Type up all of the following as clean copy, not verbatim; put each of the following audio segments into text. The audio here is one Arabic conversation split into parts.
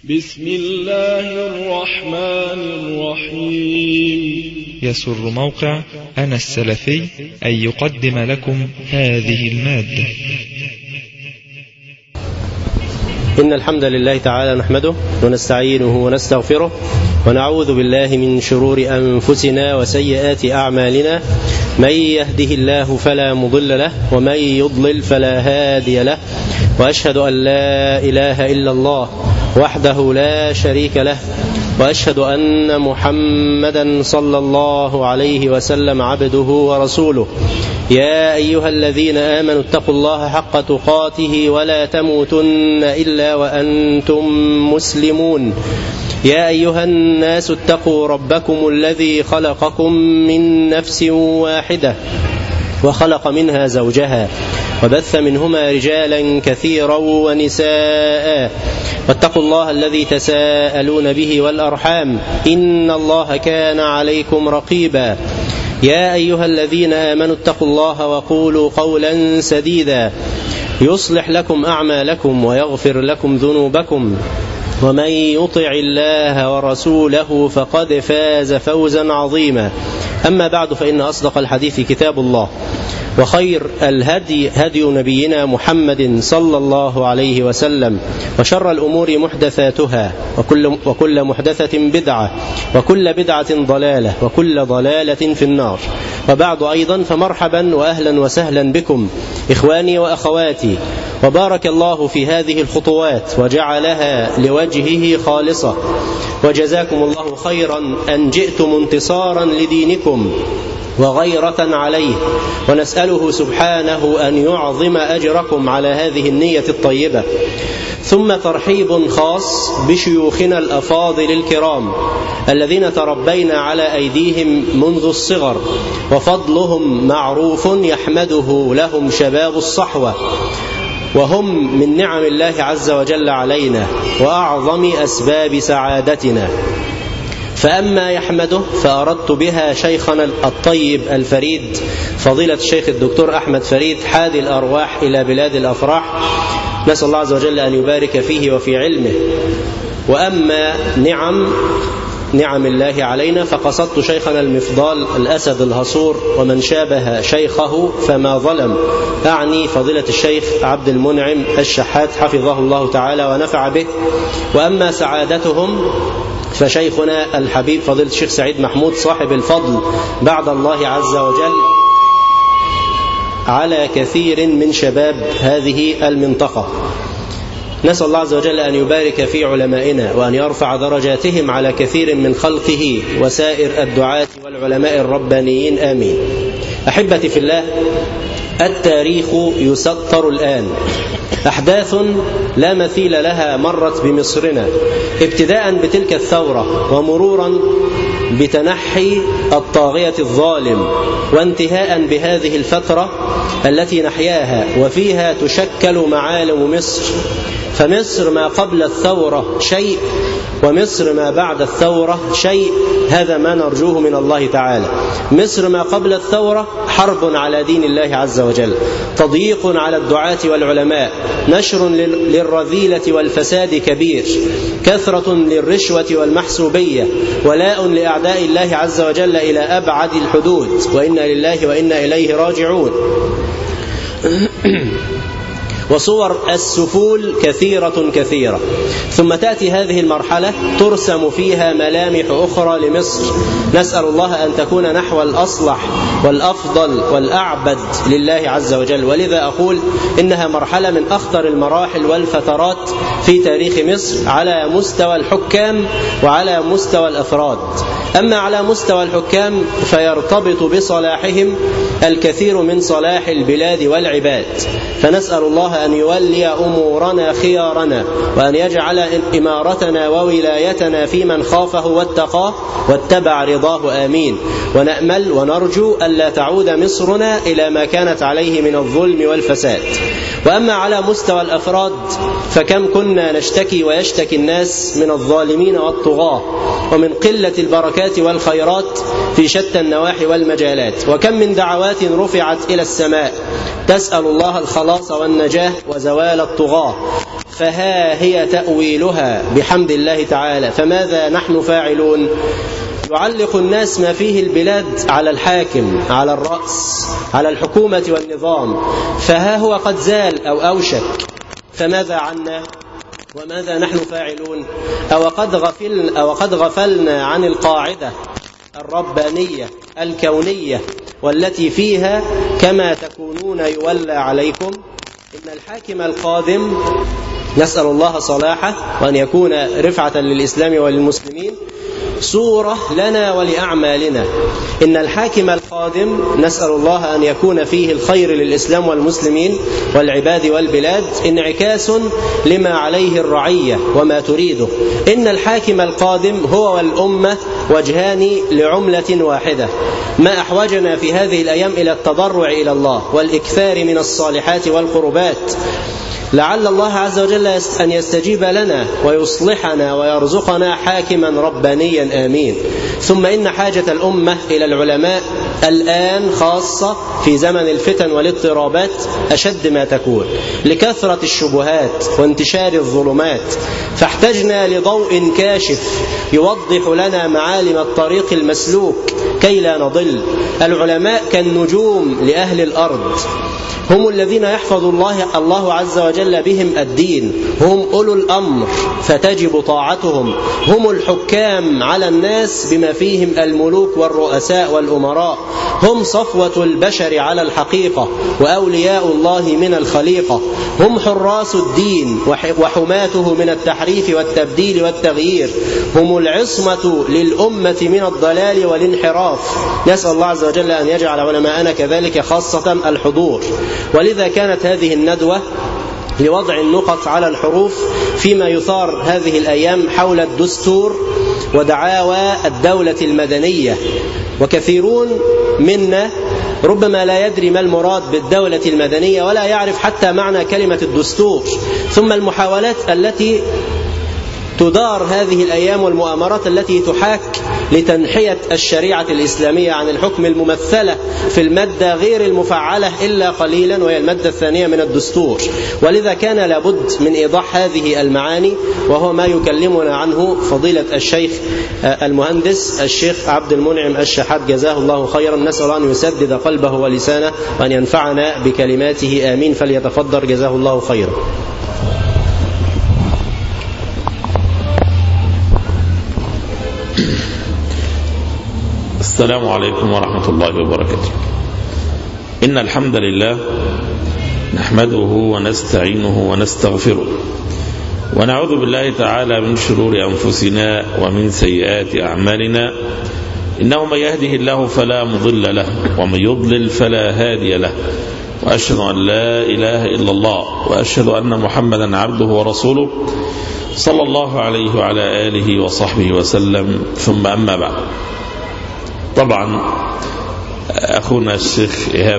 بسم الله الرحمن الرحيم. يسر موقع أنا السلفي أن يقدم لكم هذه المادة. إن الحمد لله تعالى نحمده ونستعينه ونستغفره ونعوذ بالله من شرور أنفسنا وسيئات أعمالنا. من يهده الله فلا مضل له ومن يضلل فلا هادي له، وأشهد أن لا إله إلا الله وحده لا شريك له، وأشهد أن محمدا صلى الله عليه وسلم عبده ورسوله. يا أيها الذين آمنوا اتقوا الله حق تقاته ولا تموتن إلا وأنتم مسلمون. يا أيها الناس اتقوا ربكم الذي خلقكم من نفس واحدة وخلق منها زوجها وبث منهما رجالا كثيرا ونساء، واتقوا الله الذي تساءلون به والأرحام إن الله كان عليكم رقيبا. يا أيها الذين آمنوا اتقوا الله وقولوا قولا سديدا يصلح لكم أعمالكم ويغفر لكم ذنوبكم، ومن يطع الله ورسوله فقد فاز فوزا عظيما. أما بعد، فإن أصدق الحديث كتاب الله، وخير الهدي هدي نبينا محمد صلى الله عليه وسلم، وشر الأمور محدثاتها، وكل محدثة بدعة، وكل بدعة ضلالة، وكل ضلالة في النار. وبعد أيضا، فمرحبا وأهلا وسهلا بكم إخواني وأخواتي، وبارك الله في هذه الخطوات وجعلها لوجهه خالصة، وجزاكم الله خيرا أن جئتم انتصارا لدينكم وغيرة عليه، ونسأله سبحانه أن يعظم أجركم على هذه النية الطيبة. ثم ترحيب خاص بشيوخنا الأفاضل الكرام الذين تربينا على أيديهم منذ الصغر، وفضلهم معروف يحمده لهم شباب الصحوة، وهم من نعم الله عز وجل علينا وأعظم أسباب سعادتنا. فأما يحمده فأردت بها شيخنا الطيب الفريد فضيلة الشيخ الدكتور أحمد فريد حادي الأرواح إلى بلاد الأفراح، نسأل الله عز وجل أن يبارك فيه وفي علمه. وأما نعم الله علينا فقصدت شيخنا المفضال الأسد الهصور ومن شابه شيخه فما ظلم، أعني فضيلة الشيخ عبد المنعم الشحات حفظه الله تعالى ونفع به. وأما سعادتهم فشيخنا الحبيب فضيلة الشيخ سعيد محمود صاحب الفضل بعد الله عز وجل على كثير من شباب هذه المنطقة. نسأل الله عز وجل أن يبارك في علمائنا وأن يرفع درجاتهم على كثير من خلقه وسائر الدعاة والعلماء الربانيين، آمين. أحبتي في الله، التاريخ يسطر الآن. أحداث لا مثيل لها مرت بمصرنا، ابتداء بتلك الثورة، ومرورا بتنحي الطاغية الظالم، وانتهاء بهذه الفترة التي نحياها وفيها تشكل معالم مصر. فمصر ما قبل الثورة شيء، ومصر ما بعد الثورة شيء، هذا ما نرجوه من الله تعالى. مصر ما قبل الثورة حرب على دين الله عز وجل، تضييق على الدعاة والعلماء، نشر للرذيلة والفساد كبير، كثرة للرشوة والمحسوبية، ولاء لأعداء الله عز وجل إلى أبعد الحدود، وإنا لله وإنا إليه راجعون. وصور السفول كثيرة. ثم تأتي هذه المرحلة ترسم فيها ملامح أخرى لمصر، نسأل الله أن تكون نحو الأصلح والأفضل والأعبد لله عز وجل. ولذا أقول إنها مرحلة من أخطر المراحل والفترات في تاريخ مصر على مستوى الحكام وعلى مستوى الأفراد. أما على مستوى الحكام فيرتبط بصلاحهم الكثير من صلاح البلاد والعباد، فنسأل الله أن يولي أمورنا خيارنا، وأن يجعل إمارتنا وولايتنا في من خافه واتقاه واتبع رضاه، آمين. ونأمل ونرجو ألا تعود مصرنا إلى ما كانت عليه من الظلم والفساد. وأما على مستوى الأفراد فكم كنا نشتكي ويشتكي الناس من الظالمين والطغاة، ومن قلة البركات والخيرات في شتى النواحي والمجالات، وكم من دعوات رفعت إلى السماء تسأل الله الخلاص والنجاة وزوال الطغاة. فها هي تأويلها بحمد الله تعالى، فماذا نحن فاعلون؟ يعلق الناس ما فيه البلاد على الحاكم، على الرأس، على الحكومة والنظام، فها هو قد زال أو أوشك، فماذا عنا؟ وماذا نحن فاعلون؟ أو قد غفلنا عن القاعدة الربانية الكونية والتي فيها كما تكونون يولى عليكم. إن الحاكم القادم، نسأل الله صلاحه وأن يكون رفعة للإسلام وللمسلمين، صورة لنا ولأعمالنا. إن الحاكم القادم نسأل الله أن يكون فيه الخير للإسلام والمسلمين والعباد والبلاد، انعكاس لما عليه الرعية وما تريده. إن الحاكم القادم هو والأمة وجهان لعملة واحدة. ما أحوجنا في هذه الأيام إلى التضرع إلى الله والإكثار من الصالحات والقربات، لعل الله عز وجل أن يستجيب لنا ويصلحنا ويرزقنا حاكما ربانيا آمين. ثم إن حاجة الأمة إلى العلماء الآن خاصة في زمن الفتن والاضطرابات أشد ما تكون، لكثرة الشبهات وانتشار الظلمات، فاحتجنا لضوء كاشف يوضح لنا معالم الطريق المسلوك كي لا نضل. العلماء كالنجوم لأهل الأرض، هم الذين يحفظ الله عز وجل بهم الدين، هم أولو الأمر فتجب طاعتهم، هم الحكام على الناس بما فيهم الملوك والرؤساء والأمراء، هم صفوة البشر على الحقيقة وأولياء الله من الخليقة، هم حراس الدين وحماته من التحريف والتبديل والتغيير، هم العصمة للأمة من الضلال والانحراف. نسأل الله عز وجل أن يجعل علماءنا كذلك، خاصة الحضور. ولذا كانت هذه الندوة لوضع النقط على الحروف فيما يثار هذه الأيام حول الدستور ودعاوى الدولة المدنية. وكثيرون منا ربما لا يدري ما المراد بالدولة المدنية ولا يعرف حتى معنى كلمة الدستور. ثم المحاولات التي تدار هذه الأيام والمؤامرات التي تحاك لتنحية الشريعة الإسلامية عن الحكم الممثلة في المادة غير المفعلة إلا قليلا، وهي المادة الثانية من الدستور. ولذا كان لابد من إيضاح هذه المعاني، وهو ما يكلمنا عنه فضيلة الشيخ المهندس الشيخ عبد المنعم الشحات جزاه الله خيرا. نسأل أن يسدد قلبه ولسانه وأن ينفعنا بكلماته آمين. فليتفضل جزاه الله خيرا. السلام عليكم ورحمة الله وبركاته. إن الحمد لله نحمده ونستعينه ونستغفره، ونعوذ بالله تعالى من شرور أنفسنا ومن سيئات أعمالنا. إنه من يهده الله فلا مضل له، ومن يضلل فلا هادي له، وأشهد أن لا إله إلا الله، وأشهد أن محمدا عبده ورسوله صلى الله عليه وعلى آله وصحبه وسلم. ثم أما بعد. طبعا أخونا الشيخ إيهاب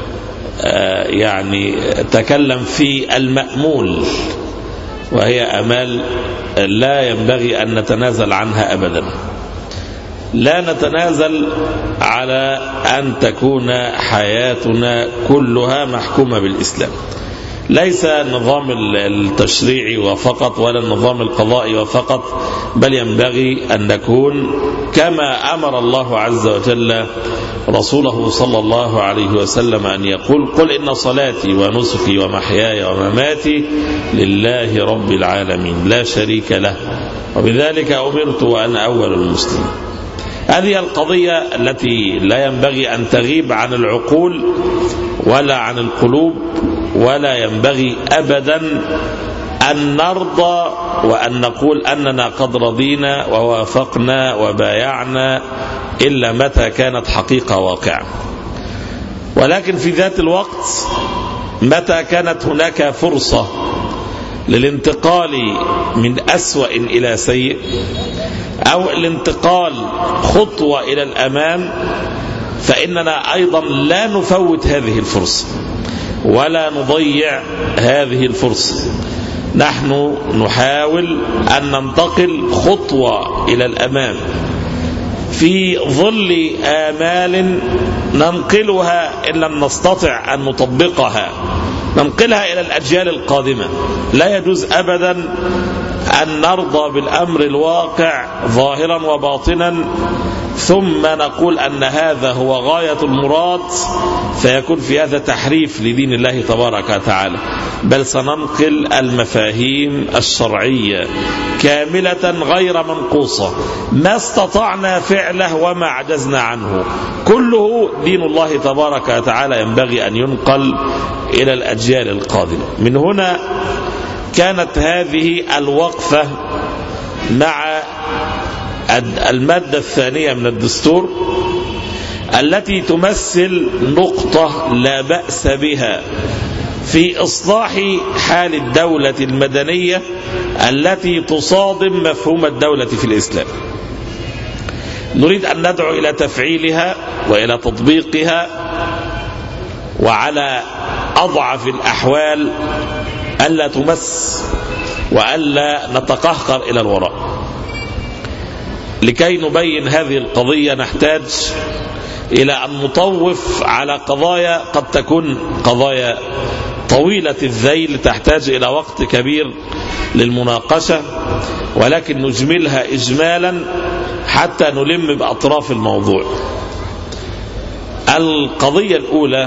يعني تكلم في المأمول، وهي أمال لا ينبغي أن نتنازل عنها أبدا. لا نتنازل على أن تكون حياتنا كلها محكومة بالإسلام، ليس النظام التشريعي وفقط ولا النظام القضائي وفقط، بل ينبغي أن نكون كما أمر الله عز وجل رسوله صلى الله عليه وسلم أن يقول: قل إن صلاتي ونسكي ومحياي ومماتي لله رب العالمين لا شريك له وبذلك أمرت وأنا أول المسلمين. هذه القضية التي لا ينبغي أن تغيب عن العقول ولا عن القلوب، ولا ينبغي أبدا أن نرضى وأن نقول أننا قد رضينا ووافقنا وبايعنا إلا متى كانت حقيقة واقعة. ولكن في ذات الوقت متى كانت هناك فرصة للانتقال من أسوأ إلى سيء، أو الانتقال خطوة إلى الأمام، فإننا أيضا لا نفوت هذه الفرصة ولا نضيع هذه الفرصة. نحن نحاول أن ننتقل خطوة إلى الأمام في ظل آمال ننقلها إن لم نستطع أن نطبقها ننقلها إلى الأجيال القادمة. لا يجوز أبدا أن نرضى بالأمر الواقع ظاهرا وباطنا ثم نقول أن هذا هو غاية المراد، فيكون في هذا تحريف لدين الله تبارك وتعالى، بل سننقل المفاهيم الشرعية كاملة غير منقوصة، ما استطعنا فعله وما عجزنا عنه، كله دين الله تبارك وتعالى ينبغي أن ينقل إلى الأجيال القادمة. من هنا كانت هذه الوقفة مع المادة الثانية من الدستور التي تمثل نقطة لا بأس بها في إصلاح حال الدولة المدنية التي تصادم مفهوم الدولة في الإسلام. نريد أن ندعو إلى تفعيلها وإلى تطبيقها، وعلى أضعف الأحوال ألا تمس وألا نتقهقر إلى الوراء. لكي نبين هذه القضية نحتاج إلى أن نطوف على قضايا قد تكون قضايا طويلة الذيل تحتاج إلى وقت كبير للمناقشة، ولكن نجملها إجمالا حتى نلم بأطراف الموضوع. القضية الأولى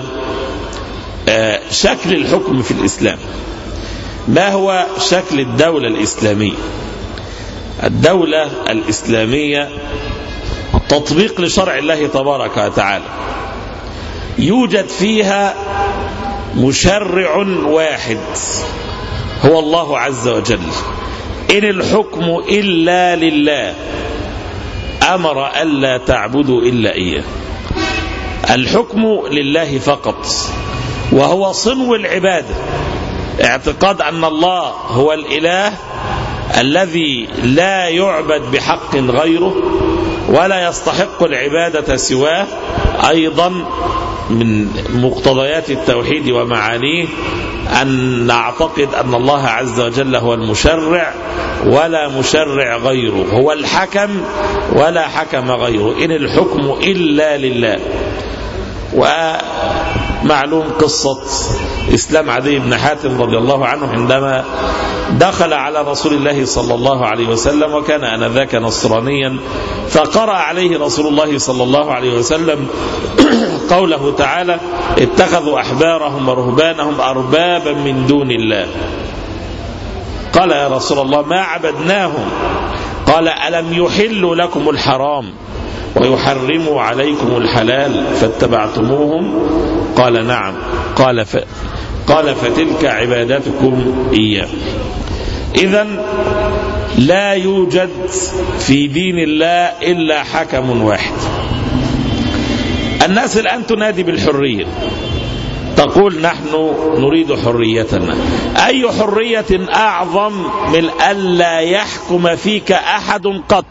شكل الحكم في الإسلام. ما هو شكل الدولة الإسلامية؟ الدولة الإسلامية تطبيق لشرع الله تبارك وتعالى، يوجد فيها مشرع واحد هو الله عز وجل، إن الحكم إلا لله، أمر ألا تعبدوا إلا إياه. الحكم لله فقط، وهو صنو العبادة، اعتقاد أن الله هو الإله الذي لا يعبد بحق غيره ولا يستحق العبادة سواه. أيضا من مقتضيات التوحيد ومعانيه أن نعتقد أن الله عز وجل هو المشرع ولا مشرع غيره، هو الحكم ولا حكم غيره، إن الحكم إلا لله. ومعلوم قصة إسلام عدي بن حاتم رضي الله عنه عندما دخل على رسول الله صلى الله عليه وسلم، وكان آنذاك نصرانيا، فقرأ عليه رسول الله صلى الله عليه وسلم قوله تعالى: اتخذوا أحبارهم ورهبانهم أربابا من دون الله. قال: يا رسول الله ما عبدناهم. قال: ألم يحلوا لكم الحرام ويحرموا عليكم الحلال فاتبعتموهم؟ قال: نعم. قال: فتلك عبادتكم إياه. إذن لا يوجد في دين الله إلا حكم واحد. الناس الآن تنادي بالحرية، تقول نحن نريد حريتنا. أي حرية أعظم من ألا يحكم فيك أحد قط،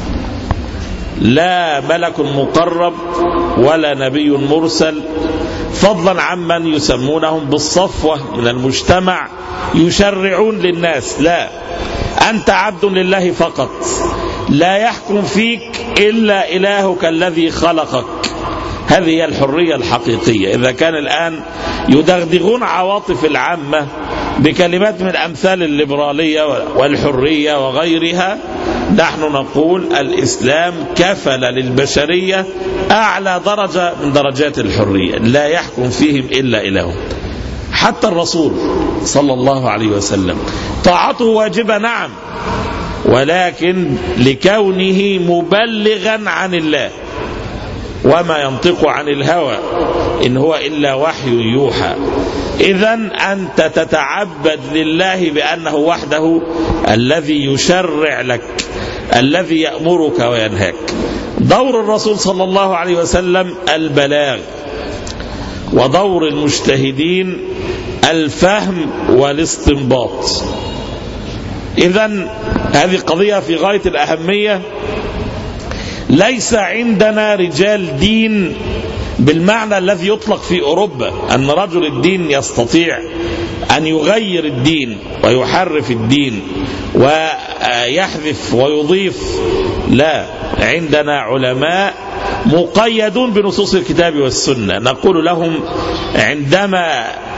لا ملك مقرب ولا نبي مرسل، فضلا عمن يسمونهم بالصفوة من المجتمع يشرعون للناس. لا، أنت عبد لله فقط، لا يحكم فيك إلا إلهك الذي خلقك. هذه هي الحرية الحقيقية. إذا كان الآن يدغدغون عواطف العامة بكلمات من أمثال الليبرالية والحرية وغيرها، نحن نقول الإسلام كفل للبشرية أعلى درجة من درجات الحرية، لا يحكم فيهم إلا إله. حتى الرسول صلى الله عليه وسلم طاعته واجبة، نعم، ولكن لكونه مبلغا عن الله، وما ينطق عن الهوى إن هو إلا وحي يوحى. إذن أنت تتعبد لله بأنه وحده الذي يشرع لك، الذي يأمرك وينهاك. دور الرسول صلى الله عليه وسلم البلاغ، ودور المجتهدين الفهم والاستنباط. إذن هذه قضية في غاية الأهمية. ليس عندنا رجال دين بالمعنى الذي يطلق في أوروبا، أن رجل الدين يستطيع أن يغير الدين ويحرف الدين ويحذف ويضيف. لا، عندنا علماء مقيدون بنصوص الكتاب والسنة، نقول لهم عندما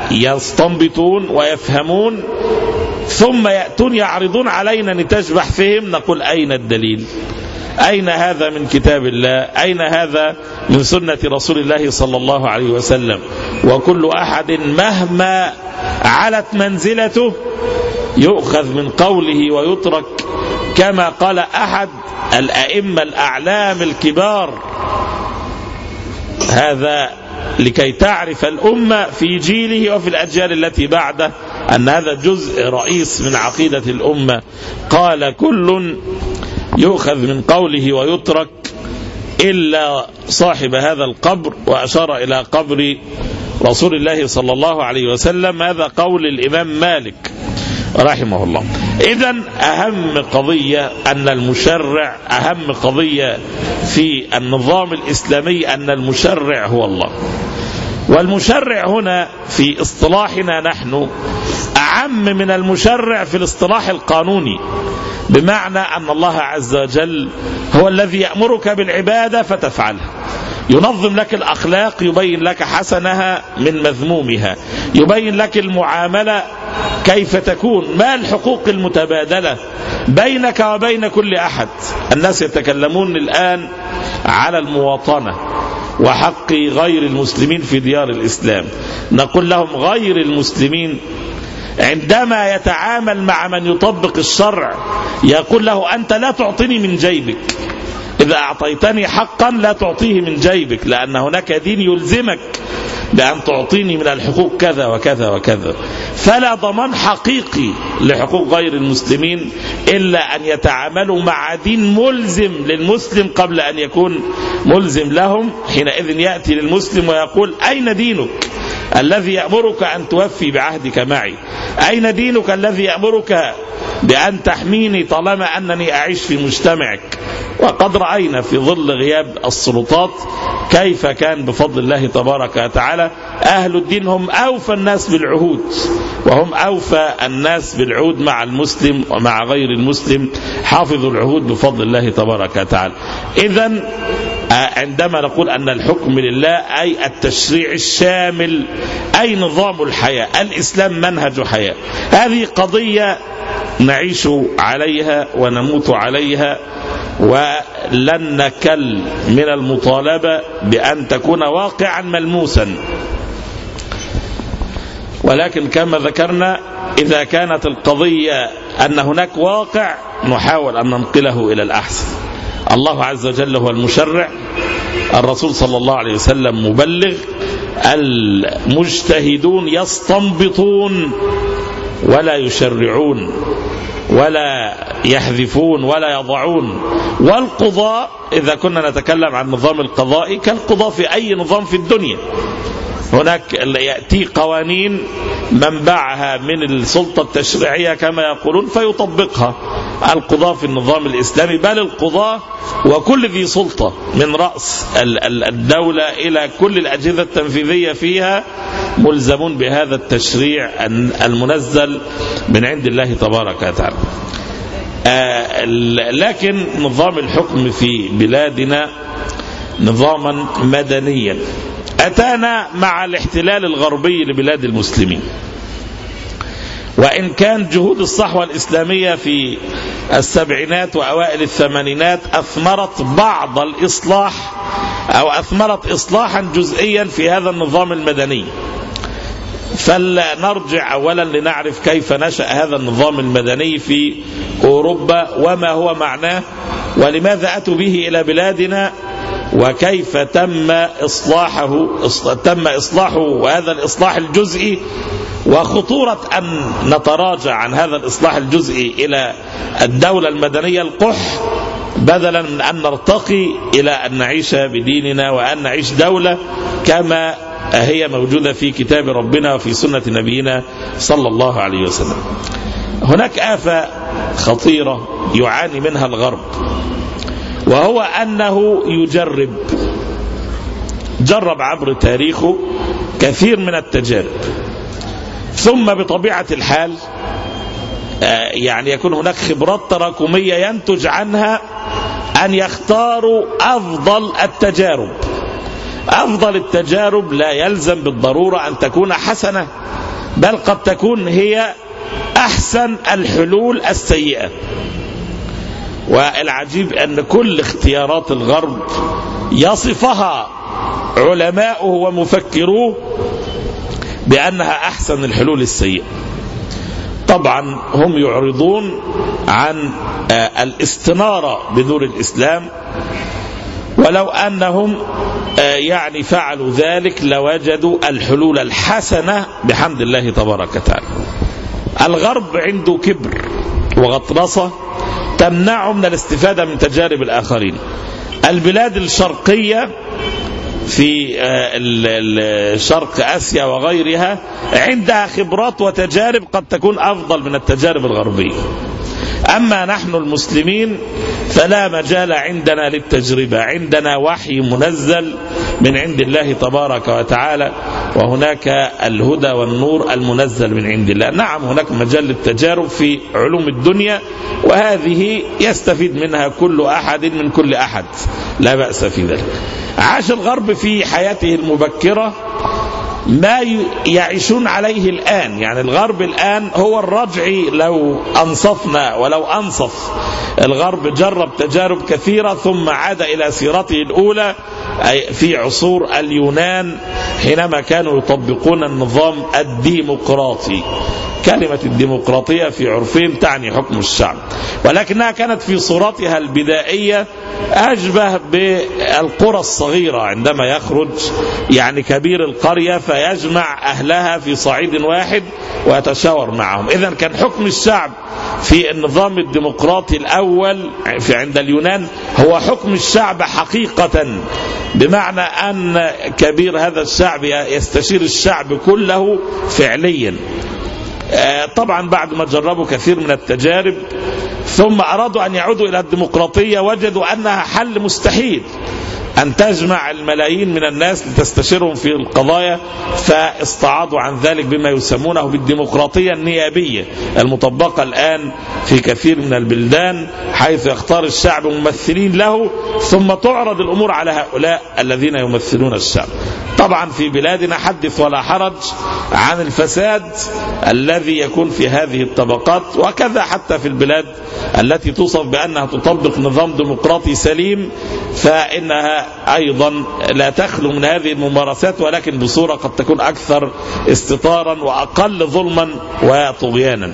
يستنبطون ويفهمون ثم يأتون يعرضون علينا نتاج بحثهم، نقول أين الدليل؟ أين هذا من كتاب الله؟ أين هذا من سنة رسول الله صلى الله عليه وسلم؟ وكل أحد مهما علت منزلته يؤخذ من قوله ويترك، كما قال أحد الأئمة الأعلام الكبار: هذا لكي تعرف الأمة في جيله وفي الأجيال التي بعده أن هذا جزء رئيس من عقيدة الأمة. قال: كل يؤخذ من قوله ويترك إلا صاحب هذا القبر، وأشار إلى قبر رسول الله صلى الله عليه وسلم. هذا قول الإمام مالك رحمه الله. إذن أهم قضية أن المشرع، أهم قضية في النظام الإسلامي أن المشرع هو الله. والمشرع هنا في اصطلاحنا نحن أعم من المشرع في الاصطلاح القانوني، بمعنى أن الله عز وجل هو الذي يأمرك بالعبادة فتفعلها، ينظم لك الأخلاق، يبين لك حسنها من مذمومها، يبين لك المعاملة كيف تكون، ما الحقوق المتبادلة بينك وبين كل أحد. الناس يتكلمون الآن على المواطنة وحق غير المسلمين في ديار الإسلام. نقول لهم: غير المسلمين عندما يتعامل مع من يطبق الشرع يقول له: أنت لا تعطيني من جيبك، إذا أعطيتني حقا لا تعطيه من جيبك، لأن هناك دين يلزمك بأن تعطيني من الحقوق كذا وكذا وكذا. فلا ضمان حقيقي لحقوق غير المسلمين إلا أن يتعاملوا مع دين ملزم للمسلم قبل أن يكون ملزم لهم. حينئذ يأتي للمسلم ويقول: أين دينك الذي يأمرك أن توفي بعهدك معي؟ أين دينك الذي يأمرك بأن تحميني طالما أنني أعيش في مجتمعك؟ وقد رأينا في ظل غياب السلطات كيف كان بفضل الله تبارك وتعالى أهل الدين هم أوفى الناس بالعهود، وهم أوفى الناس بالعهود مع المسلم ومع غير المسلم، حافظوا العهود بفضل الله تبارك وتعالى. إذن عندما نقول أن الحكم لله أي التشريع الشامل، أي نظام الحياة، الإسلام منهج حياة. هذه قضية نعيش عليها ونموت عليها، ولن نكل من المطالبة بأن تكون واقعا ملموسا. ولكن كما ذكرنا إذا كانت القضية أن هناك واقع نحاول أن ننقله إلى الأحسن. الله عز وجل هو المشرع، الرسول صلى الله عليه وسلم مبلغ، المجتهدون يستنبطون ولا يشرعون ولا يحذفون ولا يضعون. والقضاء إذا كنا نتكلم عن النظام القضائي كالقضاء في أي نظام في الدنيا، هناك يأتي قوانين منبعها من السلطة التشريعية كما يقولون فيطبقها. القضاء في النظام الإسلامي، بل القضاء وكل ذي سلطة من رأس الدولة إلى كل الأجهزة التنفيذية فيها ملزمون بهذا التشريع المنزل من عند الله تبارك وتعالى. لكن نظام الحكم في بلادنا نظاما مدنيا أتانا مع الاحتلال الغربي لبلاد المسلمين، وإن كان جهود الصحوة الإسلامية في السبعينات وأوائل الثمانينات أثمرت بعض الإصلاح أو أثمرت إصلاحا جزئيا في هذا النظام المدني. فلنرجع أولا لنعرف كيف نشأ هذا النظام المدني في أوروبا وما هو معناه ولماذا أتوا به إلى بلادنا وكيف تم إصلاحه وهذا الإصلاح الجزئي، وخطورة أن نتراجع عن هذا الإصلاح الجزئي إلى الدولة المدنية القح بدلا من أن نرتقي إلى أن نعيش بديننا وأن نعيش دولة كما هي موجودة في كتاب ربنا وفي سنة نبينا صلى الله عليه وسلم. هناك آفة خطيرة يعاني منها الغرب، وهو أنه جرب عبر تاريخه كثير من التجارب، ثم بطبيعة الحال يعني يكون هناك خبرات تراكمية ينتج عنها أن يختاروا أفضل التجارب. أفضل التجارب لا يلزم بالضرورة أن تكون حسنة، بل قد تكون هي أحسن الحلول السيئة. والعجيب أن كل اختيارات الغرب يصفها علماؤه ومفكروه بأنها أحسن الحلول السيئة. طبعا هم يعرضون عن الاستنارة بنور الإسلام، ولو أنهم يعني فعلوا ذلك لوجدوا الحلول الحسنة بحمد الله تبارك وتعالى. الغرب عنده كبر وغطرسة تمنعه من الاستفادة من تجارب الآخرين. البلاد الشرقية في شرق آسيا وغيرها عندها خبرات وتجارب قد تكون أفضل من التجارب الغربية. أما نحن المسلمين فلا مجال عندنا للتجربة، عندنا وحي منزل من عند الله تبارك وتعالى، وهناك الهدى والنور المنزل من عند الله. نعم هناك مجال للتجارب في علوم الدنيا، وهذه يستفيد منها كل أحد من كل أحد، لا بأس في ذلك. عاش الغرب في حياته المبكرة ما يعيشون عليه الآن. يعني الغرب الآن هو الرجعي لو أنصفنا ولو أنصف. الغرب جرب تجارب كثيرة ثم عاد إلى سيرته الأولى في عصور اليونان حينما كانوا يطبقون النظام الديمقراطي. كلمة الديمقراطية في عرفهم تعني حكم الشعب، ولكنها كانت في صورتها البدائية أشبه بالقرى الصغيرة عندما يخرج يعني كبير القرية فيجمع أهلها في صعيد واحد ويتشاور معهم. إذن كان حكم الشعب في النظام الديمقراطي الأول في عند اليونان هو حكم الشعب حقيقة، بمعنى أن كبير هذا الشعب يستشير الشعب كله فعليا. طبعا بعد ما جربوا كثير من التجارب ثم أرادوا أن يعودوا إلى الديمقراطية وجدوا أنها حل مستحيل أن تجمع الملايين من الناس لتستشيرهم في القضايا، فاستعاضوا عن ذلك بما يسمونه بالديمقراطية النيابية المطبقة الآن في كثير من البلدان، حيث يختار الشعب ممثلين له ثم تعرض الأمور على هؤلاء الذين يمثلون الشعب. طبعا في بلادنا حدث ولا حرج عن الفساد الذي يكون في هذه الطبقات، وكذا حتى في البلاد التي توصف بأنها تطبق نظام ديمقراطي سليم فإنها أيضا لا تخلو من هذه الممارسات، ولكن بصورة قد تكون أكثر استطارا وأقل ظلما وطغيانا.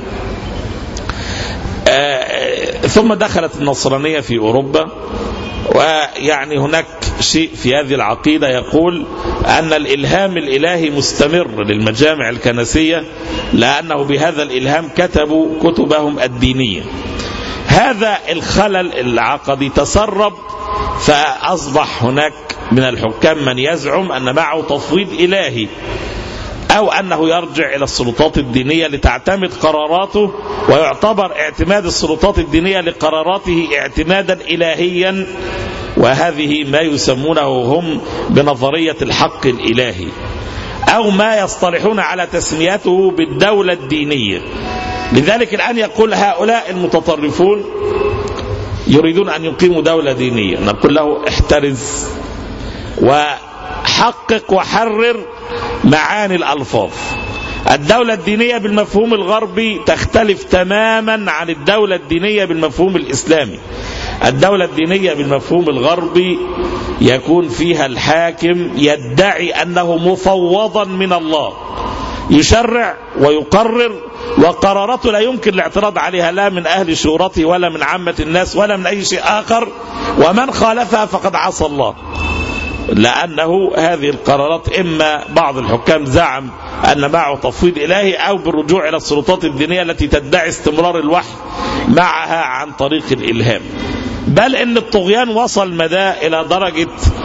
ثم دخلت النصرانية في أوروبا، ويعني هناك شيء في هذه العقيدة يقول أن الإلهام الإلهي مستمر للمجامع الكنسية، لأنه بهذا الإلهام كتبوا كتبهم الدينية. هذا الخلل العقدي تسرب، فأصبح هناك من الحكام من يزعم أن معه تفويض إلهي، أو أنه يرجع إلى السلطات الدينية لتعتمد قراراته، ويعتبر اعتماد السلطات الدينية لقراراته اعتمادا إلهيا، وهذه ما يسمونه هم بنظرية الحق الإلهي، أو ما يصطلحون على تسميته بالدولة الدينية. لذلك الآن يقول هؤلاء المتطرفون يريدون أن يقيموا دولة دينية، نقول له احترز وحقق وحرر معاني الألفاظ. الدولة الدينية بالمفهوم الغربي تختلف تماما عن الدولة الدينية بالمفهوم الإسلامي. الدولة الدينية بالمفهوم الغربي يكون فيها الحاكم يدعي أنه مفوضا من الله، يشرع ويقرر، وقراراته لا يمكن الاعتراض عليها لا من أهل شورته ولا من عامة الناس ولا من أي شيء آخر، ومن خالفها فقد عصى الله. لأنه هذه القرارات إما بعض الحكام زعم أن معه تفويض إلهي، أو بالرجوع إلى السلطات الدينية التي تدعي استمرار الوحي معها عن طريق الإلهام. بل إن الطغيان وصل مدى إلى درجة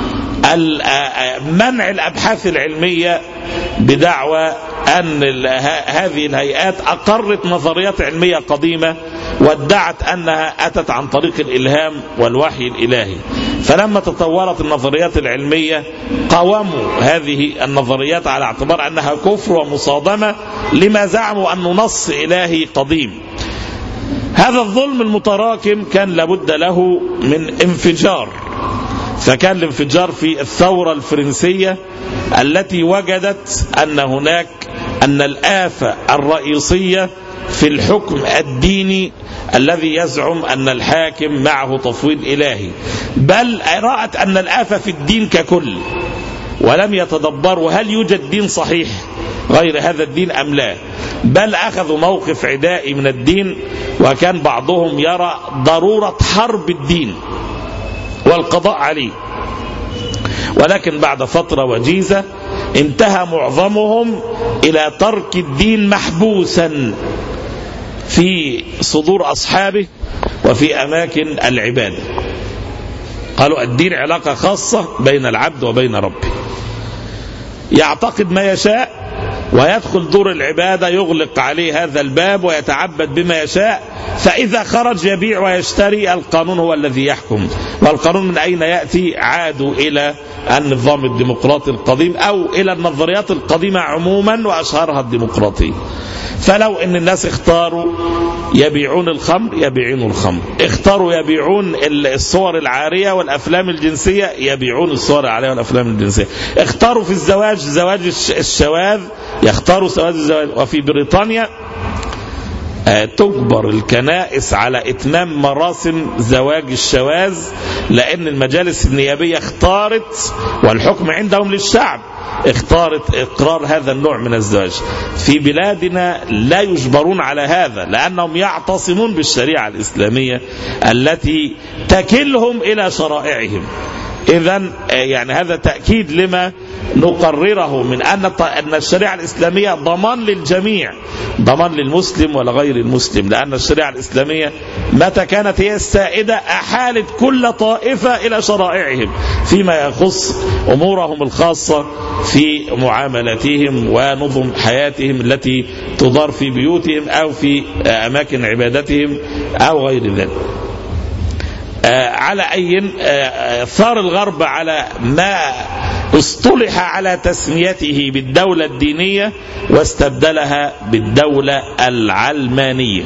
منع الأبحاث العلمية بدعوى أن هذه الهيئات أقرت نظريات علمية قديمة وادعت أنها أتت عن طريق الإلهام والوحي الإلهي. فلما تطورت النظريات العلمية قاوموا هذه النظريات على اعتبار أنها كفر ومصادمة لما زعموا أنه نص إلهي قديم. هذا الظلم المتراكم كان لابد له من انفجار، فكان الانفجار في الثورة الفرنسية التي وجدت أن هناك أن الآفة الرئيسية في الحكم الديني الذي يزعم أن الحاكم معه تفويض إلهي، بل رأت أن الآفة في الدين ككل، ولم يتدبروا هل يوجد دين صحيح غير هذا الدين أم لا، بل أخذوا موقف عدائي من الدين، وكان بعضهم يرى ضرورة حرب الدين والقضاء عليه. ولكن بعد فترة وجيزة انتهى معظمهم إلى ترك الدين محبوسا في صدور أصحابه وفي أماكن العبادة. قالوا الدين علاقة خاصة بين العبد وبين ربه، يعتقد ما يشاء ويدخل دور العبادة، يغلق عليه هذا الباب ويتعبد بما يشاء، فإذا خرج يبيع ويشتري القانون هو الذي يحكم. والقانون من أين يأتي؟ عادوا إلى النظام الديمقراطي القديم أو إلى النظريات القديمة عموما وأشهرها الديمقراطية. فلو أن الناس اختاروا يبيعون الخمر يبيعون الخمر، اختاروا يبيعون الصور العارية والأفلام الجنسية يبيعون الصور العارية والأفلام الجنسية، اختاروا في الزواج زواج الشواذ يختاروا زواج الزواج. وفي بريطانيا تجبر الكنائس على إتمام مراسم زواج الشواذ، لأن المجالس النيابية اختارت، والحكم عندهم للشعب، اختارت إقرار هذا النوع من الزواج. في بلادنا لا يجبرون على هذا، لأنهم يعتصمون بالشريعة الإسلامية التي تكلهم إلى شرائعهم. إذن يعني هذا تأكيد لما نقرره من أن الشريعة الإسلامية ضمان للجميع، ضمان للمسلم ولغير المسلم، لأن الشريعة الإسلامية متى كانت هي السائدة أحالت كل طائفة إلى شرائعهم فيما يخص أمورهم الخاصة في معاملاتهم ونظم حياتهم التي تدار في بيوتهم أو في أماكن عبادتهم أو غير ذلك. على أي ثار الغرب على ما اصطلح على تسميته بالدولة الدينية واستبدلها بالدولة العلمانية،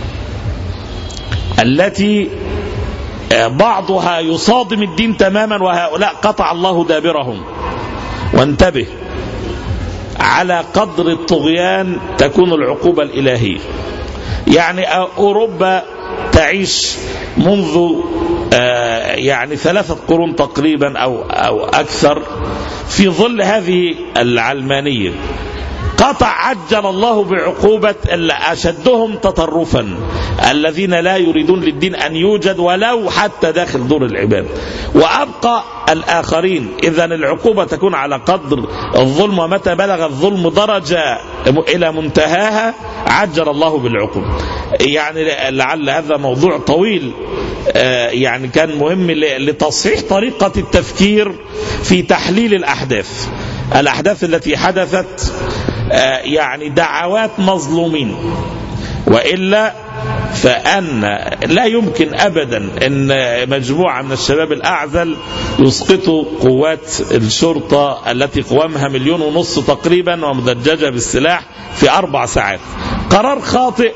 التي بعضها يصادم الدين تماما، وهؤلاء قطع الله دابرهم. وانتبه، على قدر الطغيان تكون العقوبة الإلهية. يعني أوروبا تعيش منذ يعني 3 قرون تقريبا أو أكثر في ظل هذه العلمانية. عجل الله بعقوبة أشدهم تطرفا الذين لا يريدون للدين أن يوجد ولو حتى داخل دور العباد، وأبقى الآخرين. إذن العقوبة تكون على قدر الظلم، ومتى بلغ الظلم درجة إلى منتهاها عجل الله بالعقوبة. يعني لعل هذا موضوع طويل، يعني كان مهم لتصحيح طريقة التفكير في تحليل الأحداث التي حدثت، يعني دعوات مظلومين. وإلا فأن لا يمكن أبدا أن مجموعة من الشباب الأعزل يسقطوا قوات الشرطة التي قوامها 1.5 مليون تقريبا ومدججة بالسلاح في 4 ساعات. قرار خاطئ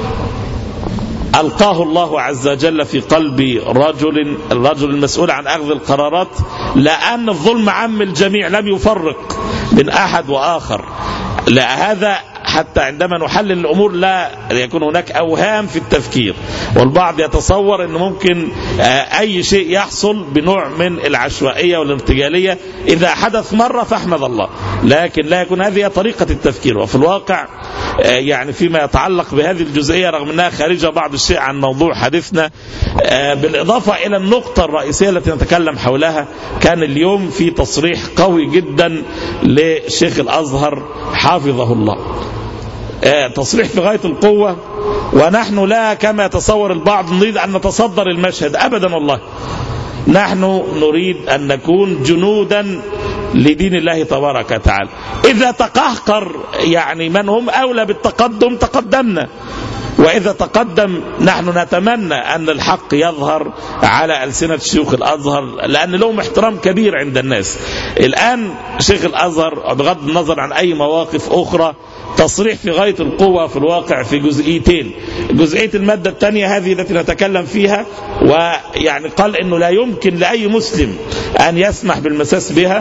ألقاه الله عز وجل في قلب الرجل المسؤول عن أخذ القرارات، لأن الظلم عم الجميع، لم يفرق بين أحد وآخر. لا، هذا حتى عندما نحلل الأمور لا يكون هناك أوهام في التفكير، والبعض يتصور أن ممكن أي شيء يحصل بنوع من العشوائية والارتجالية. إذا حدث مرة فاحمد الله، لكن لا يكون هذه طريقة التفكير. وفي الواقع يعني فيما يتعلق بهذه الجزئية، رغم أنها خارجة بعض الشيء عن موضوع حديثنا، بالإضافة إلى النقطة الرئيسية التي نتكلم حولها، كان اليوم في تصريح قوي جدا لشيخ الأزهر حافظه الله، تصريح في غاية القوة. ونحن لا كما يتصور البعض نريد أن نتصدر المشهد أبدا، والله نحن نريد أن نكون جنودا لدين الله تبارك وتعالى. إذا تقهقر يعني من هم أولى بالتقدم تقدمنا، وإذا تقدم نحن نتمنى أن الحق يظهر على ألسنة شيوخ الأزهر، لأن لهم احترام كبير عند الناس. الآن شيخ الأزهر بغض النظر عن أي مواقف أخرى تصريح في غاية القوة في الواقع في جزئيتين. جزئية المادة الثانية هذه التي نتكلم فيها، ويعني قال إنه لا يمكن لأي مسلم أن يسمح بالمساس بها،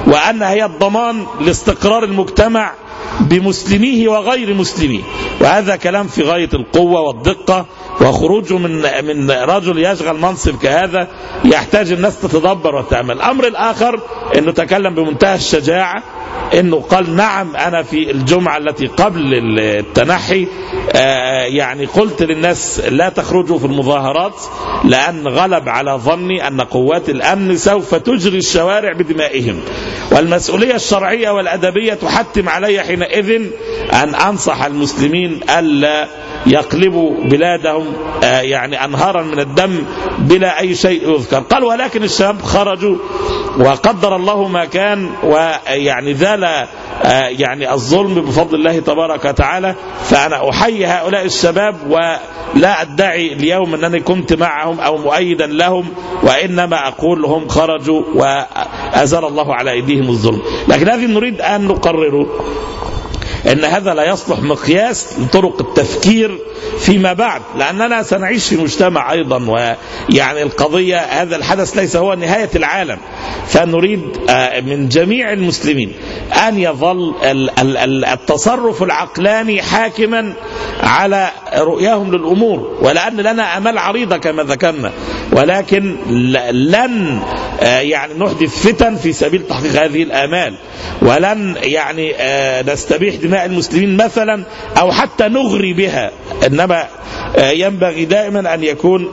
وأنها هي الضمان لاستقرار المجتمع بمسلميه وغير مسلميه. وهذا كلام في غاية القوة والدقة، وخروجه من رجل يشغل منصب كهذا يحتاج الناس تتدبر وتأمل. الأمر الآخر أنه تكلم بمنتهى الشجاعة، أنه قال نعم أنا في الجمعة التي قبل التنحي يعني قلت للناس لا تخرجوا في المظاهرات، لأن غلب على ظني أن قوات الأمن سوف تجري الشوارع بدمائهم، والمسؤولية الشرعية والأدبية تحتم علي حينئذ أن أنصح المسلمين ألا يقلبوا بلادهم يعني أنهارا من الدم بلا أي شيء يذكر. قال ولكن الشباب خرجوا وقدر الله ما كان، ويعني ذال يعني الظلم بفضل الله تبارك وتعالى. فأنا أحيي هؤلاء الشباب، ولا أدعي اليوم أنني كنت معهم أو مؤيدا لهم، وإنما أقول هم خرجوا وأزال الله على أيديهم الظلم. لكن هذه نريد أن نقرره أن هذا لا يصلح مقياس لطرق التفكير فيما بعد، لأننا سنعيش في مجتمع أيضا، ويعني القضية هذا الحدث ليس هو نهاية العالم. فنريد من جميع المسلمين أن يظل التصرف العقلاني حاكما على رؤياهم للأمور، ولأن لنا أمال عريضة كما ذكرنا، ولكن لن يعني نحدث فتن في سبيل تحقيق هذه الآمال، ولن يعني نستبيح دماء المسلمين مثلا أو حتى نغري بها. إنما ينبغي دائما أن يكون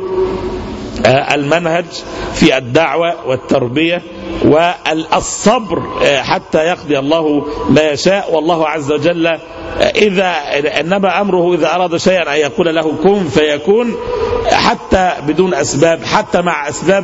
المنهج في الدعوة والتربية والصبر حتى يقضي الله ما يشاء. والله عز وجل إنما أمره إذا أراد شيئا أن يقول له كن فيكون، حتى بدون أسباب، حتى مع أسباب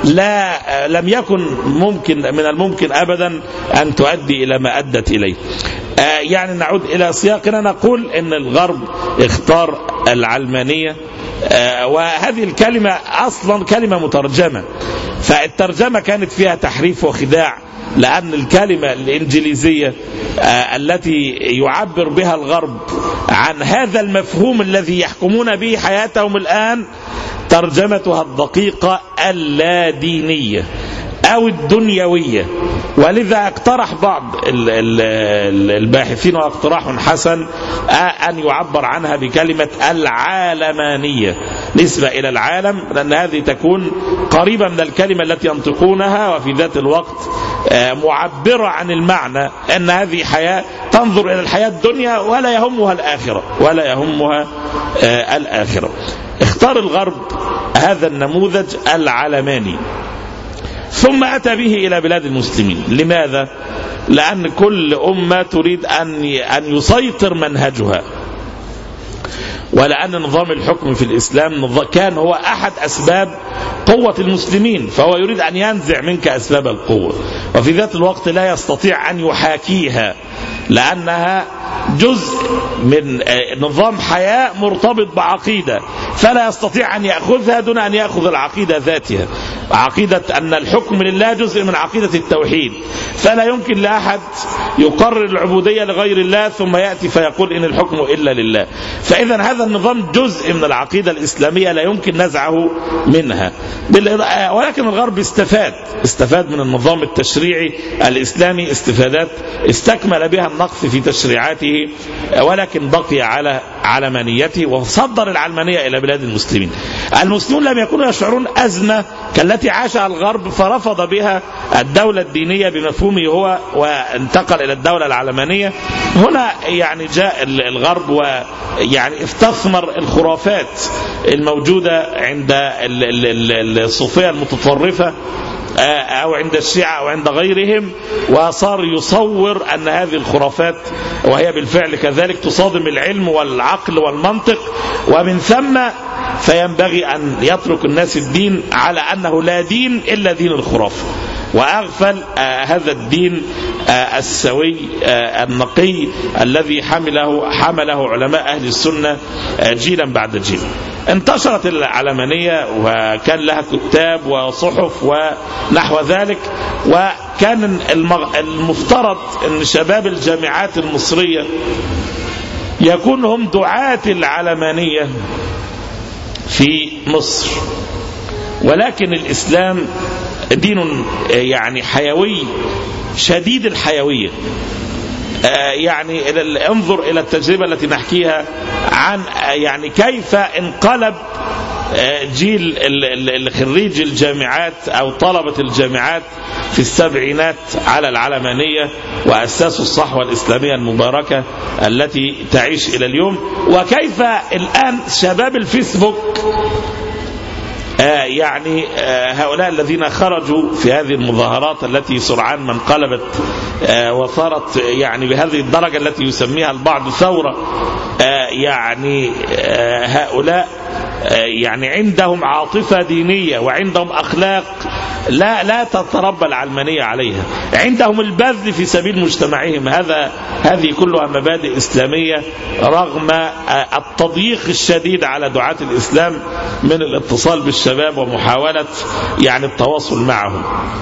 لم يكن ممكن من الممكن أبدا أن تؤدي إلى ما أدت إليه. يعني نعود إلى سياقنا، نقول إن الغرب اختار العلمانية، وهذه الكلمة أصلا كلمة مترجمة، فالترجمة كانت فيها تحريف وخداع، لأن الكلمة الإنجليزية التي يعبر بها الغرب عن هذا المفهوم الذي يحكمون به حياتهم الآن ترجمتها الدقيقة اللادينية أو الدنيوية. ولذا اقترح بعض الباحثين واقتراح حسن أن يعبر عنها بكلمة العالمانية نسبة إلى العالم، لأن هذه تكون قريبة من الكلمة التي ينطقونها، وفي ذات الوقت معبرة عن المعنى أن هذه حياة تنظر إلى الحياة الدنيا ولا يهمها الآخرة، ولا يهمها الآخرة. اختار الغرب هذا النموذج العلماني، ثم أتى به إلى بلاد المسلمين. لماذا؟ لأن كل أمة تريد أن يسيطر منهجها، ولأن نظام الحكم في الإسلام كان هو أحد أسباب قوة المسلمين، فهو يريد أن ينزع منك أسباب القوة، وفي ذات الوقت لا يستطيع أن يحاكيها، لأنها جزء من نظام حياة مرتبط بعقيدة، فلا يستطيع أن يأخذها دون أن يأخذ العقيدة ذاتها. عقيدة أن الحكم لله جزء من عقيدة التوحيد، فلا يمكن لأحد يقرر العبودية لغير الله ثم يأتي فيقول إن الحكم إلا لله. فإذا هذا النظام جزء من العقيدة الإسلامية لا يمكن نزعه منها. ولكن الغرب استفاد من النظام التشريعي الإسلامي استفادات استكمل بها النقص في تشريعاته، ولكن بقي على علمانيته وصدر العلمانية إلى بلاد المسلمين. المسلمون لم يكونوا يشعرون أزمة كالتي عاشها الغرب فرفض بها الدولة الدينية بمفهومه هو وانتقل إلى الدولة العلمانية. هنا يعني جاء الغرب ويعني استثمر الخرافات الموجودة عند الصوفية المتطرفة أو عند الشيعة أو عند غيرهم، وصار يصور أن هذه الخرافات وهي بالفعل كذلك تصادم العلم والعقل والمنطق، ومن ثم فينبغي أن يترك الناس الدين على أنه لا دين إلا دين الخرافة، وأغفل هذا الدين السوي النقي الذي حمله علماء أهل السنة جيلا بعد جيل. انتشرت العلمانية وكان لها كتاب وصحف ونحو ذلك، وكان المفترض أن شباب الجامعات المصرية يكون هم دعاة دين يعني حيوي شديد الحيوية. يعني انظر إلى التجربة التي نحكيها عن يعني كيف انقلب جيل خريج الجامعات أو طلبة الجامعات في السبعينات على العلمانية وأسسوا الصحوة الإسلامية المباركة التي تعيش إلى اليوم، وكيف الآن شباب الفيسبوك يعني هؤلاء الذين خرجوا في هذه المظاهرات التي سرعان ما انقلبت وصارت يعني بهذه الدرجة التي يسميها البعض ثورة، يعني هؤلاء يعني عندهم عاطفة دينية وعندهم أخلاق لا تتربى العلمانية عليها، عندهم البذل في سبيل مجتمعهم. هذه كلها مبادئ إسلامية رغم التضييق الشديد على دعاة الإسلام من الاتصال بالشباب ومحاولة يعني التواصل معهم.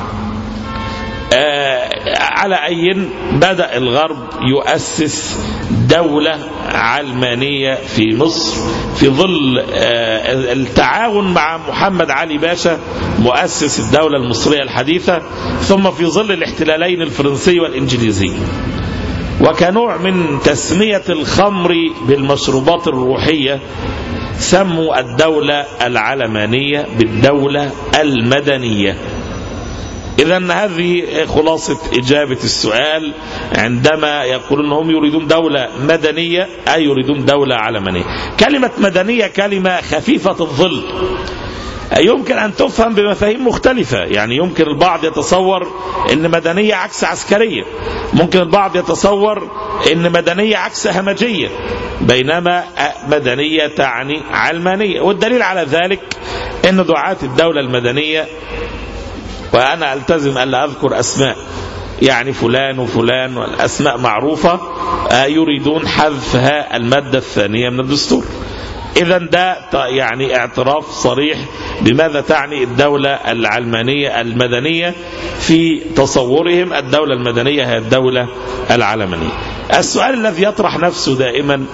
على أي بدأ الغرب يؤسس دولة علمانية في مصر في ظل التعاون مع محمد علي باشا مؤسس الدولة المصرية الحديثة، ثم في ظل الاحتلالين الفرنسي والإنجليزي، وكنوع من تسمية الخمر بالمشروبات الروحية سموا الدولة العلمانية بالدولة المدنية. إذن هذه خلاصة إجابة السؤال. عندما يقولون هم يريدون دولة مدنية أي يريدون دولة علمانية. كلمة مدنية كلمة خفيفة الظل، يمكن أن تفهم بمفاهيم مختلفة. يعني يمكن البعض يتصور أن مدنية عكس عسكرية، ممكن البعض يتصور أن مدنية عكس همجية، بينما مدنية تعني علمانية. والدليل على ذلك أن دعاة الدولة المدنية، وأنا ألتزم ألا أذكر أسماء، يعني فلان وفلان والأسماء معروفة، يريدون حذفها المادة الثانية من الدستور. إذن ده يعني اعتراف صريح بماذا تعني الدولة العلمانية المدنية في تصورهم. الدولة المدنية هي الدولة العلمانية. السؤال الذي يطرح نفسه دائما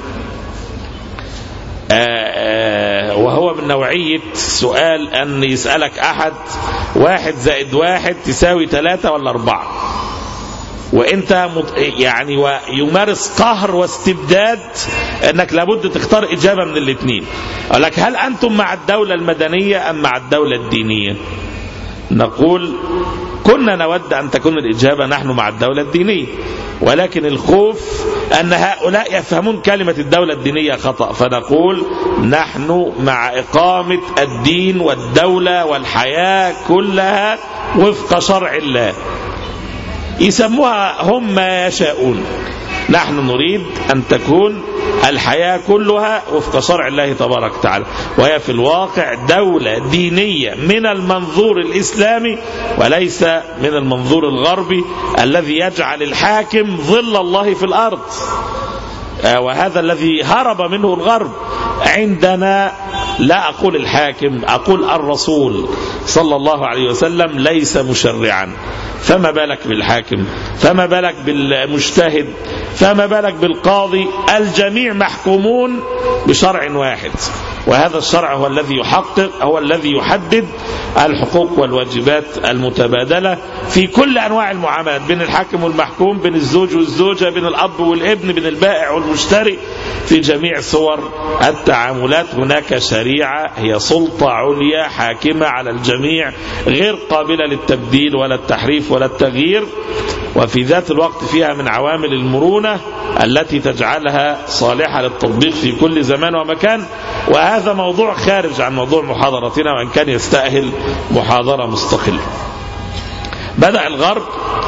وهو من نوعية سؤال أن يسألك أحد 1 زائد 1 تساوي 3 ولا 4، وانت يعني ويمارس قهر واستبداد انك لابد تختار اجابة من الاثنين. قال لك هل انتم مع الدولة المدنية ام مع الدولة الدينية؟ نقول كنا نود ان تكون الاجابة نحن مع الدولة الدينية، ولكن الخوف ان هؤلاء يفهمون كلمة الدولة الدينية خطأ، فنقول نحن مع اقامة الدين والدولة والحياة كلها وفق شرع الله، يسموها هم ما يشاءون. نحن نريد أن تكون الحياة كلها وفق شرع الله تبارك وتعالى، وهي في الواقع دولة دينية من المنظور الإسلامي وليس من المنظور الغربي الذي يجعل الحاكم ظل الله في الأرض، وهذا الذي هرب منه الغرب. عندنا لا أقول الحاكم، أقول الرسول صلى الله عليه وسلم ليس مشرعا، فما بالك بالحاكم، فما بالك بالمجتهد، فما بالك بالقاضي. الجميع محكومون بشرع واحد، وهذا الشرع هو الذي يحقق، هو الذي يحدد الحقوق والواجبات المتبادلة في كل أنواع المعاملات، بين الحاكم والمحكوم، بين الزوج والزوجة، بين الأب والابن، بين البائع والمشتري، في جميع صور التعاملات هناك شريعة هي سلطة عليا حاكمة على الجميع، غير قابلة للتبديل ولا التحريف ولا التغيير، وفي ذات الوقت فيها من عوامل المرونة التي تجعلها صالحة للتطبيق في كل زمان ومكان. وهذا موضوع خارج عن موضوع محاضرتنا، وإن كان يستأهل محاضرة مستقلة. بدأ الغرب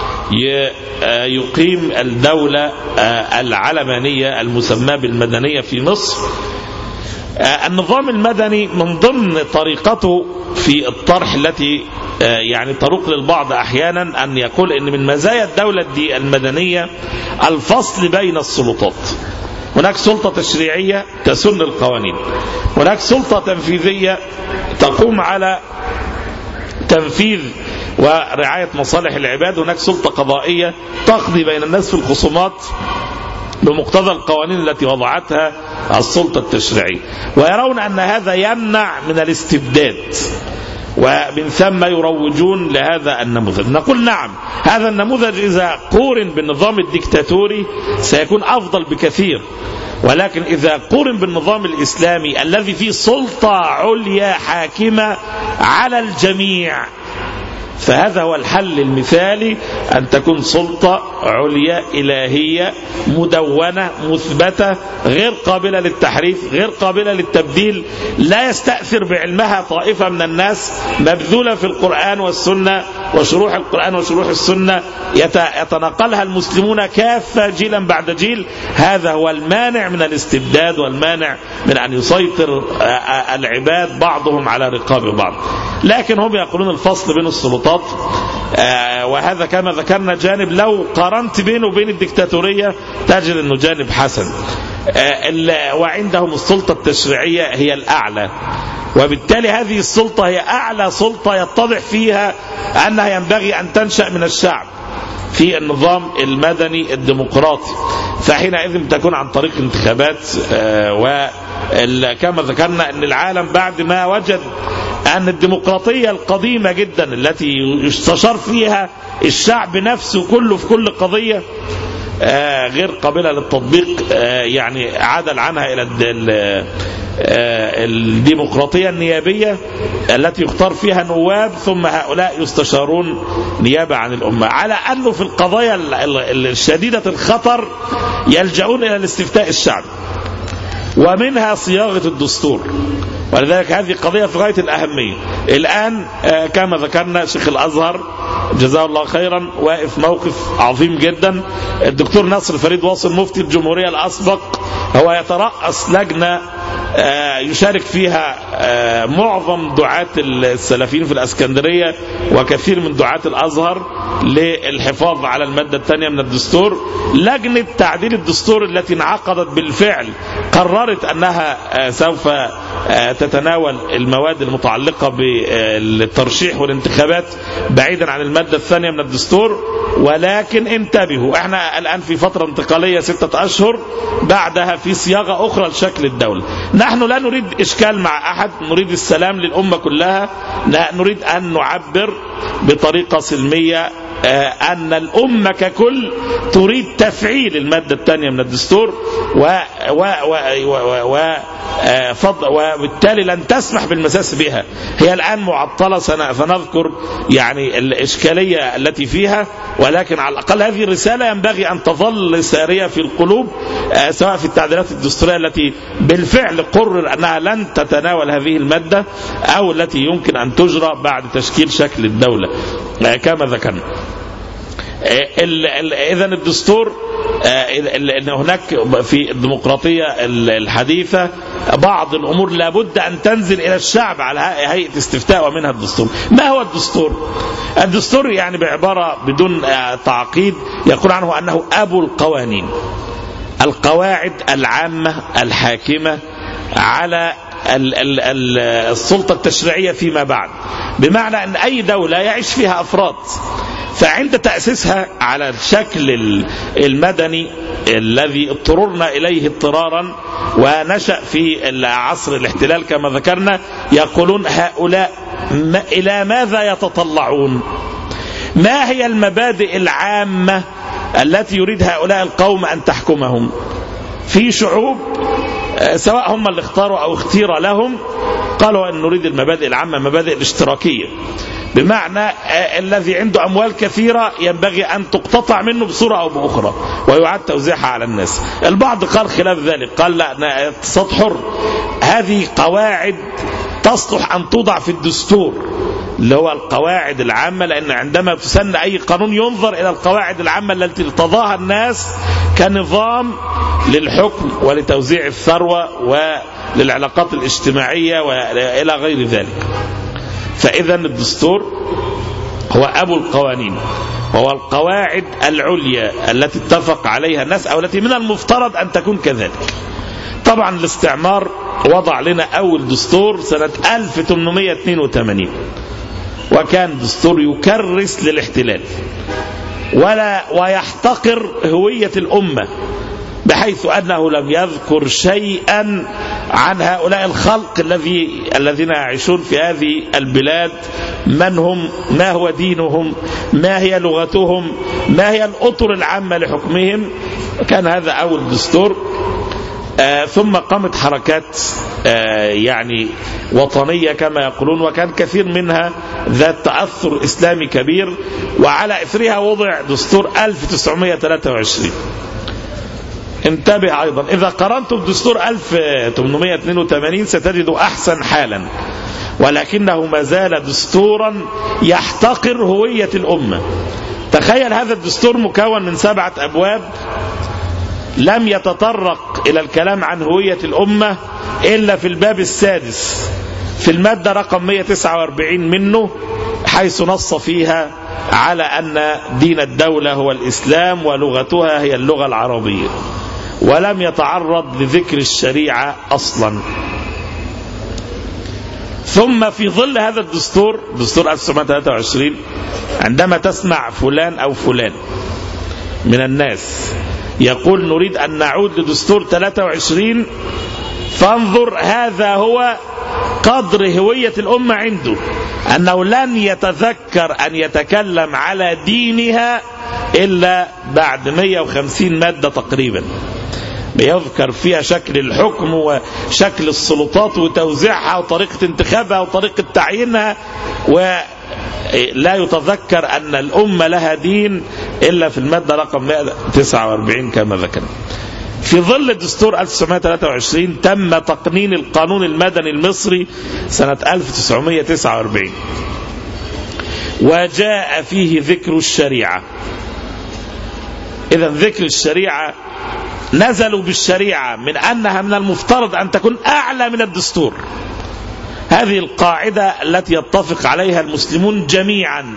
يقيم الدولة العلمانية المسمى بالمدنية في مصر. النظام المدني من ضمن طريقته في الطرح التي يعني تروق للبعض أحيانا أن يقول إن من مزايا الدولة المدنية الفصل بين السلطات. هناك سلطة تشريعية تسن القوانين، هناك سلطة تنفيذية تقوم على تنفيذ ورعاية مصالح العباد، هناك سلطة قضائية تقضي بين الناس في الخصومات بمقتضى القوانين التي وضعتها السلطة التشريعية، ويرون أن هذا يمنع من الاستبداد. ومن ثم يروجون لهذا النموذج. نقول نعم، هذا النموذج إذا قورن بالنظام الديكتاتوري سيكون أفضل بكثير، ولكن إذا قورن بالنظام الإسلامي الذي فيه سلطة عليا حاكمة على الجميع، فهذا هو الحل المثالي، أن تكون سلطة عليا إلهية مدونة مثبتة غير قابلة للتحريف غير قابلة للتبديل، لا يستأثر بعلمها طائفة من الناس، مبذولة في القرآن والسنة وشروح القرآن وشروح السنة يتناقلها المسلمون كافة جيلا بعد جيل. هذا هو المانع من الاستبداد والمانع من أن يسيطر العباد بعضهم على رقاب بعض. لكن هم يقولون الفصل بين السلطات، وهذا كما ذكرنا جانب لو قارنت بينه وبين الدكتاتورية تجد أنه جانب حسن. وعندهم السلطة التشريعية هي الأعلى، وبالتالي هذه السلطة هي أعلى سلطة يتضح فيها أنها ينبغي أن تنشأ من الشعب في النظام المدني الديمقراطي، فحينئذ تكون عن طريق انتخابات. وكما ذكرنا أن العالم بعد ما وجد أن الديمقراطية القديمة جدا التي يستشار فيها الشعب نفسه كله في كل قضية غير قابلة للتطبيق، يعني عدل عنها إلى الديمقراطية النيابية التي يختار فيها نواب ثم هؤلاء يستشارون نيابة عن الأمة، على أنه في القضايا الشديدة الخطر يلجؤون إلى الاستفتاء الشعبي، ومنها صياغة الدستور. ولذلك هذه قضية في غاية الأهمية. الآن كما ذكرنا شيخ الأزهر جزاه الله خيرا واقف موقف عظيم جدا. الدكتور ناصر فريد واصل مفتي الجمهورية الأسبق هو يترأس لجنة يشارك فيها معظم دعاة السلفيين في الأسكندرية وكثير من دعاة الأزهر للحفاظ على المادة الثانية من الدستور. لجنة تعديل الدستور التي انعقدت بالفعل قررت أنها سوف تتناول المواد المتعلقة بالترشيح والانتخابات بعيدا عن المادة الثانية من الدستور. ولكن انتبهوا، احنا الآن في فترة انتقالية 6 أشهر، بعدها في صياغة أخرى لشكل الدولة. نحن لا نريد إشكال مع أحد، نريد السلام للأمة كلها، نريد أن نعبر بطريقة سلمية أن الأمة ككل تريد تفعيل المادة الثانية من الدستور، وبالتالي لن تسمح بالمساس بها. هي الآن معطلة، سنذكر يعني الإشكالية التي فيها، ولكن على الأقل هذه الرسالة ينبغي أن تظل سارية في القلوب، سواء في التعديلات الدستورية التي بالفعل قرر أنها لن تتناول هذه المادة، أو التي يمكن أن تجرى بعد تشكيل شكل الدولة كما ذكرنا. إذن الدستور، إن هناك في الديمقراطية الحديثة بعض الأمور لابد أن تنزل إلى الشعب على هيئة استفتاء، ومنها الدستور. ما هو الدستور؟ الدستور يعني بعبارة بدون تعقيد يقول عنه أنه أبو القوانين، القواعد العامة الحاكمة على السلطة التشريعية فيما بعد، بمعنى أن أي دولة يعيش فيها أفراد، فعند تأسيسها على الشكل المدني الذي اضطررنا إليه اضطرارا ونشأ في عصر الاحتلال كما ذكرنا، يقولون هؤلاء إلى ماذا يتطلعون؟ ما هي المبادئ العامة التي يريد هؤلاء القوم أن تحكمهم؟ في شعوب سواء هم اللي اختاروا أو اختير لهم قالوا أن نريد المبادئ العامة، مبادئ الاشتراكية، بمعنى الذي عنده أموال كثيرة ينبغي أن تقتطع منه بصورة أو بأخرى ويعاد توزيعها على الناس. البعض قال خلاف ذلك، قال لا، اقتصاد حر. هذه قواعد تصلح أن توضع في الدستور اللي هو القواعد العامة، لأن عندما تسن أي قانون ينظر إلى القواعد العامة التي ارتضاها الناس كنظام للحكم ولتوزيع الثروة وللعلاقات الاجتماعية وإلى غير ذلك. فإذا الدستور هو أبو القوانين، وهو القواعد العليا التي اتفق عليها الناس أو التي من المفترض أن تكون كذلك. طبعا الاستعمار وضع لنا أول دستور سنة 1882، وكان دستور يكرس للاحتلال ويحتقر هوية الأمة، بحيث أنه لم يذكر شيئا عن هؤلاء الخلق الذين يعيشون في هذه البلاد، من هم، ما هو دينهم، ما هي لغتهم، ما هي الأطر العامة لحكمهم. كان هذا أول دستور. ثم قامت حركات يعني وطنية كما يقولون، وكان كثير منها ذات تأثر إسلامي كبير، وعلى إثرها وضع دستور 1923. انتبه أيضا، إذا قارنت بدستور 1882 ستجد أحسن حالا، ولكنه ما زال دستورا يحتقر هوية الأمة. تخيل هذا الدستور مكون من 7 أبواب، لم يتطرق إلى الكلام عن هوية الأمة إلا في الباب السادس في المادة رقم 149 منه، حيث نص فيها على أن دين الدولة هو الإسلام ولغتها هي اللغة العربية، ولم يتعرض لذكر الشريعة أصلا. ثم في ظل هذا الدستور، دستور 1923، عندما تسمع فلان أو فلان من الناس يقول نريد أن نعود لدستور 23، فانظر هذا هو قدر هوية الأمة عنده، أنه لن يتذكر أن يتكلم على دينها إلا بعد 150 مادة تقريبا، بيذكر فيها شكل الحكم وشكل السلطات وتوزيعها وطريقة انتخابها وطريقة تعيينها، ولا يتذكر أن الأمة لها دين إلا في المادة رقم 149 كما ذكر. في ظل الدستور 1923 تم تقنين القانون المدني المصري سنة 1949، وجاء فيه ذكر الشريعة. إذا ذكر الشريعة، نزلوا بالشريعة من أنها من المفترض أن تكون أعلى من الدستور. هذه القاعدة التي يتفق عليها المسلمون جميعا.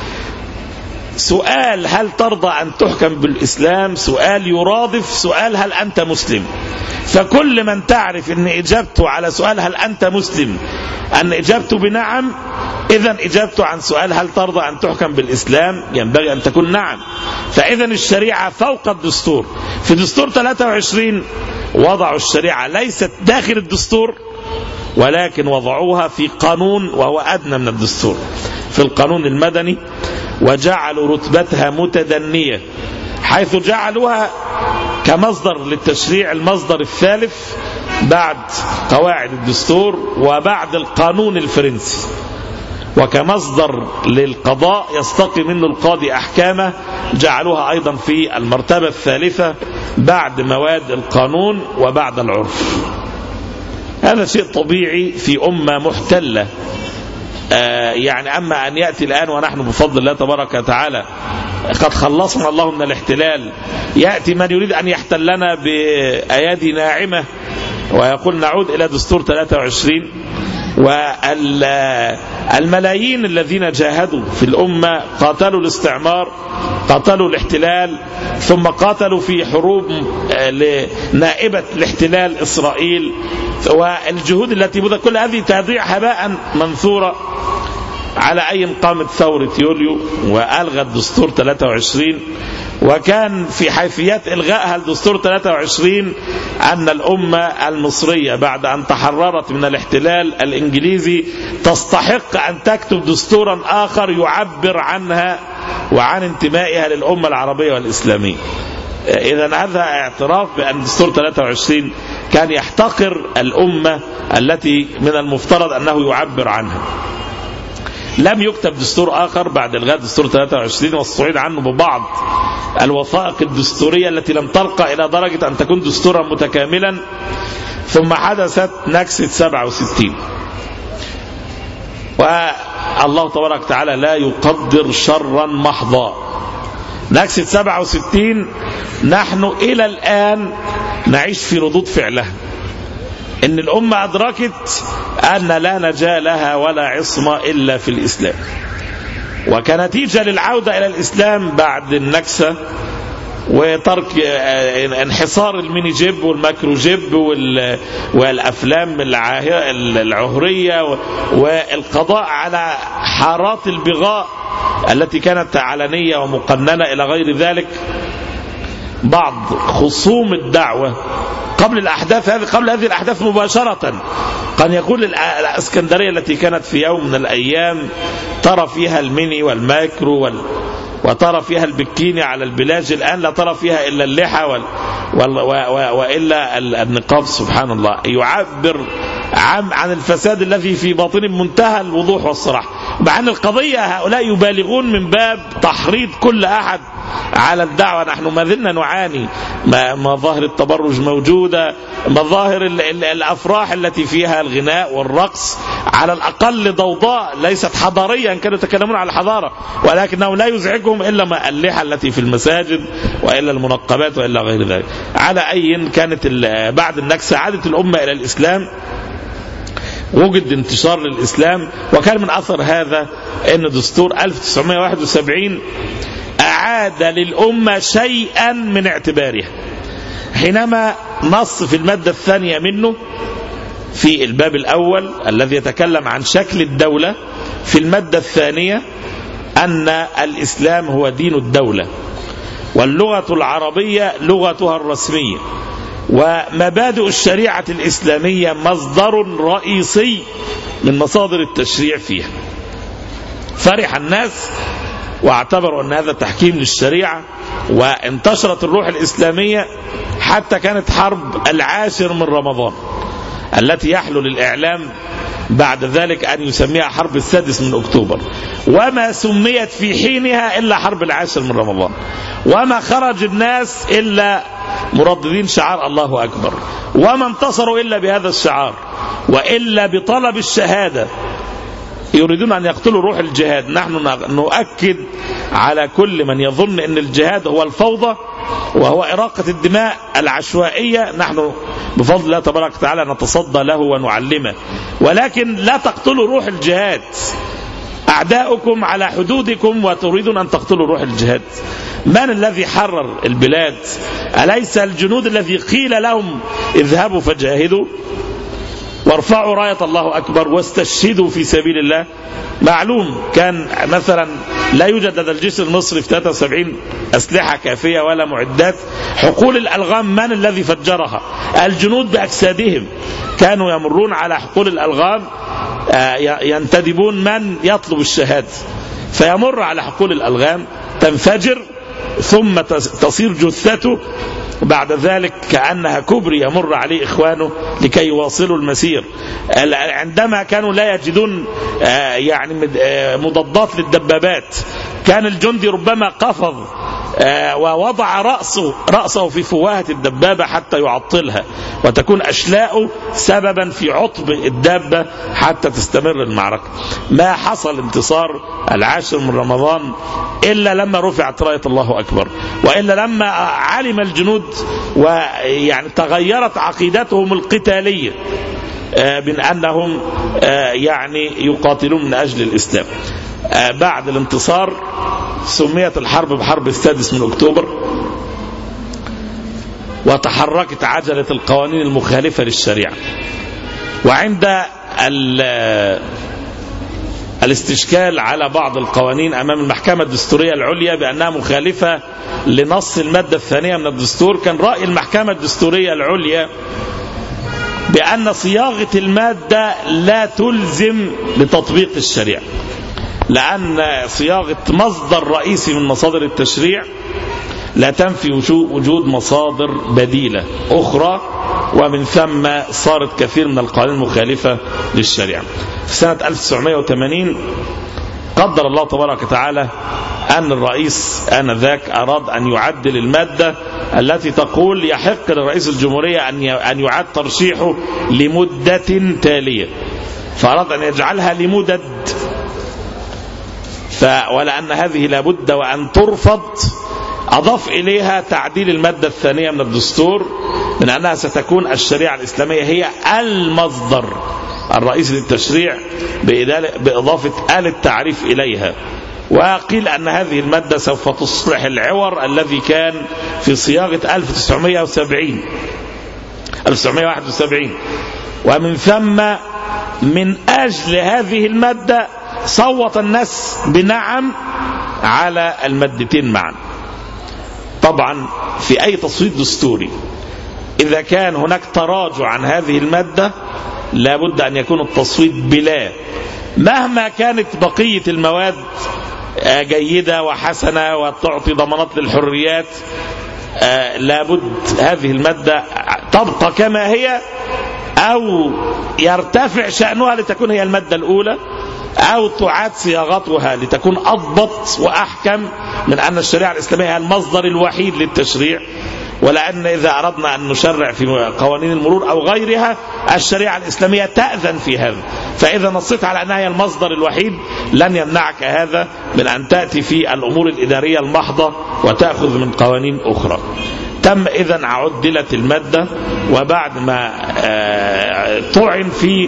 سؤال هل ترضى أن تحكم بالإسلام سؤال يرادف سؤال هل أنت مسلم، فكل من تعرف أن إجابته على سؤال هل أنت مسلم أن إجابته بنعم، إذن إجابته عن سؤال هل ترضى أن تحكم بالإسلام ينبغي أن تكون نعم. فإذن الشريعة فوق الدستور. في دستور 23 وضعوا الشريعة ليست داخل الدستور، ولكن وضعوها في قانون وهو أدنى من الدستور، في القانون المدني، وجعلوا رتبتها متدنية، حيث جعلوها كمصدر للتشريع، المصدر الثالث بعد قواعد الدستور وبعد القانون الفرنسي، وكمصدر للقضاء يستقي منه القاضي أحكامه، جعلوها أيضا في المرتبة الثالثة بعد مواد القانون وبعد العرف. هذا شيء طبيعي في أمة محتلة. يعني أما أن يأتي الآن ونحن بفضل الله تبارك وتعالى قد خلصنا الله من الاحتلال، يأتي من يريد أن يحتلنا بأيادي ناعمة ويقول نعود إلى دستور 23. والملايين الذين جاهدوا في الأمة قاتلوا الاستعمار، قاتلوا الاحتلال، ثم قاتلوا في حروب لنائبة الاحتلال إسرائيل، والجهود التي بذلت كل هذه تضيع هباء منثورا على أي قامت ثورة يوليو وألغى الدستور 23. وكان في حيثيات إلغائها الدستور 23 أن الأمة المصرية بعد أن تحررت من الاحتلال الإنجليزي تستحق أن تكتب دستورا آخر يعبر عنها وعن انتمائها للأمة العربية والإسلامية. إذن هذا اعتراف بأن دستور 23 كان يحتقر الأمة التي من المفترض أنه يعبر عنها. لم يكتب دستور آخر بعد إلغاء دستور 23 والصعيد عنه ببعض الوثائق الدستورية التي لم ترقى إلى درجة أن تكون دستورا متكاملا. ثم حدثت نكسة 67، والله تبارك وتعالى لا يقدر شرا محضا. نكسة 67 نحن إلى الآن نعيش في ردود فعلها، إن الأمة أدركت أن لا نجاة لها ولا عصمة إلا في الإسلام. وكنتيجة للعودة إلى الإسلام بعد النكسة وترك انحصار الميني جيب والماكرو جيب والأفلام العهرية والقضاء على حارات البغاء التي كانت علنية ومقننة إلى غير ذلك، بعض خصوم الدعوة قبل الأحداث هذه، قبل هذه الأحداث مباشرة. قد يقول الإسكندرية التي كانت في يوم من الأيام ترى فيها الميني والمايكرو وترى فيها البكيني على البلاج، الآن لا ترى فيها إلا اللحى وإلا النقاب. سبحان الله، يعبر عن الفساد الذي في باطن منتهى الوضوح والصراحة. مع أن القضية هؤلاء يبالغون من باب تحريض كل أحد على الدعوة. نحن ما زلنا نعاني، مظاهر التبرج موجودة، مظاهر الأفراح التي فيها الغناء والرقص على الأقل ضوضاء ليست حضارية، كانوا يتكلمون على الحضارة، ولكنه لا يزعجهم إلا اللحى التي في المساجد وإلا المنقبات وإلا غير ذلك. على أي كانت بعد النكسة عادت الأمة إلى الإسلام، وجد انتشار للإسلام، وكان من أثر هذا أن دستور 1971 أعاد للأمة شيئا من اعتبارها، حينما نص في المادة الثانية منه في الباب الأول الذي يتكلم عن شكل الدولة، في المادة الثانية أن الإسلام هو دين الدولة، واللغة العربية لغتها الرسمية، ومبادئ الشريعة الإسلامية مصدر رئيسي من مصادر التشريع فيها. فرح الناس واعتبروا أن هذا تحكيم للشريعة، وانتشرت الروح الإسلامية حتى كانت حرب 10 من رمضان التي يحلو للإعلام بعد ذلك أن يسميها حرب 6 من أكتوبر، وما سميت في حينها إلا حرب 10 من رمضان، وما خرج الناس إلا مرددين شعار الله أكبر، وما انتصروا إلا بهذا الشعار، وإلا بطلب الشهادة. يريدون أن يقتلوا روح الجهاد. نحن نؤكد على كل من يظن أن الجهاد هو الفوضى وهو إراقة الدماء العشوائية، نحن بفضل الله تبارك وتعالى نتصدى له ونعلمه، ولكن لا تقتلوا روح الجهاد. أعداؤكم على حدودكم وتريدون أن تقتلوا روح الجهاد. من الذي حرر البلاد؟ أليس الجنود الذي قيل لهم اذهبوا فجاهدوا وارفعوا راية الله أكبر واستشهدوا في سبيل الله؟ معلوم كان مثلا لا يوجد لدى الجيش المصري في 73 أسلحة كافية ولا معدات. حقول الألغام من الذي فجرها؟ الجنود بأجسادهم كانوا يمرون على حقول الألغام، ينتدبون من يطلب الشهادة، فيمر على حقول الألغام تنفجر ثم تصير جثته بعد ذلك كأنها كبري يمر عليه إخوانه لكي يواصلوا المسير. عندما كانوا لا يجدون يعني مضادات للدبابات، كان الجندي ربما قفز ووضع رأسه في فواهة الدبابة حتى يعطلها، وتكون أشلاؤه سببا في عطب الدابة حتى تستمر المعركة. ما حصل انتصار 10 من رمضان إلا لما رفعت راية الله أكبر، وإلا لما علم الجنود ويعني تغيرت عقيدتهم القتالية من أنهم يعني يقاتلون من أجل الإسلام. بعد الانتصار سميت الحرب بحرب 6 من أكتوبر، وتحركت عجلة القوانين المخالفة للشريعة. وعند الاستشكال على بعض القوانين أمام المحكمة الدستورية العليا بأنها مخالفة لنص المادة الثانية من الدستور، كان رأي المحكمة الدستورية العليا بأن صياغة المادة لا تلزم بتطبيق الشريعة، لأن صياغة مصدر رئيسي من مصادر التشريع لا تنفي وجود مصادر بديلة أخرى، ومن ثم صارت كثير من القوانين المخالفة للشريعة. في سنة 1980 قدر الله تبارك وتعالى أن الرئيس آنذاك أراد أن يعدل المادة التي تقول يحق لرئيس الجمهورية أن يعاد ترشيحه لمدة تالية، فأراد أن يجعلها لمدد، ولأن هذه لابد وأن ترفض أضاف إليها تعديل المادة الثانية من الدستور من أنها ستكون الشريعة الإسلامية هي المصدر الرئيسي للتشريع بإضافة آل التعريف إليها. وقيل أن هذه المادة سوف تصلح العور الذي كان في صياغة 1971، ومن ثم من أجل هذه المادة صوت الناس بنعم على المادتين معا. طبعا في أي تصويت دستوري إذا كان هناك تراجع عن هذه المادة لابد أن يكون التصويت بلا، مهما كانت بقية المواد جيدة وحسنة وتعطي ضمانات للحريات، لابد هذه المادة تبقى كما هي أو يرتفع شأنها لتكون هي المادة الأولى، أو تعاد صياغتها لتكون أضبط وأحكم من أن الشريعة الإسلامية هي المصدر الوحيد للتشريع، ولأن إذا أردنا أن نشرع في قوانين المرور أو غيرها الشريعة الإسلامية تأذن في هذا. فإذا نصيت على أنها هي المصدر الوحيد لن يمنعك هذا من أن تأتي في الأمور الإدارية المحضة وتأخذ من قوانين أخرى. تم إذن عدلت المادة، وبعد ما طعن في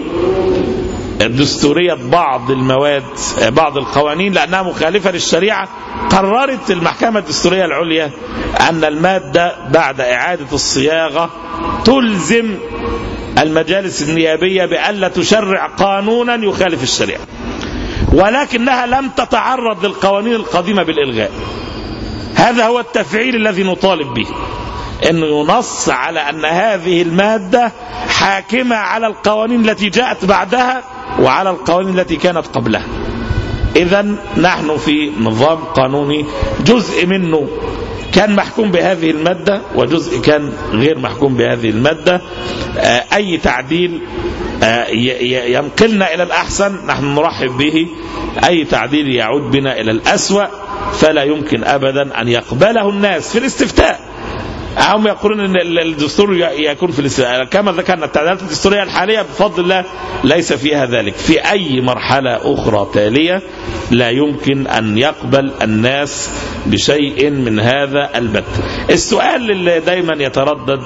دستورية بعض المواد بعض القوانين لأنها مخالفة للشريعة، قررت المحكمة الدستورية العليا أن المادة بعد إعادة الصياغة تلزم المجالس النيابية بألا تشرع قانونا يخالف الشريعة، ولكنها لم تتعرض للقوانين القديمة بالإلغاء. هذا هو التفعيل الذي نطالب به، أنه ينص على أن هذه المادة حاكمة على القوانين التي جاءت بعدها وعلى القوانين التي كانت قبلها. إذن نحن في نظام قانوني جزء منه كان محكوم بهذه المادة وجزء كان غير محكوم بهذه المادة. أي تعديل ينقلنا إلى الأحسن نحن نرحب به، أي تعديل يعود بنا إلى الأسوأ فلا يمكن أبدا أن يقبله الناس في الاستفتاء. هم يقولون أن الدستور يكون في الاستفتاء، كما ذكرنا التعديلات الدستورية الحالية بفضل الله ليس فيها ذلك. في أي مرحلة أخرى تالية لا يمكن أن يقبل الناس بشيء من هذا البت. السؤال اللي دايما يتردد،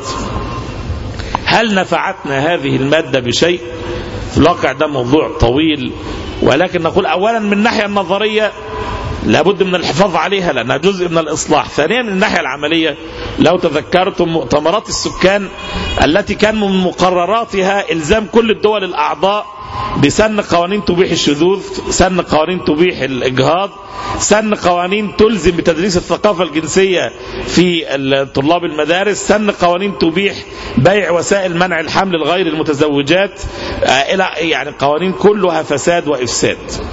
هل نفعتنا هذه المادة بشيء؟ في الواقع ده موضوع طويل، ولكن نقول أولا من الناحية النظرية لابد من الحفاظ عليها لأنها جزء من الإصلاح. ثانيا من الناحية العملية، لو تذكرتم مؤتمرات السكان التي كان من مقرراتها إلزام كل الدول الأعضاء بسن قوانين تبيح الشذوذ، سن قوانين تبيح الإجهاض، سن قوانين تلزم بتدريس الثقافة الجنسية في طلاب المدارس، سن قوانين تبيح بيع وسائل منع الحمل لغير المتزوجات، إلى يعني قوانين كلها فساد وإفساد.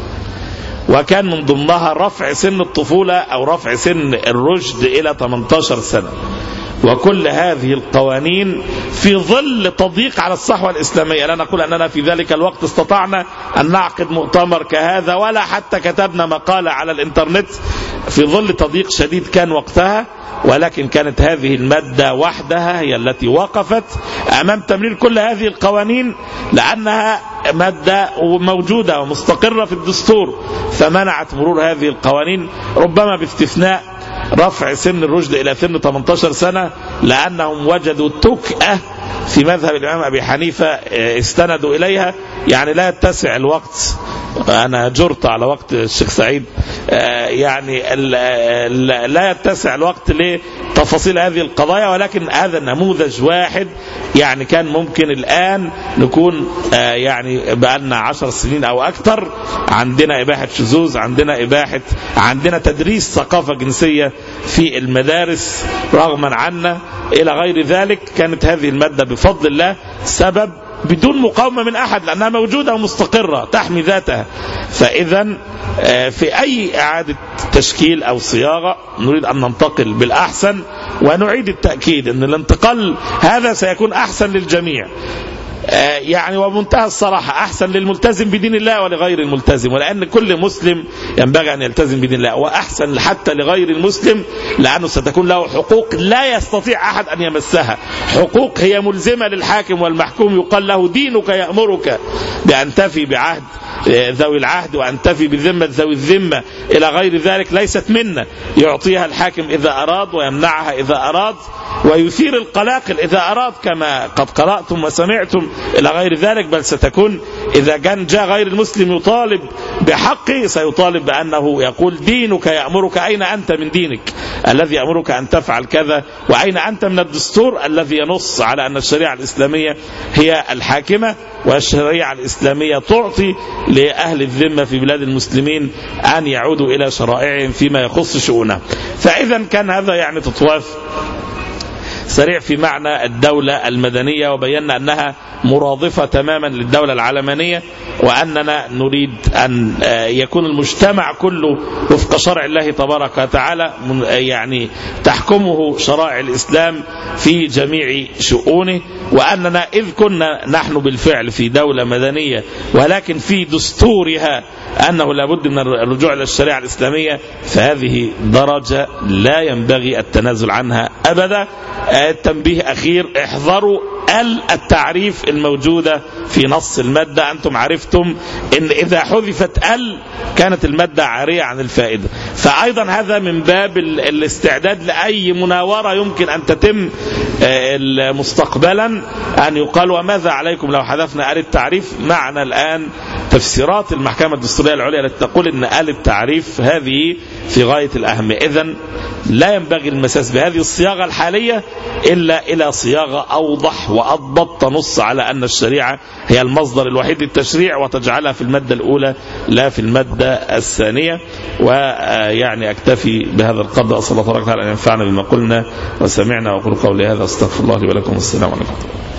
وكان من ضمنها رفع سن الطفولة أو رفع سن الرشد إلى 18 سنة. وكل هذه القوانين في ظل تضييق على الصحوة الإسلامية. لا نقول أننا في ذلك الوقت استطعنا أن نعقد مؤتمر كهذا ولا حتى كتبنا مقالة على الإنترنت، في ظل تضييق شديد كان وقتها، ولكن كانت هذه المادة وحدها هي التي وقفت أمام تمرير كل هذه القوانين، لأنها مادة موجودة ومستقرة في الدستور، فمنعت مرور هذه القوانين، ربما باستثناء رفع سن الرشد إلى سن 18 سنة لأنهم وجدوا تكأة في مذهب الإمام أبي حنيفة استندوا إليها، يعني لا يتسع الوقت. أنا جرت على وقت الشيخ سعيد، يعني لا يتسع الوقت لتفاصيل هذه القضايا، ولكن هذا نموذج واحد. يعني كان ممكن الآن نكون يعني بقالنا 10 سنين أو أكثر عندنا إباحة شذوذ، عندنا تدريس ثقافة جنسية في المدارس رغما عنا إلى غير ذلك. كانت هذه المادة بفضل الله سبب بدون مقاومة من أحد، لأنها موجودة ومستقرة تحمي ذاتها. فإذا في أي إعادة تشكيل أو صياغة نريد أن ننتقل بالأحسن، ونعيد التأكيد أن الانتقال هذا سيكون أحسن للجميع، يعني ومنتهى الصراحة أحسن للملتزم بدين الله ولغير الملتزم، ولأن كل مسلم ينبغي أن يلتزم بدين الله، وأحسن حتى لغير المسلم لأنه ستكون له حقوق لا يستطيع أحد أن يمسها، حقوق هي ملزمة للحاكم والمحكوم، يقال له دينك يأمرك بأن تفي بعهد ذوي العهد وأن تفي بذمة ذوي الذمة إلى غير ذلك، ليست منا، يعطيها الحاكم إذا أراد ويمنعها إذا أراد، ويثير القلاقل إذا أراد كما قد قرأتم وسمعتم إلى غير ذلك. بل ستكون إذا كان جاء غير المسلم يطالب بحقه سيطالب بأنه يقول دينك يأمرك، أين أنت من دينك الذي يأمرك أن تفعل كذا؟ وأين أنت من الدستور الذي ينص على أن الشريعة الإسلامية هي الحاكمة، والشريعة الإسلامية تعطي لأهل الذمة في بلاد المسلمين أن يعودوا إلى شرائعهم فيما يخص شؤونهم. فإذا كان هذا يعني تطواف سريع في معنى الدولة المدنية، وبينا أنها مرادفة تماما للدولة العلمانية، وأننا نريد أن يكون المجتمع كله وفق شرع الله تبارك وتعالى، يعني تحكمه شرائع الإسلام في جميع شؤونه، وأننا إذ كنا نحن بالفعل في دولة مدنية ولكن في دستورها أنه لابد من الرجوع إلى الشريعة الإسلامية، فهذه درجة لا ينبغي التنازل عنها أبدا. تنبيه أخير: احذروا التعريف الموجودة في نص المادة. أنتم عرفتم أن إذا حذفت كانت المادة عارية عن الفائدة، فأيضا هذا من باب الاستعداد لأي مناورة يمكن أن تتم مستقبلا، أن يقال وماذا عليكم لو حذفنا التعريف. معنا الآن تفسيرات المحكمة الدستورية العليا التي تقول أن التعريف هذه في غاية الأهمية. إذن لا ينبغي المساس بهذه الصياغة الحالية إلا إلى صياغة أوضح وأضبط تنص على أن الشريعة هي المصدر الوحيد للتشريع، وتجعلها في المادة الأولى لا في المادة الثانية. ويعني أكتفي بهذا القدر. أسأل الله تعالى أن ينفعنا بما قلنا وسمعنا، وأقول قولي هذا أستغفر الله لي ولكم، والسلام عليكم.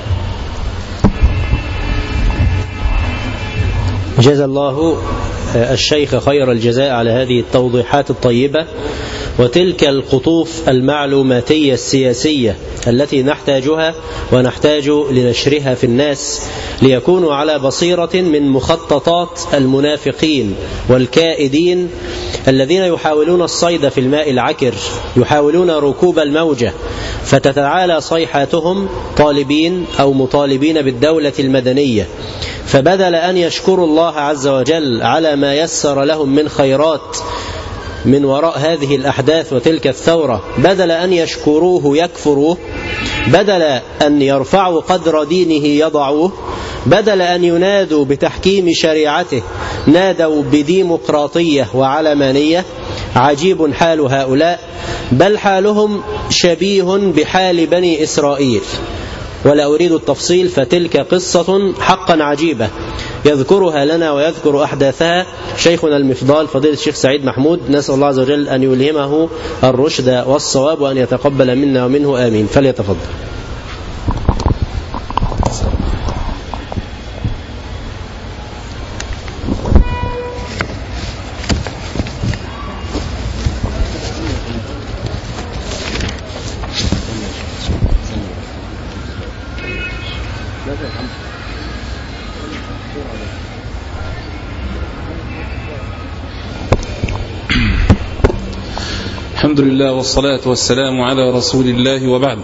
جزا الله الشيخ خير الجزاء على هذه التوضيحات الطيبة وتلك القطوف المعلوماتية السياسية التي نحتاجها ونحتاج لنشرها في الناس ليكونوا على بصيرة من مخططات المنافقين والكائدين الذين يحاولون الصيد في الماء العكر، يحاولون ركوب الموجة، فتتعالى صيحاتهم طالبين أو مطالبين بالدولة المدنية. فبدل أن يشكروا الله عز وجل على ما يسر لهم من خيرات من وراء هذه الأحداث وتلك الثورة، بدل أن يشكروه يكفروه، بدل أن يرفعوا قدر دينه يضعوه، بدل أن ينادوا بتحكيم شريعته نادوا بديمقراطية وعلمانية. عجيب حال هؤلاء، بل حالهم شبيه بحال بني إسرائيل، ولا أريد التفصيل، فتلك قصة حقا عجيبة يذكرها لنا ويذكر أحداثها شيخنا المفضال فضيلة الشيخ سعيد محمود. نسأل الله عز وجل أن يلهمه الرشد والصواب وأن يتقبل منا ومنه، آمين. فليتفضل. الحمد لله والصلاة والسلام على رسول الله، وبعد.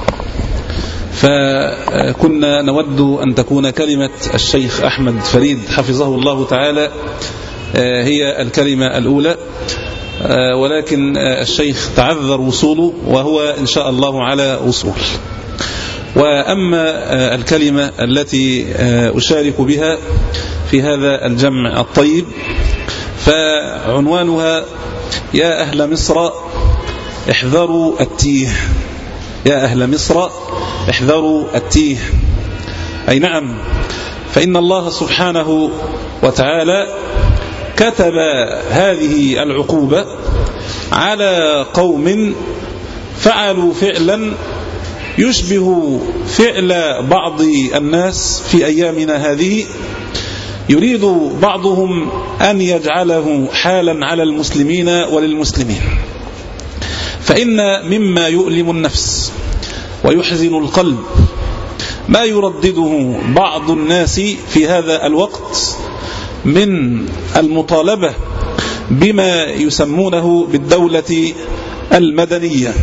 فكنا نود أن تكون كلمة الشيخ أحمد فريد حفظه الله تعالى هي الكلمة الأولى، ولكن الشيخ تعذر وصوله وهو إن شاء الله على وصول. وأما الكلمة التي أشارك بها في هذا الجمع الطيب فعنوانها: يا أهل مصر احذروا التيه. يا أهل مصر احذروا التيه. أي نعم، فإن الله سبحانه وتعالى كتب هذه العقوبة على قوم فعلوا فعلا يشبه فعل بعض الناس في أيامنا هذه، يريد بعضهم أن يجعله حالا على المسلمين وللمسلمين. فإن مما يؤلم النفس ويحزن القلب ما يردده بعض الناس في هذا الوقت من المطالبة بما يسمونه بالدولة المدنية.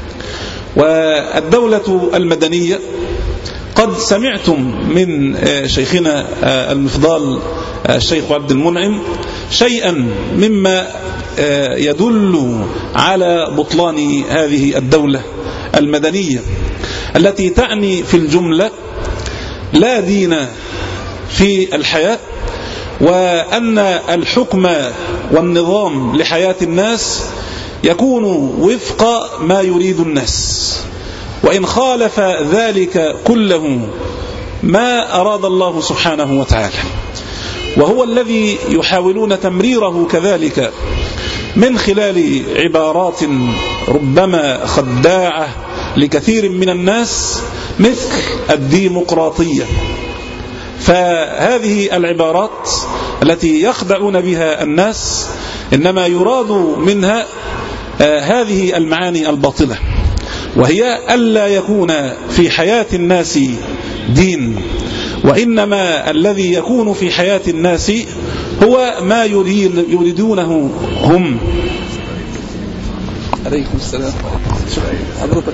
والدولة المدنية قد سمعتم من شيخنا المفضال الشيخ عبد المنعم شيئا مما يدل على بطلان هذه الدولة المدنية التي تعني في الجملة لا دين في الحياة، وأن الحكم والنظام لحياة الناس يكون وفق ما يريد الناس، وإن خالف ذلك كله ما أراد الله سبحانه وتعالى، وهو الذي يحاولون تمريره كذلك من خلال عبارات ربما خداعة لكثير من الناس مثل الديمقراطية. فهذه العبارات التي يخدعون بها الناس إنما يراد منها هذه المعاني الباطلة، وهي ألا يكون في حياة الناس دين، وإنما الذي يكون في حياة الناس هو ما يريدونه هم. عليكم السلام. حضرتك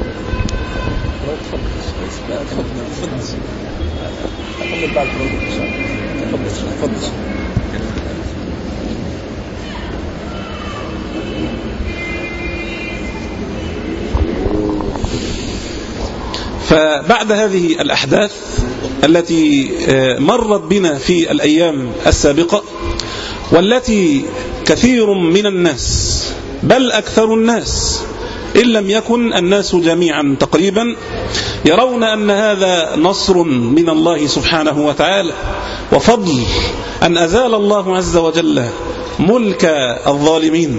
فبعد هذه الأحداث التي مرت بنا في الأيام السابقة، والتي كثير من الناس بل أكثر الناس إن لم يكن الناس جميعا تقريبا يرون أن هذا نصر من الله سبحانه وتعالى وفضل أن أزال الله عز وجل ملك الظالمين.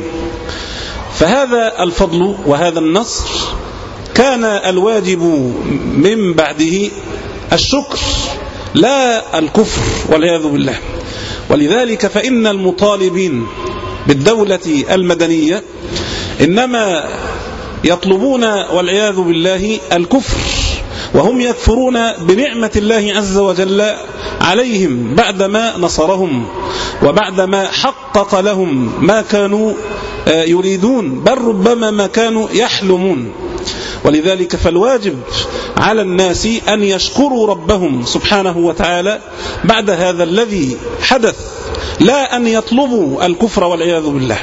فهذا الفضل وهذا النصر كان الواجب من بعده الشكر لا الكفر والعياذ بالله. ولذلك فإن المطالبين بالدولة المدنية إنما يطلبون والعياذ بالله الكفر، وهم يكفرون بنعمة الله عز وجل عليهم بعدما نصرهم وبعدما حقق لهم ما كانوا يريدون، بل ربما ما كانوا يحلمون. ولذلك فالواجب على الناس أن يشكروا ربهم سبحانه وتعالى بعد هذا الذي حدث، لا أن يطلبوا الكفر والعياذ بالله.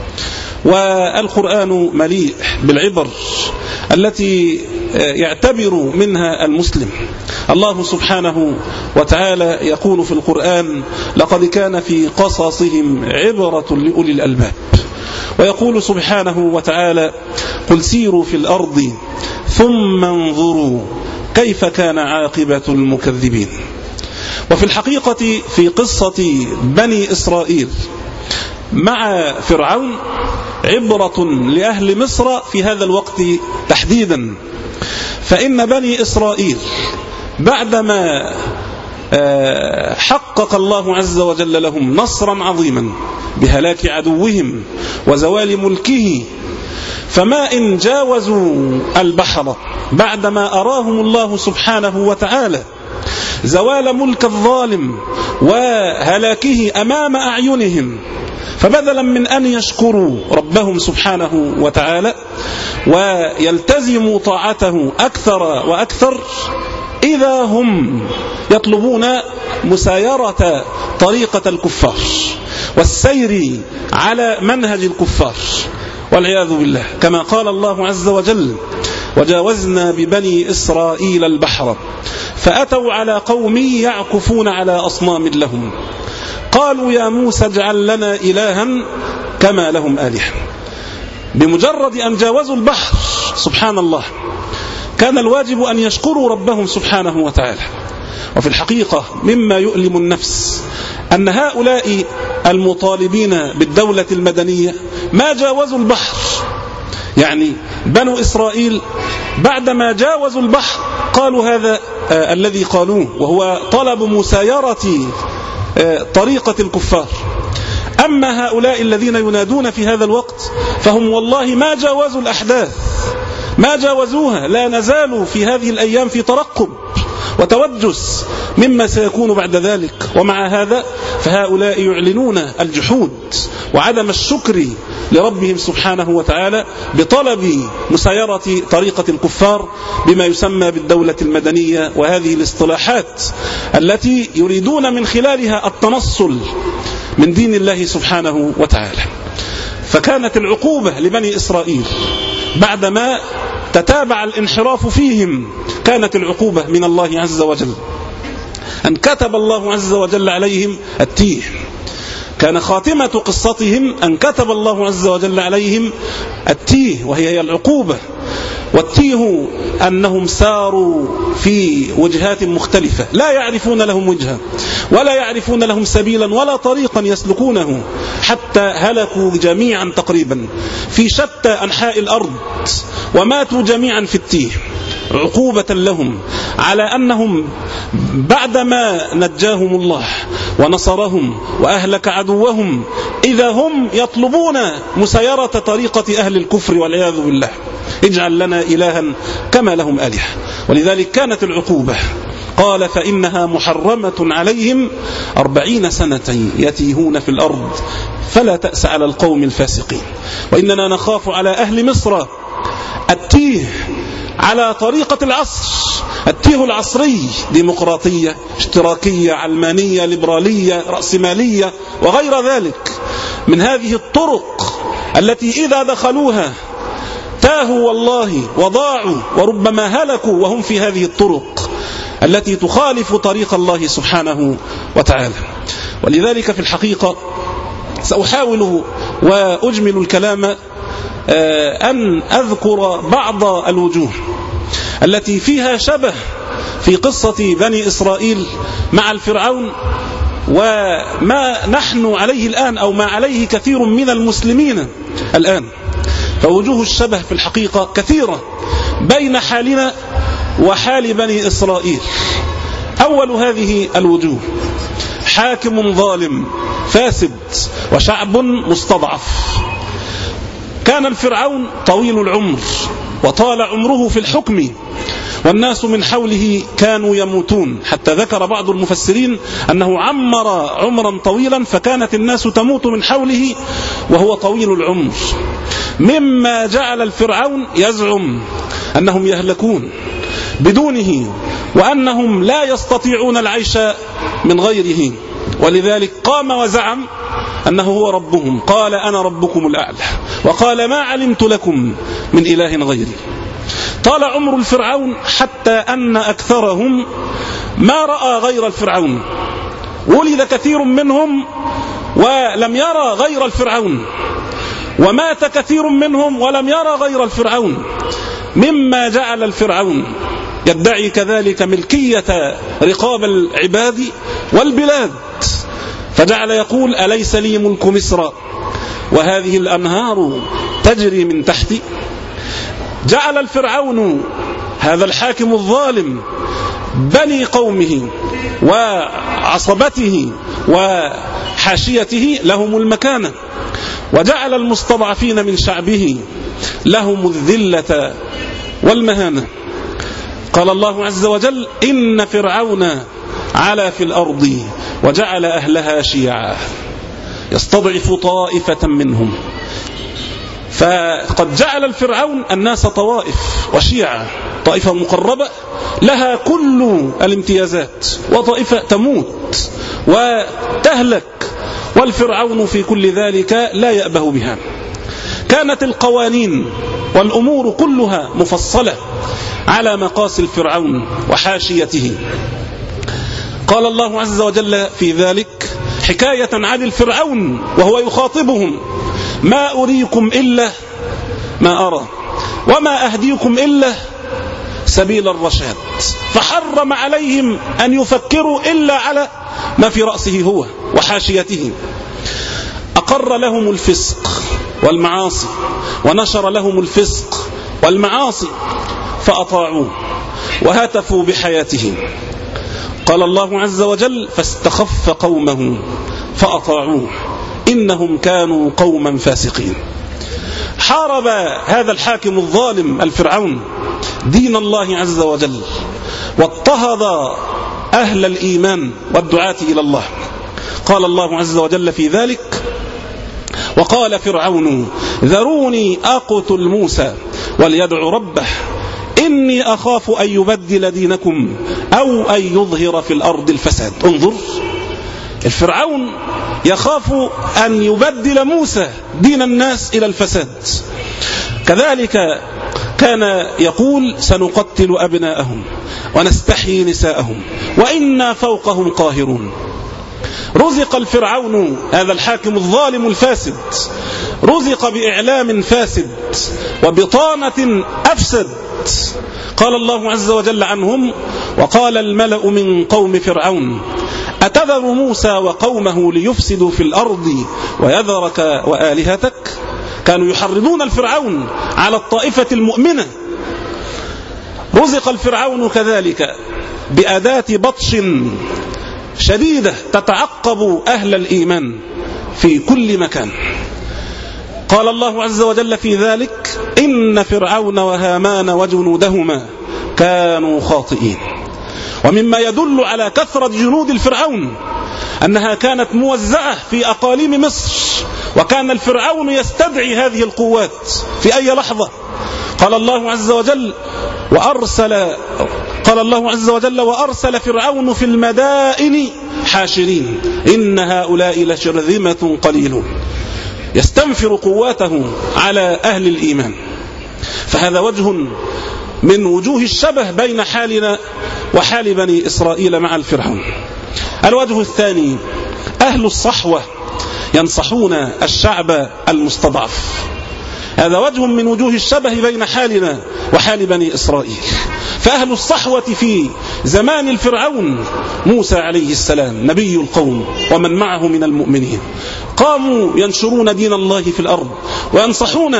والقرآن مليء بالعبر التي يعتبر منها المسلم. الله سبحانه وتعالى يقول في القرآن: لقد كان في قصصهم عبرة لأولي الألباب. ويقول سبحانه وتعالى: قل سيروا في الأرض ثم انظروا كيف كان عاقبة المكذبين. وفي الحقيقة في قصة بني إسرائيل مع فرعون عبرة لأهل مصر في هذا الوقت تحديدا. فإن بني إسرائيل بعدما حقق الله عز وجل لهم نصرا عظيما بهلاك عدوهم وزوال ملكه، فما إن جاوزوا البحر بعدما أراهم الله سبحانه وتعالى زوال ملك الظالم وهلاكه أمام أعينهم، فبدلا من أن يشكروا ربهم سبحانه وتعالى ويلتزموا طاعته أكثر وأكثر، إذا هم يطلبون مسايرة طريقة الكفار والسير على منهج الكفار والعياذ بالله. كما قال الله عز وجل: وجاوزنا ببني إسرائيل البحر فأتوا على قوم يعكفون على أصنام لهم قالوا يا موسى اجعل لنا إلها كما لهم آلهة. بمجرد أن جاوزوا البحر سبحان الله كان الواجب أن يشكروا ربهم سبحانه وتعالى. وفي الحقيقة مما يؤلم النفس أن هؤلاء المطالبين بالدولة المدنية ما جاوزوا البحر. يعني بنو إسرائيل بعدما جاوزوا البحر قالوا هذا الذي قالوه، وهو طلب مسايرة طريقة الكفار. أما هؤلاء الذين ينادون في هذا الوقت فهم والله ما جاوزوا الأحداث، ما جاوزوها، لا نزالوا في هذه الأيام في ترقب وتوجس مما سيكون بعد ذلك. ومع هذا فهؤلاء يعلنون الجحود وعدم الشكر لربهم سبحانه وتعالى بطلب مسايرة طريقة الكفار بما يسمى بالدولة المدنية، وهذه الاصطلاحات التي يريدون من خلالها التنصل من دين الله سبحانه وتعالى. فكانت العقوبة لبني إسرائيل بعدما تتابع الانحراف فيهم، كانت العقوبة من الله عز وجل أن كتب الله عز وجل عليهم التيه. كان خاتمة قصتهم أن كتب الله عز وجل عليهم التيه، وهي العقوبة والتيه أنهم ساروا في وجهات مختلفة، لا يعرفون لهم وجها ولا يعرفون لهم سبيلا ولا طريقا يسلكونه، حتى هلكوا جميعا تقريبا في شتى أنحاء الأرض وماتوا جميعا في التيه، عقوبة لهم على أنهم بعدما نجاهم الله ونصرهم وأهلك عدوهم إذا هم يطلبون مسيرة طريقة أهل الكفر والعياذ بالله. اجعل لنا إلها كما لهم آلهة. ولذلك كانت العقوبة، قال فإنها محرمة عليهم 40 سنة يتيهون في الأرض فلا تأس على القوم الفاسقين. وإننا نخاف على أهل مصر التيه على طريقة العصر، التيه العصري، ديمقراطية، اشتراكية، علمانية، ليبرالية، رأسمالية وغير ذلك من هذه الطرق التي إذا دخلوها تاهوا والله وضاعوا وربما هلكوا وهم في هذه الطرق التي تخالف طريق الله سبحانه وتعالى. ولذلك في الحقيقة سأحاول وأجمل الكلام أن أذكر بعض الوجوه التي فيها شبه في قصة بني إسرائيل مع الفرعون وما نحن عليه الآن أو ما عليه كثير من المسلمين الآن. فوجوه الشبه في الحقيقة كثيرة بين حالنا وحال بني إسرائيل. أول هذه الوجوه حاكم ظالم فاسد وشعب مستضعف. كان الفرعون طويل العمر وطال عمره في الحكم والناس من حوله كانوا يموتون، حتى ذكر بعض المفسرين أنه عمر عمرا طويلا فكانت الناس تموت من حوله وهو طويل العمر، مما جعل الفرعون يزعم أنهم يهلكون بدونه وأنهم لا يستطيعون العيش من غيره. ولذلك قام وزعم أنه هو ربهم، قال أنا ربكم الأعلى، وقال ما علمت لكم من إله غيري. طال عمر الفرعون حتى أن أكثرهم ما رأى غير الفرعون، ولد كثير منهم ولم يرى غير الفرعون، ومات كثير منهم ولم يرى غير الفرعون، مما جعل الفرعون يدعي كذلك ملكية رقاب العباد والبلاد، فجعل يقول أليس لي ملك مصر وهذه الأنهار تجري من تحتي. جعل الفرعون هذا الحاكم الظالم بني قومه وعصبته وحاشيته لهم المكانة، وجعل المستضعفين من شعبه لهم الذلة والمهانة. قال الله عز وجل إن فرعون علا في الأرض وجعل أهلها شيعا يستضعف طائفة منهم. فقد جعل الفرعون الناس طوائف وشيعا، طائفة مقربة لها كل الامتيازات وطائفة تموت وتهلك، والفرعون في كل ذلك لا يأبه بها. كانت القوانين والأمور كلها مفصلة على مقاس الفرعون وحاشيته. قال الله عز وجل في ذلك حكاية عن الفرعون وهو يخاطبهم ما أريكم إلا ما أرى وما أهديكم إلا سبيل الرشاد، فحرم عليهم أن يفكروا إلا على ما في رأسه هو وحاشيته. أقر لهم الفسق والمعاصي ونشر لهم الفسق والمعاصي فأطاعوه وهتفوا بحياتهم. قال الله عز وجل فاستخف قومه فأطاعوه إنهم كانوا قوما فاسقين. حارب هذا الحاكم الظالم الفرعون دين الله عز وجل واضطهد أهل الإيمان والدعاة إلى الله. قال الله عز وجل في ذلك وقال فرعون ذروني أقتل موسى وليدع ربه إني أخاف أن يبدل دينكم أو أن يظهر في الأرض الفساد. انظر، الفرعون يخاف أن يبدل موسى دين الناس إلى الفساد. كذلك كان يقول سنقتل أبناءهم ونستحيي نساءهم وإنا فوقهم قاهرون. رزق الفرعون هذا الحاكم الظالم الفاسد، رزق بإعلام فاسد وبطانة أفسد. قال الله عز وجل عنهم: وقال الملأ من قوم فرعون أتذر موسى وقومه ليفسدوا في الأرض ويذرك وآلهتك. كانوا يحرضون الفرعون على الطائفة المؤمنة. رزق الفرعون كذلك بأداة بطش شديدة تتعقب أهل الإيمان في كل مكان. قال الله عز وجل في ذلك: إن فرعون وهامان وجنودهما كانوا خاطئين. ومما يدل على كثرة جنود الفرعون أنها كانت موزعة في أقاليم مصر، وكان الفرعون يستدعي هذه القوات في أي لحظة. قال الله عز وجل: وأرسل فرعون في المدائن حاشرين إن هؤلاء لشرذمة قليلون. يستنفر قواته على أهل الإيمان. فهذا وجه من وجوه الشبه بين حالنا وحال بني إسرائيل مع الفرعون. الوجه الثاني: أهل الصحوة ينصحون الشعب المستضعف. هذا وجه من وجوه الشبه بين حالنا وحال بني إسرائيل. فأهل الصحوة في زمان الفرعون موسى عليه السلام نبي القوم ومن معه من المؤمنين قاموا ينشرون دين الله في الأرض وينصحون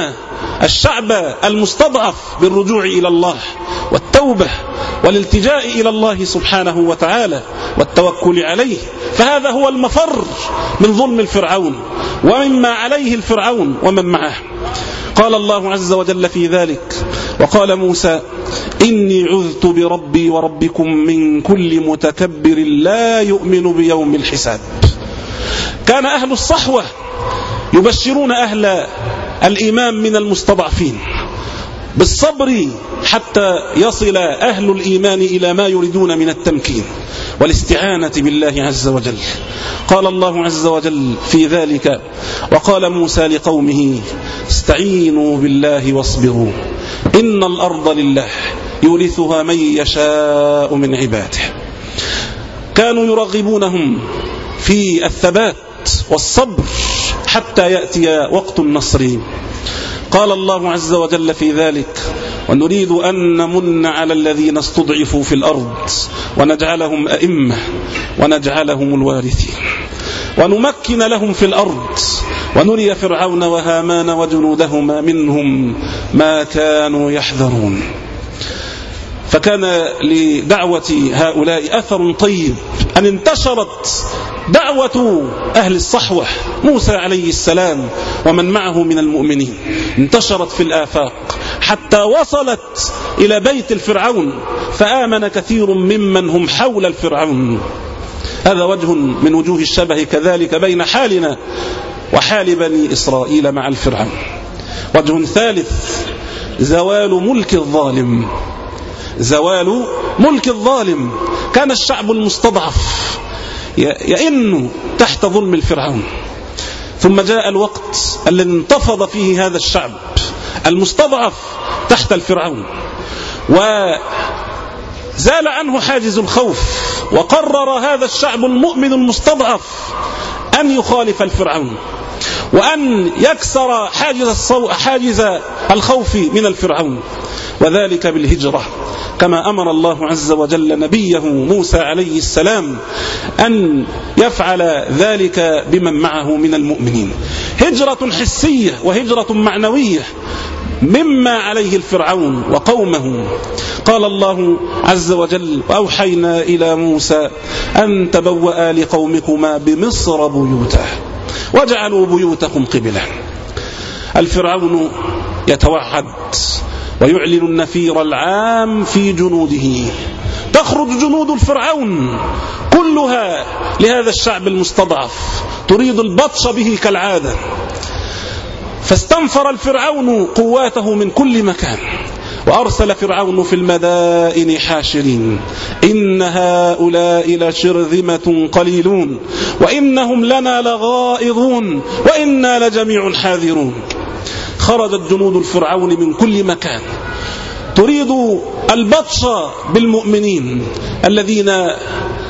الشعب المستضعف بالرجوع إلى الله والتوبة والالتجاء إلى الله سبحانه وتعالى والتوكل عليه. فهذا هو المفر من ظلم الفرعون ومما عليه الفرعون ومن معه. قال الله عز وجل في ذلك: وقال موسى إني عذت بربي وربكم من كل متكبر لا يؤمن بيوم الحساب. كان أهل الصحوة يبشرون أهل الإيمان من المستضعفين بالصبر حتى يصل أهل الإيمان إلى ما يريدون من التمكين والاستعانة بالله عز وجل. قال الله عز وجل في ذلك: وقال موسى لقومه استعينوا بالله واصبروا إن الأرض لله يورثها من يشاء من عباده. كانوا يرغبونهم في الثبات والصبر حتى يأتي وقت النصر. قال الله عز وجل في ذلك: ونريد أن نمن على الذين استضعفوا في الأرض ونجعلهم أئمة ونجعلهم الوارثين ونمكن لهم في الأرض ونري فرعون وهامان وجنودهما منهم ما كانوا يحذرون. فكان لدعوة هؤلاء أثر طيب أن انتشرت دعوة أهل الصحوة موسى عليه السلام ومن معه من المؤمنين، انتشرت في الآفاق حتى وصلت إلى بيت الفرعون فآمن كثير ممن هم حول الفرعون. هذا وجه من وجوه الشبه كذلك بين حالنا وحال بني إسرائيل مع الفرعون. وجه ثالث: زوال ملك الظالم. زوال ملك الظالم. كان الشعب المستضعف يئن تحت ظلم الفرعون، ثم جاء الوقت الذي انتفض فيه هذا الشعب المستضعف تحت الفرعون وزال عنه حاجز الخوف، وقرر هذا الشعب المؤمن المستضعف أن يخالف الفرعون وأن يكسر حاجز الخوف من الفرعون، وذلك بالهجرة كما أمر الله عز وجل نبيه موسى عليه السلام أن يفعل ذلك بمن معه من المؤمنين. هجرة حسية وهجرة معنوية مما عليه الفرعون وقومه. قال الله عز وجل: وأوحينا إلى موسى أن تبوأ لقومكما بمصر بيوتا واجعلوا بيوتكم قبلة. الفرعون يتوعد ويعلن النفير العام في جنوده. تخرج جنود الفرعون كلها لهذا الشعب المستضعف تريد البطش به كالعادة. فاستنفر الفرعون قواته من كل مكان وأرسل فرعون في المدائن حاشرين إن هؤلاء لشرذمة قليلون وإنهم لنا لغائظون وإنا لجميع حاذرون. خرجت جنود الفرعون من كل مكان تريد البطش بالمؤمنين الذين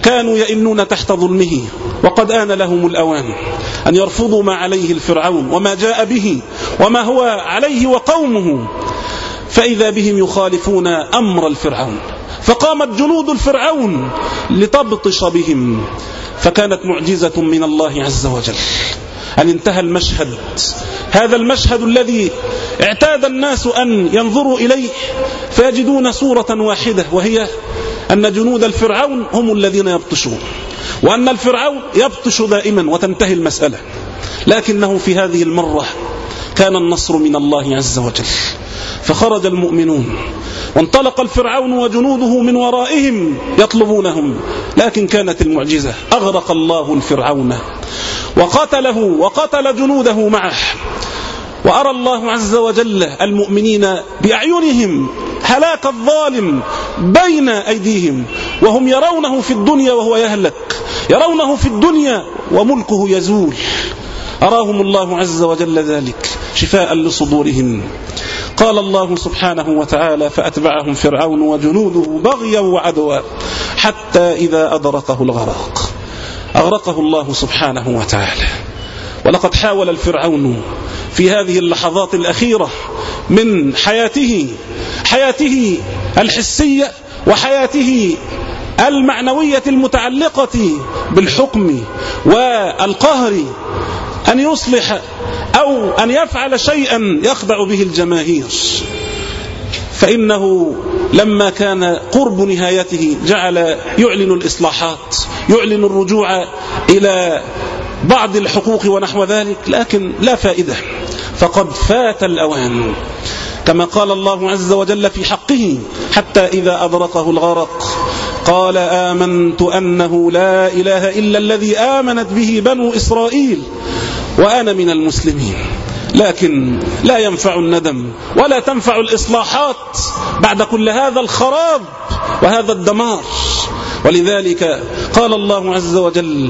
كانوا يئنون تحت ظلمه، وقد آن لهم الأوان أن يرفضوا ما عليه الفرعون وما جاء به وما هو عليه وقومه، فإذا بهم يخالفون أمر الفرعون، فقامت جنود الفرعون لتبطش بهم، فكانت معجزة من الله عز وجل أن انتهى المشهد، هذا المشهد الذي اعتاد الناس أن ينظروا إليه فيجدون صورة واحدة، وهي أن جنود الفرعون هم الذين يبطشون، وأن الفرعون يبطش دائما وتنتهي المسألة. لكنه في هذه المرة كان النصر من الله عز وجل، فخرج المؤمنون وانطلق الفرعون وجنوده من ورائهم يطلبونهم، لكن كانت المعجزة أغرق الله الفرعون وقتله وقتل جنوده معه، وأرى الله عز وجل المؤمنين بأعينهم هلاك الظالم بين أيديهم، وهم يرونه في الدنيا وهو يهلك، يرونه في الدنيا وملكه يزول. أراهم الله عز وجل ذلك شفاء لصدورهم. قال الله سبحانه وتعالى: فأتبعهم فرعون وجنوده بغيا وعدوا حتى إذا أدركه الغرق، أغرقه الله سبحانه وتعالى. ولقد حاول الفرعون في هذه اللحظات الأخيرة من حياته الحسية وحياته المعنوية المتعلقة بالحكم والقهر أن يصلح أو أن يفعل شيئا يخدع به الجماهير، فإنه لما كان قرب نهايته جعل يعلن الإصلاحات، يعلن الرجوع إلى بعض الحقوق ونحو ذلك، لكن لا فائدة، فقد فات الأوان، كما قال الله عز وجل في حقه: حتى إذا أدركه الغرق قال آمنت أنه لا إله إلا الذي آمنت به بنو إسرائيل وأنا من المسلمين. لكن لا ينفع الندم ولا تنفع الإصلاحات بعد كل هذا الخراب وهذا الدمار. ولذلك قال الله عز وجل: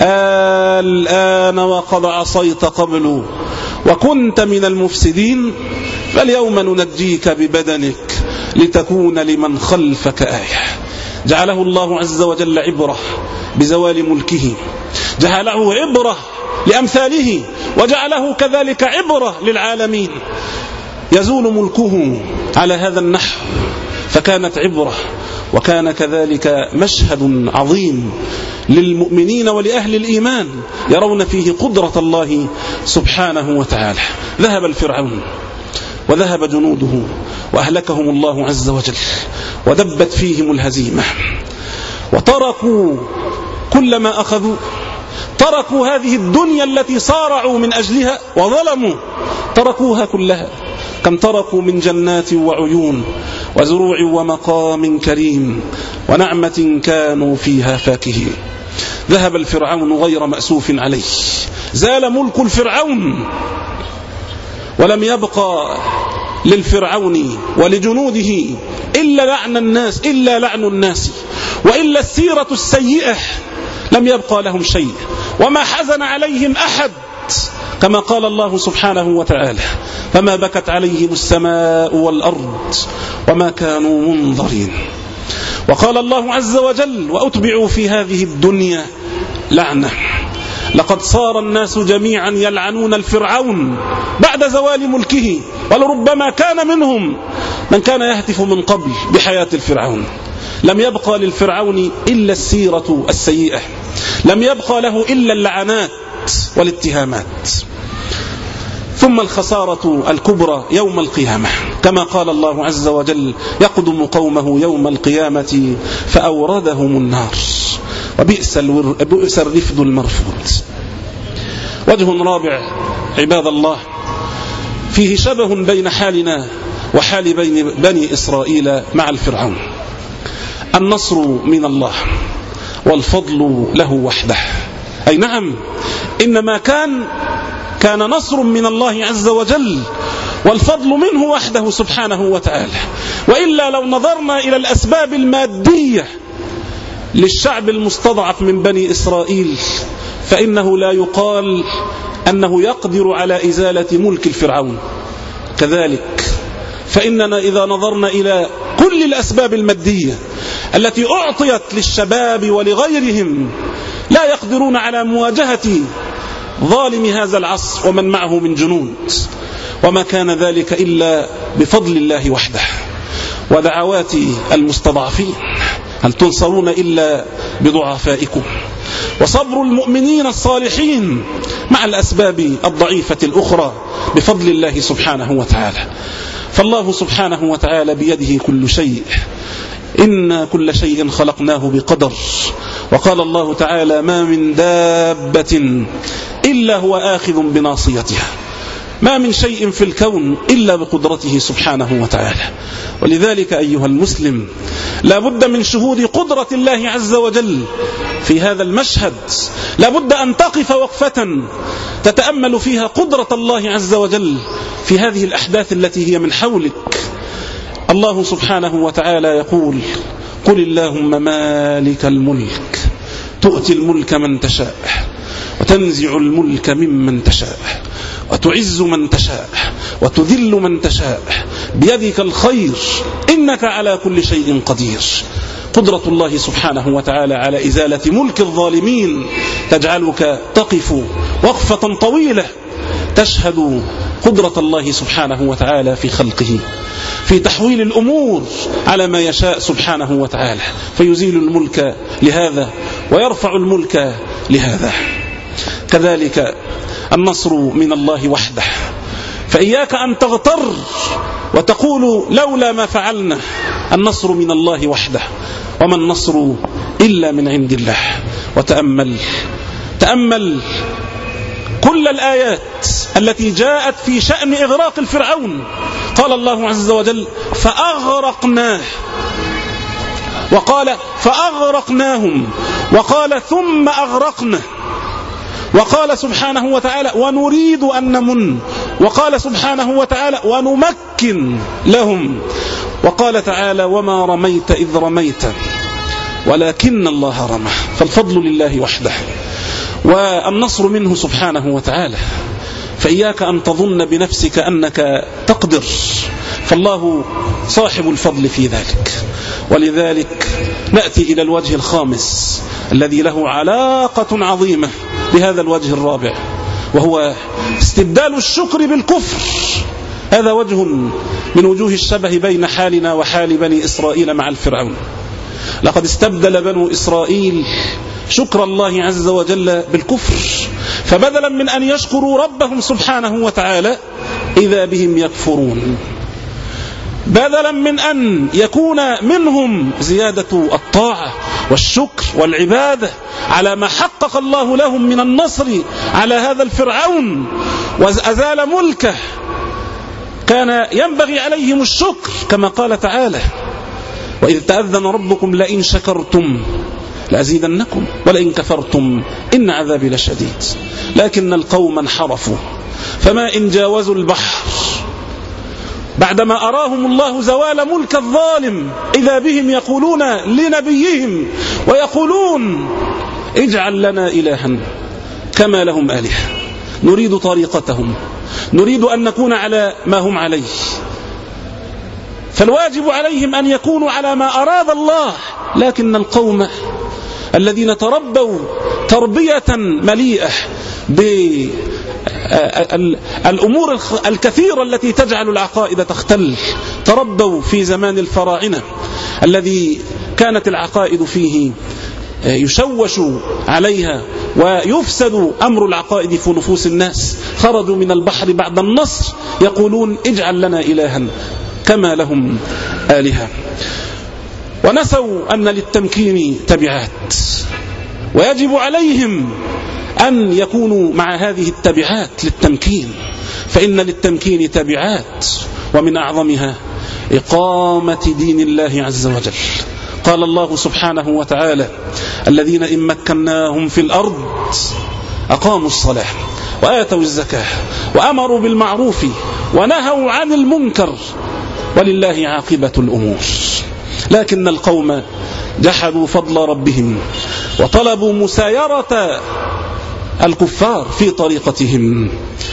الآن وقد عصيت قبل وكنت من المفسدين فاليوم ننجيك ببدنك لتكون لمن خلفك آية. جعله الله عز وجل عبرة بزوال ملكه، جعله عبرة لأمثاله، وجعله كذلك عبرة للعالمين. يزول ملكه على هذا النحو، فكانت عبرة، وكان كذلك مشهد عظيم للمؤمنين ولأهل الإيمان يرون فيه قدرة الله سبحانه وتعالى. ذهب الفرعون وذهب جنوده وأهلكهم الله عز وجل، ودبت فيهم الهزيمة، وتركوا كل ما أخذوا، تركوا هذه الدنيا التي صارعوا من أجلها وظلموا، تركوها كلها. كم تركوا من جنات وعيون وزروع ومقام كريم ونعمة كانوا فيها فاكهين. ذهب الفرعون غير مأسوف عليه، زال ملك الفرعون، ولم يبقى للفرعون ولجنوده إلا لعن الناس وإلا السيرة السيئة، لم يبقى لهم شيء، وما حزن عليهم أحد، كما قال الله سبحانه وتعالى: فما بكت عليهم السماء والأرض وما كانوا منظرين. وقال الله عز وجل: وأتبعوا في هذه الدنيا لعنة. لقد صار الناس جميعا يلعنون الفرعون بعد زوال ملكه، ولربما كان منهم من كان يهتف من قبل بحياة الفرعون. لم يبقى للفرعون إلا السيرة السيئة، لم يبقى له إلا اللعنات والاتهامات. ثم الخسارة الكبرى يوم القيامة، كما قال الله عز وجل: يقدم قومه يوم القيامة فأوردهم النار وبئس الرفد المرفود. وجه رابع عباد الله فيه شبه بين حالنا وحال بني إسرائيل مع الفرعون. النصر من الله والفضل له وحده. أي نعم، إنما كان نصر من الله عز وجل والفضل منه وحده سبحانه وتعالى. وإلا لو نظرنا إلى الأسباب المادية للشعب المستضعف من بني إسرائيل فإنه لا يقال أنه يقدر على إزالة ملك الفرعون. كذلك فإننا إذا نظرنا إلى كل الأسباب المادية التي أعطيت للشباب ولغيرهم لا يقدرون على مواجهة ظالم هذا العصر ومن معه من جنود، وما كان ذلك إلا بفضل الله وحده ودعوات المستضعفين. هل تنصرون إلا بضعفائكم؟ وصبر المؤمنين الصالحين مع الأسباب الضعيفة الأخرى بفضل الله سبحانه وتعالى. فالله سبحانه وتعالى بيده كل شيء، إن كل شيء خلقناه بقدر. وقال الله تعالى: ما من دابة إلا هو آخذ بناصيتها. ما من شيء في الكون إلا بقدرته سبحانه وتعالى. ولذلك أيها المسلم لا بد من شهود قدرة الله عز وجل في هذا المشهد. لا بد أن تقف وقفة تتأمل فيها قدرة الله عز وجل في هذه الأحداث التي هي من حولك. الله سبحانه وتعالى يقول: قل اللهم مالك الملك تؤتي الملك من تشاء وتنزع الملك ممن تشاء وتعز من تشاء وتذل من تشاء بيدك الخير إنك على كل شيء قدير. قدرة الله سبحانه وتعالى على إزالة ملك الظالمين تجعلك تقف وقفة طويلة تشهد قدرة الله سبحانه وتعالى في خلقه، في تحويل الأمور على ما يشاء سبحانه وتعالى، فيزيل الملك لهذا ويرفع الملك لهذا. كذلك النصر من الله وحده، فإياك أن تغتر وتقول لولا ما فعلنا. النصر من الله وحده، وما النصر إلا من عند الله. تأمل كل الآيات التي جاءت في شأن إغراق الفرعون. قال الله عز وجل: فأغرقناه، وقال فأغرقناهم، وقال ثم أغرقنا، وقال سبحانه وتعالى: ونريد أن نمن، وقال سبحانه وتعالى: ونمكن لهم، وقال تعالى: وما رميت إذ رميت ولكن الله رمى. فالفضل لله وحده والنصر منه سبحانه وتعالى. فإياك أن تظن بنفسك أنك تقدر، فالله صاحب الفضل في ذلك. ولذلك نأتي إلى الوجه الخامس الذي له علاقة عظيمة بهذا الوجه الرابع، وهو استبدال الشكر بالكفر. هذا وجه من وجوه الشبه بين حالنا وحال بني إسرائيل مع الفرعون. لقد استبدل بنو إسرائيل شكر الله عز وجل بالكفر، فبدلا من أن يشكروا ربهم سبحانه وتعالى إذا بهم يكفرون. بدلا من أن يكون منهم زيادة الطاعة والشكر والعبادة على ما حقق الله لهم من النصر على هذا الفرعون وأزال ملكه، كان ينبغي عليهم الشكر كما قال تعالى: وإذ تأذن ربكم لئن شكرتم لأزيدنكم ولئن كفرتم إن عذابي لشديد. لكن القوم انحرفوا، فما إن جاوزوا البحر بعدما أراهم الله زوال ملك الظالم إذا بهم يقولون لنبيهم ويقولون: اجعل لنا إلها كما لهم آلهة. نريد طريقتهم، نريد أن نكون على ما هم عليه. فالواجب عليهم أن يكونوا على ما أراد الله. لكن القوم الذين تربوا تربية مليئة بالأمور الكثيرة التي تجعل العقائد تختل، تربوا في زمان الفراعنة الذي كانت العقائد فيه يشوش عليها ويفسد أمر العقائد في نفوس الناس، خرجوا من البحر بعد النصر يقولون: اجعل لنا إلها كما لهم آلهة. ونسوا أن للتمكين تبعات، ويجب عليهم أن يكونوا مع هذه التبعات للتمكين، فإن للتمكين تبعات، ومن أعظمها إقامة دين الله عز وجل. قال الله سبحانه وتعالى: الذين إن مكناهم في الأرض أقاموا الصلاة وآتوا الزكاة وأمروا بالمعروف ونهوا عن المنكر ولله عاقبة الأمور. لكن القوم جحدوا فضل ربهم وطلبوا مسايرة الكفار في طريقتهم،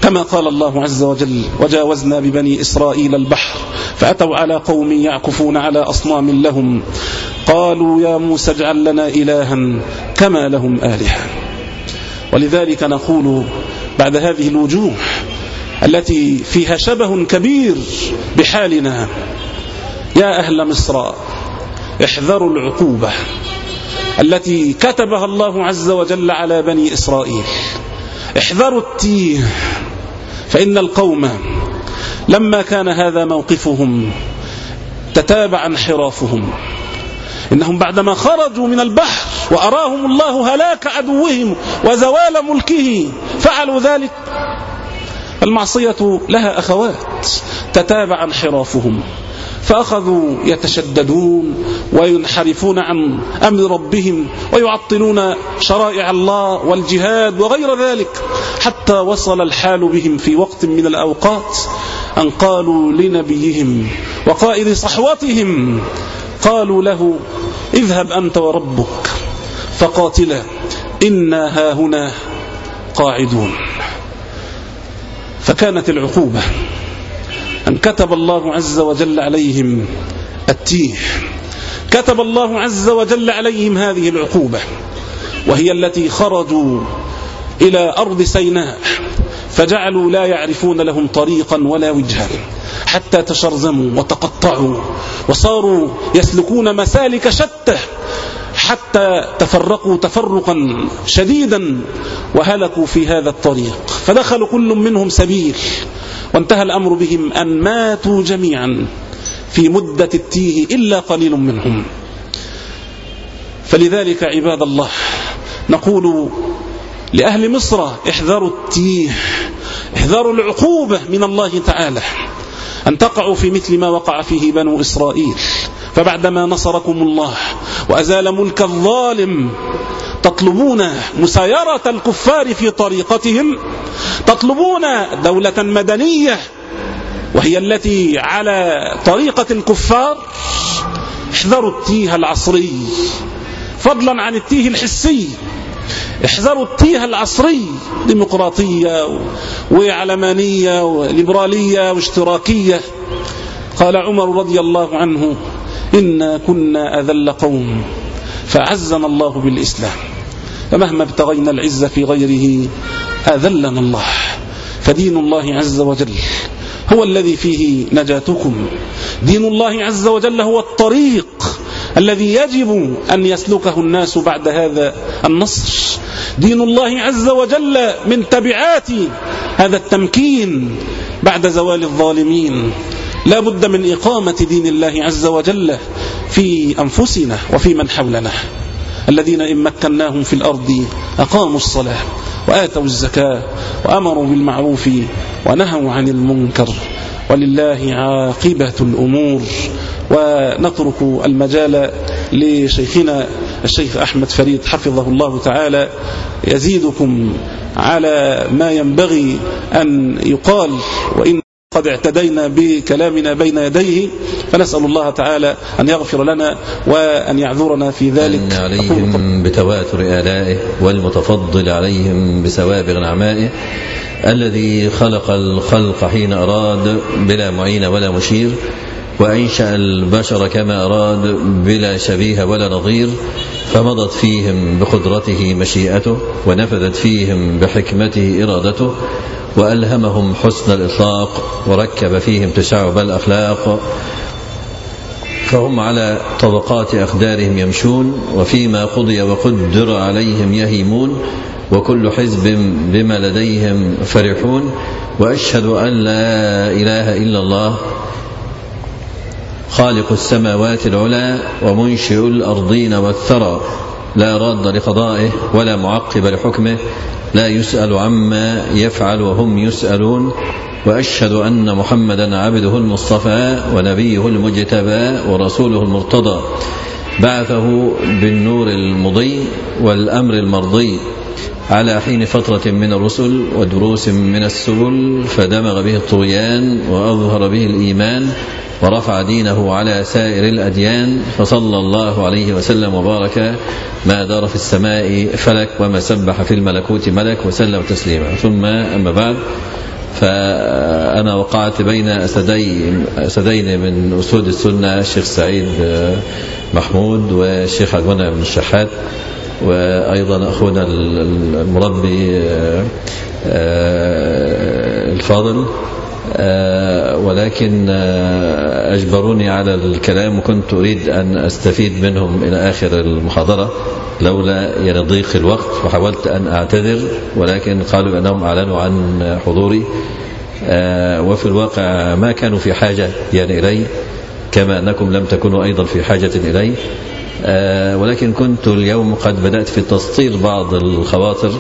كما قال الله عز وجل: وجاوزنا ببني إسرائيل البحر فأتوا على قوم يعكفون على أصنام لهم قالوا يا موسى اجعل لنا إلها كما لهم آلهة. ولذلك نقول بعد هذه الوجوه التي فيها شبه كبير بحالنا: يا أهل مصر احذروا العقوبة التي كتبها الله عز وجل على بني إسرائيل. احذروا التيه، فإن القوم لما كان هذا موقفهم تتابع انحرافهم. إنهم بعدما خرجوا من البحر وأراهم الله هلاك عدوهم وزوال ملكه فعلوا ذلك. المعصية لها أخوات، تتابع انحرافهم، فأخذوا يتشددون وينحرفون عن أمر ربهم ويعطلون شرائع الله والجهاد وغير ذلك، حتى وصل الحال بهم في وقت من الأوقات أن قالوا لنبيهم وقائد صحوتهم، قالوا له: اذهب أنت وربك فقاتلا إنا هاهنا قاعدون. فكانت العقوبة أن كتب الله عز وجل عليهم التيه، كتب الله عز وجل عليهم هذه العقوبة، وهي التي خرجوا إلى أرض سيناء فجعلوا لا يعرفون لهم طريقا ولا وجها، حتى تشرذموا وتقطعوا وصاروا يسلكون مسالك شتى، حتى تفرقوا تفرقا شديدا وهلكوا في هذا الطريق، فدخلوا كل منهم سبيل، وانتهى الأمر بهم أن ماتوا جميعا في مدة التيه إلا قليل منهم. فلذلك عباد الله نقول لأهل مصر: احذروا التيه، احذروا العقوبة من الله تعالى، أن تقعوا في مثل ما وقع فيه بنو إسرائيل. فبعدما نصركم الله وأزال ملك الظالم تطلبون مسايرة الكفار في طريقتهم، تطلبون دولة مدنية وهي التي على طريقة الكفار. احذروا التيه العصري فضلا عن التيه الحسي، احذروا التيه العصري، ديمقراطية وعلمانية وليبرالية واشتراكية. قال عمر رضي الله عنه: إنا كنا أذل قوم فعزنا الله بالإسلام، فمهما ابتغينا العزة في غيره أذلنا الله. فدين الله عز وجل هو الذي فيه نجاتكم، دين الله عز وجل هو الطريق الذي يجب أن يسلكه الناس بعد هذا النصر. دين الله عز وجل من تبعات هذا التمكين بعد زوال الظالمين. لا بد من إقامة دين الله عز وجل في أنفسنا وفي من حولنا. الذين إن مكناهم في الأرض أقاموا الصلاة وآتوا الزكاة وأمروا بالمعروف ونهوا عن المنكر، ولله عاقبة الأمور. ونترك المجال لشيخنا الشيخ أحمد فريد حفظه الله تعالى يزيدكم على ما ينبغي أن يقال، وإن قد اعتدينا بكلامنا بين يديه، فنسأل الله تعالى أن يغفر لنا وأن يعذرنا في ذلك. أن عليهم بتواتر آلائه والمتفضل عليهم بسوابغ نعمائه، الذي خلق الخلق حين أراد بلا معين ولا مشير، وأنشأ البشر كما أراد بلا شبيه ولا نظير، فمضت فيهم بقدرته مشيئته، ونفذت فيهم بحكمته إرادته، وألهمهم حسن الإطلاق، وركب فيهم تشعب الأخلاق، فهم على طبقات أقدارهم يمشون، وفيما قضي وقدر عليهم يهيمون، وكل حزب بما لديهم فرحون. وأشهد أن لا إله إلا الله خالق السماوات العلى ومنشئ الأرضين والثرى، لا راد لقضائه ولا معقب لحكمه، لا يسأل عما يفعل وهم يسألون. وأشهد أن محمدا عبده المصطفى ونبيه المجتبى ورسوله المرتضى، بعثه بالنور المضي والأمر المرضي على حين فترة من الرسل ودروس من السبل، فدمغ به الطغيان وأظهر به الإيمان، ورفع دينه على سائر الأديان، فصلى الله عليه وسلم وبارك ما دار في السماء فلك وما سبح في الملكوت ملك، وسلم تسليما. ثم أما بعد، فأنا وقعت بين أسدين من أسود السنة، الشيخ سعيد محمود والشيخ عبد المنعم بن الشحات، وأيضا أخونا المربي الفاضل، ولكن أجبروني على الكلام، وكنت أريد أن أستفيد منهم إلى آخر المحاضرة لولا ضيق الوقت، وحاولت أن أعتذر، ولكن قالوا أنهم أعلنوا عن حضوري، وفي الواقع ما كانوا في حاجة إلي، كما أنكم لم تكونوا أيضا في حاجة إلي، ولكن كنت اليوم قد بدأت في تسطير بعض الخواطر،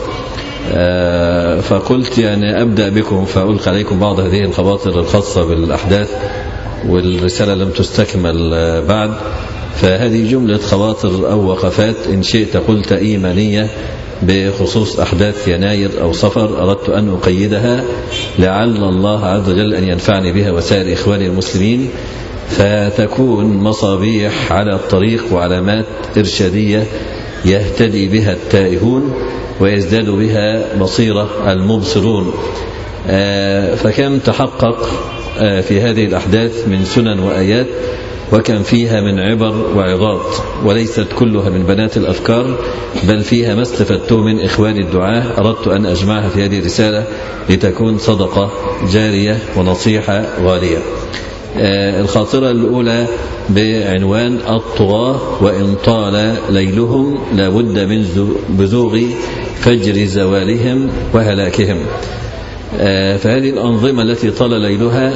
فقلت أبدأ بكم فألقى عليكم بعض هذه الخواطر الخاصة بالأحداث، والرسالة لم تستكمل بعد. فهذه جملة خواطر أو وقفات إن شئت قلت إيمانية بخصوص أحداث يناير أو صفر، أردت أن أقيدها لعل الله عز وجل أن ينفعني بها وسائر إخواني المسلمين، فتكون مصابيح على الطريق وعلامات إرشادية يهتدي بها التائهون ويزداد بها بصيرة المبصرون. فكم تحقق في هذه الأحداث من سنن وآيات، وكم فيها من عبر وعظات، وليست كلها من بنات الأفكار، بل فيها ما استفدته من إخواني الدعاة، أردت أن أجمعها في هذه الرسالة لتكون صدقة جارية ونصيحة غالية. الخاطرة الأولى بعنوان الطغاة وإن طال ليلهم لابد من بزوغ فجر زوالهم وهلاكهم. فهذه الأنظمة التي طال ليلها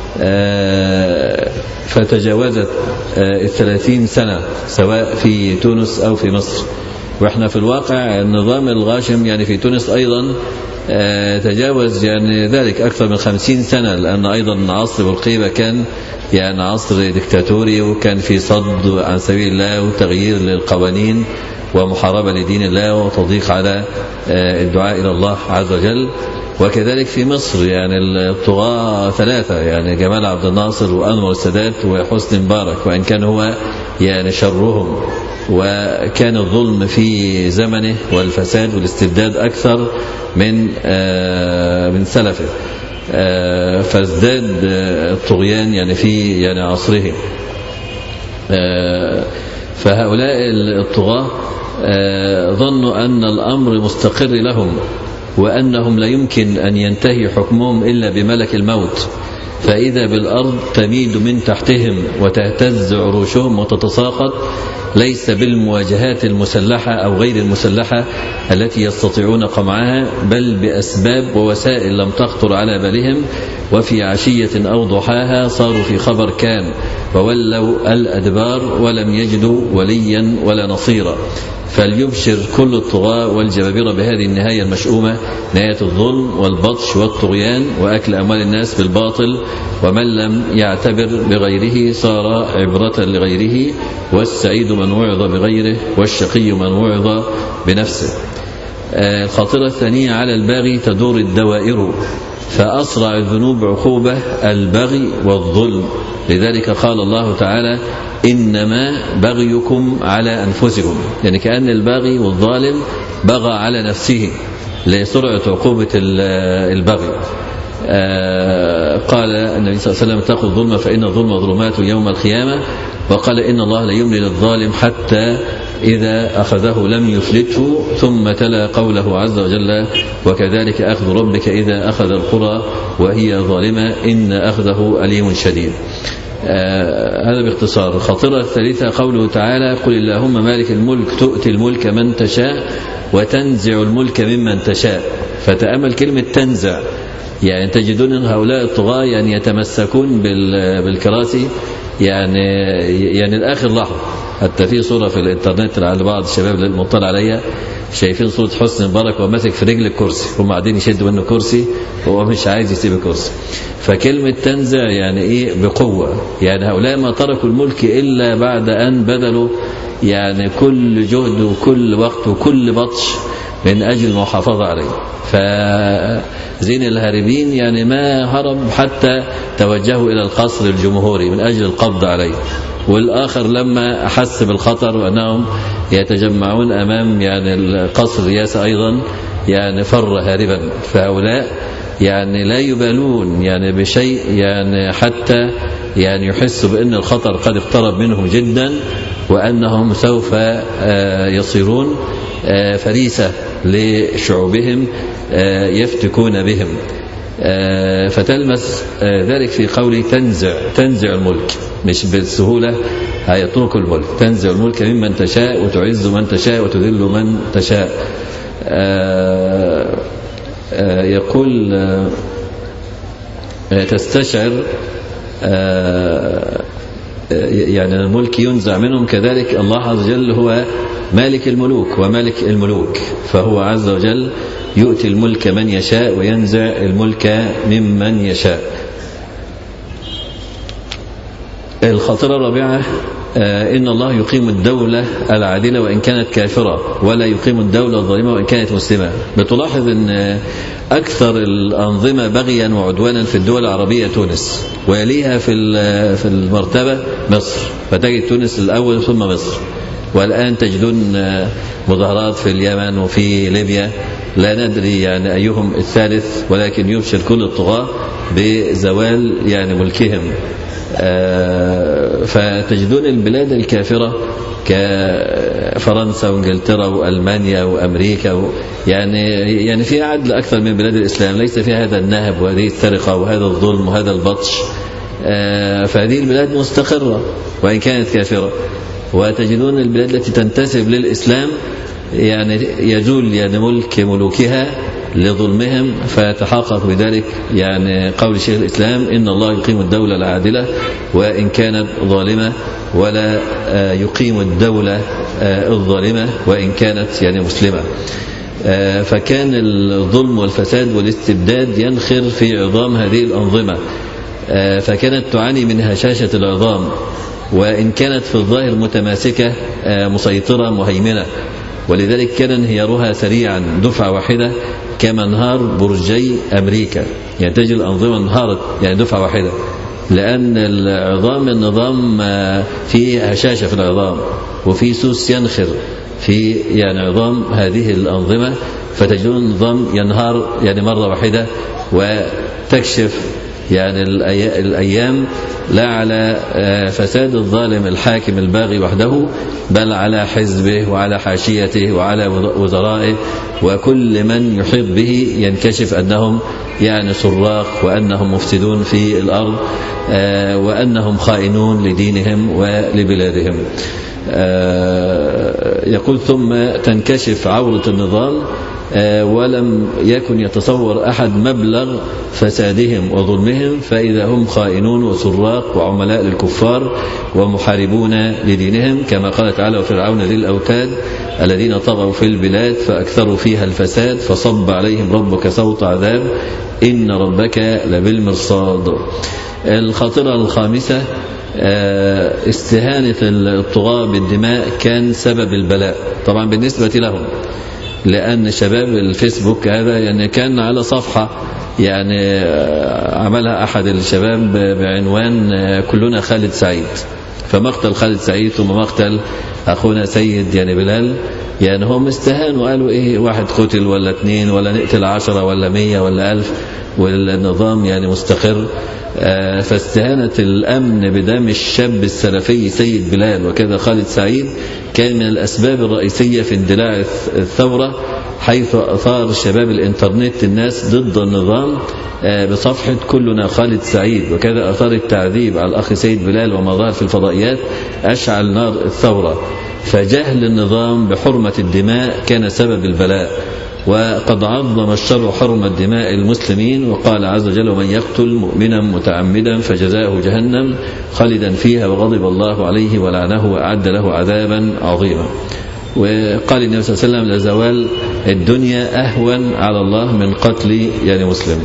فتجاوزت 30 سنة سواء في تونس أو في مصر، وإحنا في الواقع النظام الغاشم في تونس أيضا تجاوز ذلك أكثر من 50 سنة، لأن أيضا عصر بورقيبة كان عصر ديكتاتوري، وكان في صد عن سبيل الله وتغيير للقوانين ومحاربة لدين الله وتضييق على الدعاء إلى الله عز وجل. وكذلك في مصر الطغاة ثلاثة، جمال عبد الناصر وأنور السادات وحسني مبارك، وإن كان هو شرهم، وكان الظلم في زمنه والفساد والاستبداد أكثر من سلفه، فازداد الطغيان في عصره. فهؤلاء الطغاة ظنوا أن الأمر مستقر لهم، وأنهم لا يمكن أن ينتهي حكمهم إلا بملك الموت، فإذا بالأرض تميد من تحتهم وتهتز عروشهم وتتساقط، ليس بالمواجهات المسلحة أو غير المسلحة التي يستطيعون قمعها، بل بأسباب ووسائل لم تخطر على بالهم، وفي عشية أو ضحاها صاروا في خبر كان وولوا الأدبار ولم يجدوا وليا ولا نصيرا. فليبشر كل الطغاة والجبابرة بهذه النهاية المشؤومة، نهاية الظلم والبطش والطغيان وأكل أموال الناس بالباطل، ومن لم يعتبر بغيره صار عبرة لغيره، والسعيد من وعظ بغيره والشقي من وعظ بنفسه. الخاطرة الثانية على الباغي تدور الدوائر، فأسرع الذنوب عقوبة البغي والظلم، لذلك قال الله تعالى إنما بغيكم على أنفسكم، كأن الباغي والظالم بغى على نفسه لسرعة عقوبة البغي. قال النبي صلى الله عليه وسلم اتقوا الظلم فإن الظلم ظلمات يوم القيامة، وقال إن الله لا يملي للظالم حتى إذا أخذه لم يفلته، ثم تلا قوله عز وجل وكذلك أخذ ربك إذا أخذ القرى وهي ظالمة إن أخذه أليم شديد. هذا باختصار. الخاطرة الثالثة قوله تعالى قل اللهم مالك الملك تؤتي الملك من تشاء وتنزع الملك ممن تشاء. فتأمل كلمة تنزع، تجدون أن هؤلاء الطغاة يتمسكون بالكراسي الآخر لحظة. حتى في صورة في الانترنت على بعض الشباب اللي مطلع عليها شايفين صورة حسني مبارك وماسك في رجل الكرسي، هم قاعدين يشدوا منه كرسي وهو مش عايز يسيب الكرسي. فكلمة تنزع بقوة، هؤلاء ما تركوا الملك إلا بعد أن بذلوا كل جهد وكل وقت وكل بطش من أجل المحافظة عليه. فزين الهاربين ما هرب حتى توجهوا إلى القصر الجمهوري من أجل القبض عليه، والآخر لما أحس بالخطر وأنهم يتجمعون أمام القصر الرئاسة أيضا فر هاربا. فهؤلاء يعني لا يبالون يعني بشيء، يعني حتى يعني يحسوا بأن الخطر قد اقترب منهم جدا، وأنهم سوف يصيرون فريسة لشعوبهم يفتكون بهم. فتلمس ذلك في قوله تنزع الملك، مش بالسهولة هيترك الملك، تنزع الملك ممن تشاء وتعز من تشاء وتذل من تشاء. يقول تستشعر يعني الملك ينزع منهم، كذلك الله عز وجل هو مالك الملوك ومالك الملوك، فهو عز وجل يؤتي الملك من يشاء وينزع الملك ممن يشاء. الخطيرة الرابعة إن الله يقيم الدولة العادلة وإن كانت كافرة، ولا يقيم الدولة الظالمة وإن كانت مسلمة. بتلاحظ أن أكثر الأنظمة بغيا وعدوانا في الدول العربية تونس، ويليها في المرتبة مصر، فتجد تونس الأول ثم مصر. والآن تجدون مظاهرات في اليمن وفي ليبيا، لا ندري يعني أيهم الثالث، ولكن يبشر كل الطغاة بزوال يعني ملكهم. فتجدون البلاد الكافرة كفرنسا وانجلترا والمانيا وامريكا يعني فيها عدل اكثر من بلاد الاسلام، ليس فيها هذا النهب وهذه السرقه وهذا الظلم وهذا البطش. فهذه البلاد مستقره وان كانت كافره. وتجدون البلاد التي تنتسب للاسلام يعني يزول يعني ملك ملوكها لظلمهم، فيتحقق بذلك يعني قول شيخ الإسلام إن الله يقيم الدولة العادلة وإن كانت ظالمة، ولا يقيم الدولة الظالمة وإن كانت يعني مسلمة. فكان الظلم والفساد والاستبداد ينخر في عظام هذه الأنظمة، فكانت تعاني من هشاشة العظام، وإن كانت في الظاهر متماسكة مسيطرة مهيمنة. ولذلك كان انهيارها سريعا دفعة واحدة كما انهار برجي أمريكا. يعني تجد الأنظمة انهارت يعني دفعة واحدة، لأن النظام فيه هشاشة في العظام، وفي سوس ينخر في يعني عظام هذه الأنظمة، فتجدون النظام ينهار يعني مرة واحدة، وتكشف يعني الأيام لا على فساد الظالم الحاكم الباغي وحده، بل على حزبه وعلى حاشيته وعلى وزرائه، وكل من يحيط به ينكشف أنهم يعني سراق، وأنهم مفسدون في الأرض، وأنهم خائنون لدينهم ولبلادهم. يقول ثم تنكشف عورة النظام، ولم يكن يتصور أحد مبلغ فسادهم وظلمهم، فإذا هم خائنون وسراق وعملاء للكفار ومحاربون لدينهم، كما قال تعالى وفرعون ذي الأوتاد الذين طغوا في البلاد فأكثروا فيها الفساد فصب عليهم ربك صوت عذاب إن ربك لبالمرصاد. الخاطرة الخامسة استهانة الطغاة بالدماء كان سبب البلاء طبعا بالنسبة لهم، لأن شباب الفيسبوك هذا يعني كان على صفحة يعني عملها أحد الشباب بعنوان كلنا خالد سعيد، فمقتل خالد سعيد ثم مقتل أخونا سيد يعني بلال، يعني هم استهانوا وقالوا إيه واحد قتل ولا 2 ولا نقتل 10 ولا 100 ولا 1000 والنظام يعني مستقر. فاستهانة الأمن بدم الشاب السلفي سيد بلال وكذا خالد سعيد كان من الأسباب الرئيسية في اندلاع الثورة، حيث أثار شباب الإنترنت الناس ضد النظام بصفحة كلنا خالد سعيد، وكذا أثار التعذيب على الأخ سيد بلال وما ظهر في الفضائيات أشعل نار الثورة. فجهل النظام بحرمة الدماء كان سبب البلاء، وقد عظم الشرع حرمة دماء المسلمين، وقال عز وجل ومن يقتل مؤمنا متعمدا فجزاؤه جهنم خالدا فيها وغضب الله عليه ولعنه وأعد له عذابا عظيما. وقال النبي صلى الله عليه وسلم لزوال الدنيا أهون على الله من قتل يعني مسلم.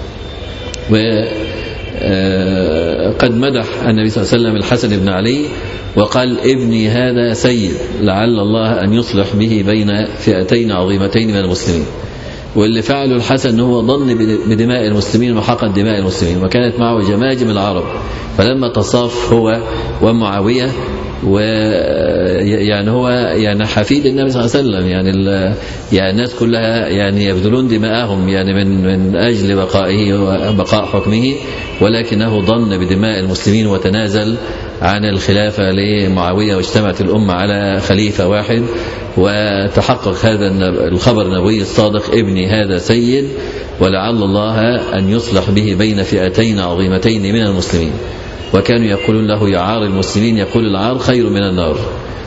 وقد مدح النبي صلى الله عليه وسلم الحسن بن علي وقال ابني هذا سيد لعل الله أن يصلح به بين فئتين عظيمتين من المسلمين. واللي فعله الحسن هو ظن بدماء المسلمين وحقن دماء المسلمين، وكانت معه جماجم العرب، فلما تصاف هو ومعاوية ويعني هو يعني حفيد النبي صلى الله عليه وسلم، يعني الناس كلها يعني يبذلون دماءهم يعني من أجل بقائه وبقاء حكمه، ولكنه ضن بدماء المسلمين وتنازل عن الخلافة لمعاوية، واجتمعت الأمة على خليفة واحد، وتحقق هذا الخبر النبوي الصادق: ابني هذا سيد ولعل الله أن يصلح به بين فئتين عظيمتين من المسلمين. وكانوا يقولون له يا عار المسلمين، يقول العار خير من النار.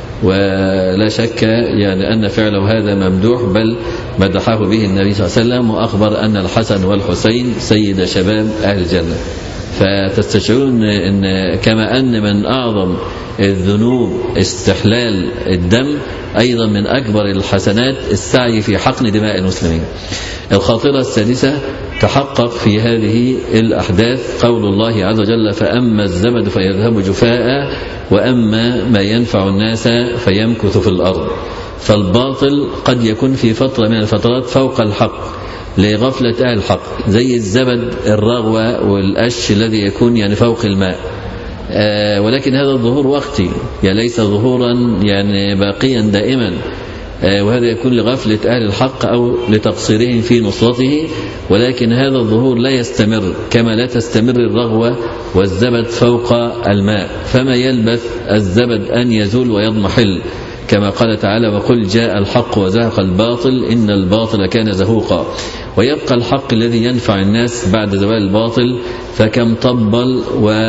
ولا شك يعني أن فعله هذا ممدوح، بل مدحه به النبي صلى الله عليه وسلم، وأخبر أن الحسن والحسين سيد شباب أهل الجنة. فتستشعرون أن كما أن من أعظم الذنوب استحلال الدم، أيضا من أكبر الحسنات السعي في حقن دماء المسلمين. الخاطرة السادسة تحقق في هذه الأحداث قول الله عز وجل: فأما الزبد فيذهب جفاء وأما ما ينفع الناس فيمكث في الأرض. فالباطل قد يكون في فترة من الفترات فوق الحق لغفلة أهل الحق، زي الزبد الرغوة والقش الذي يكون يعني فوق الماء، ولكن هذا الظهور وقتي، يعني ليس ظهورا يعني باقيا دائما، وهذا يكون لغفلة أهل الحق أو لتقصيرهم في نصرته، ولكن هذا الظهور لا يستمر كما لا تستمر الرغوة والزبد فوق الماء. فما يلبث الزبد أن يزول ويضمحل، كما قال تعالى: وقل جاء الحق وزهق الباطل إن الباطل كان زهوقا. ويبقى الحق الذي ينفع الناس بعد زوال الباطل، فكم طبل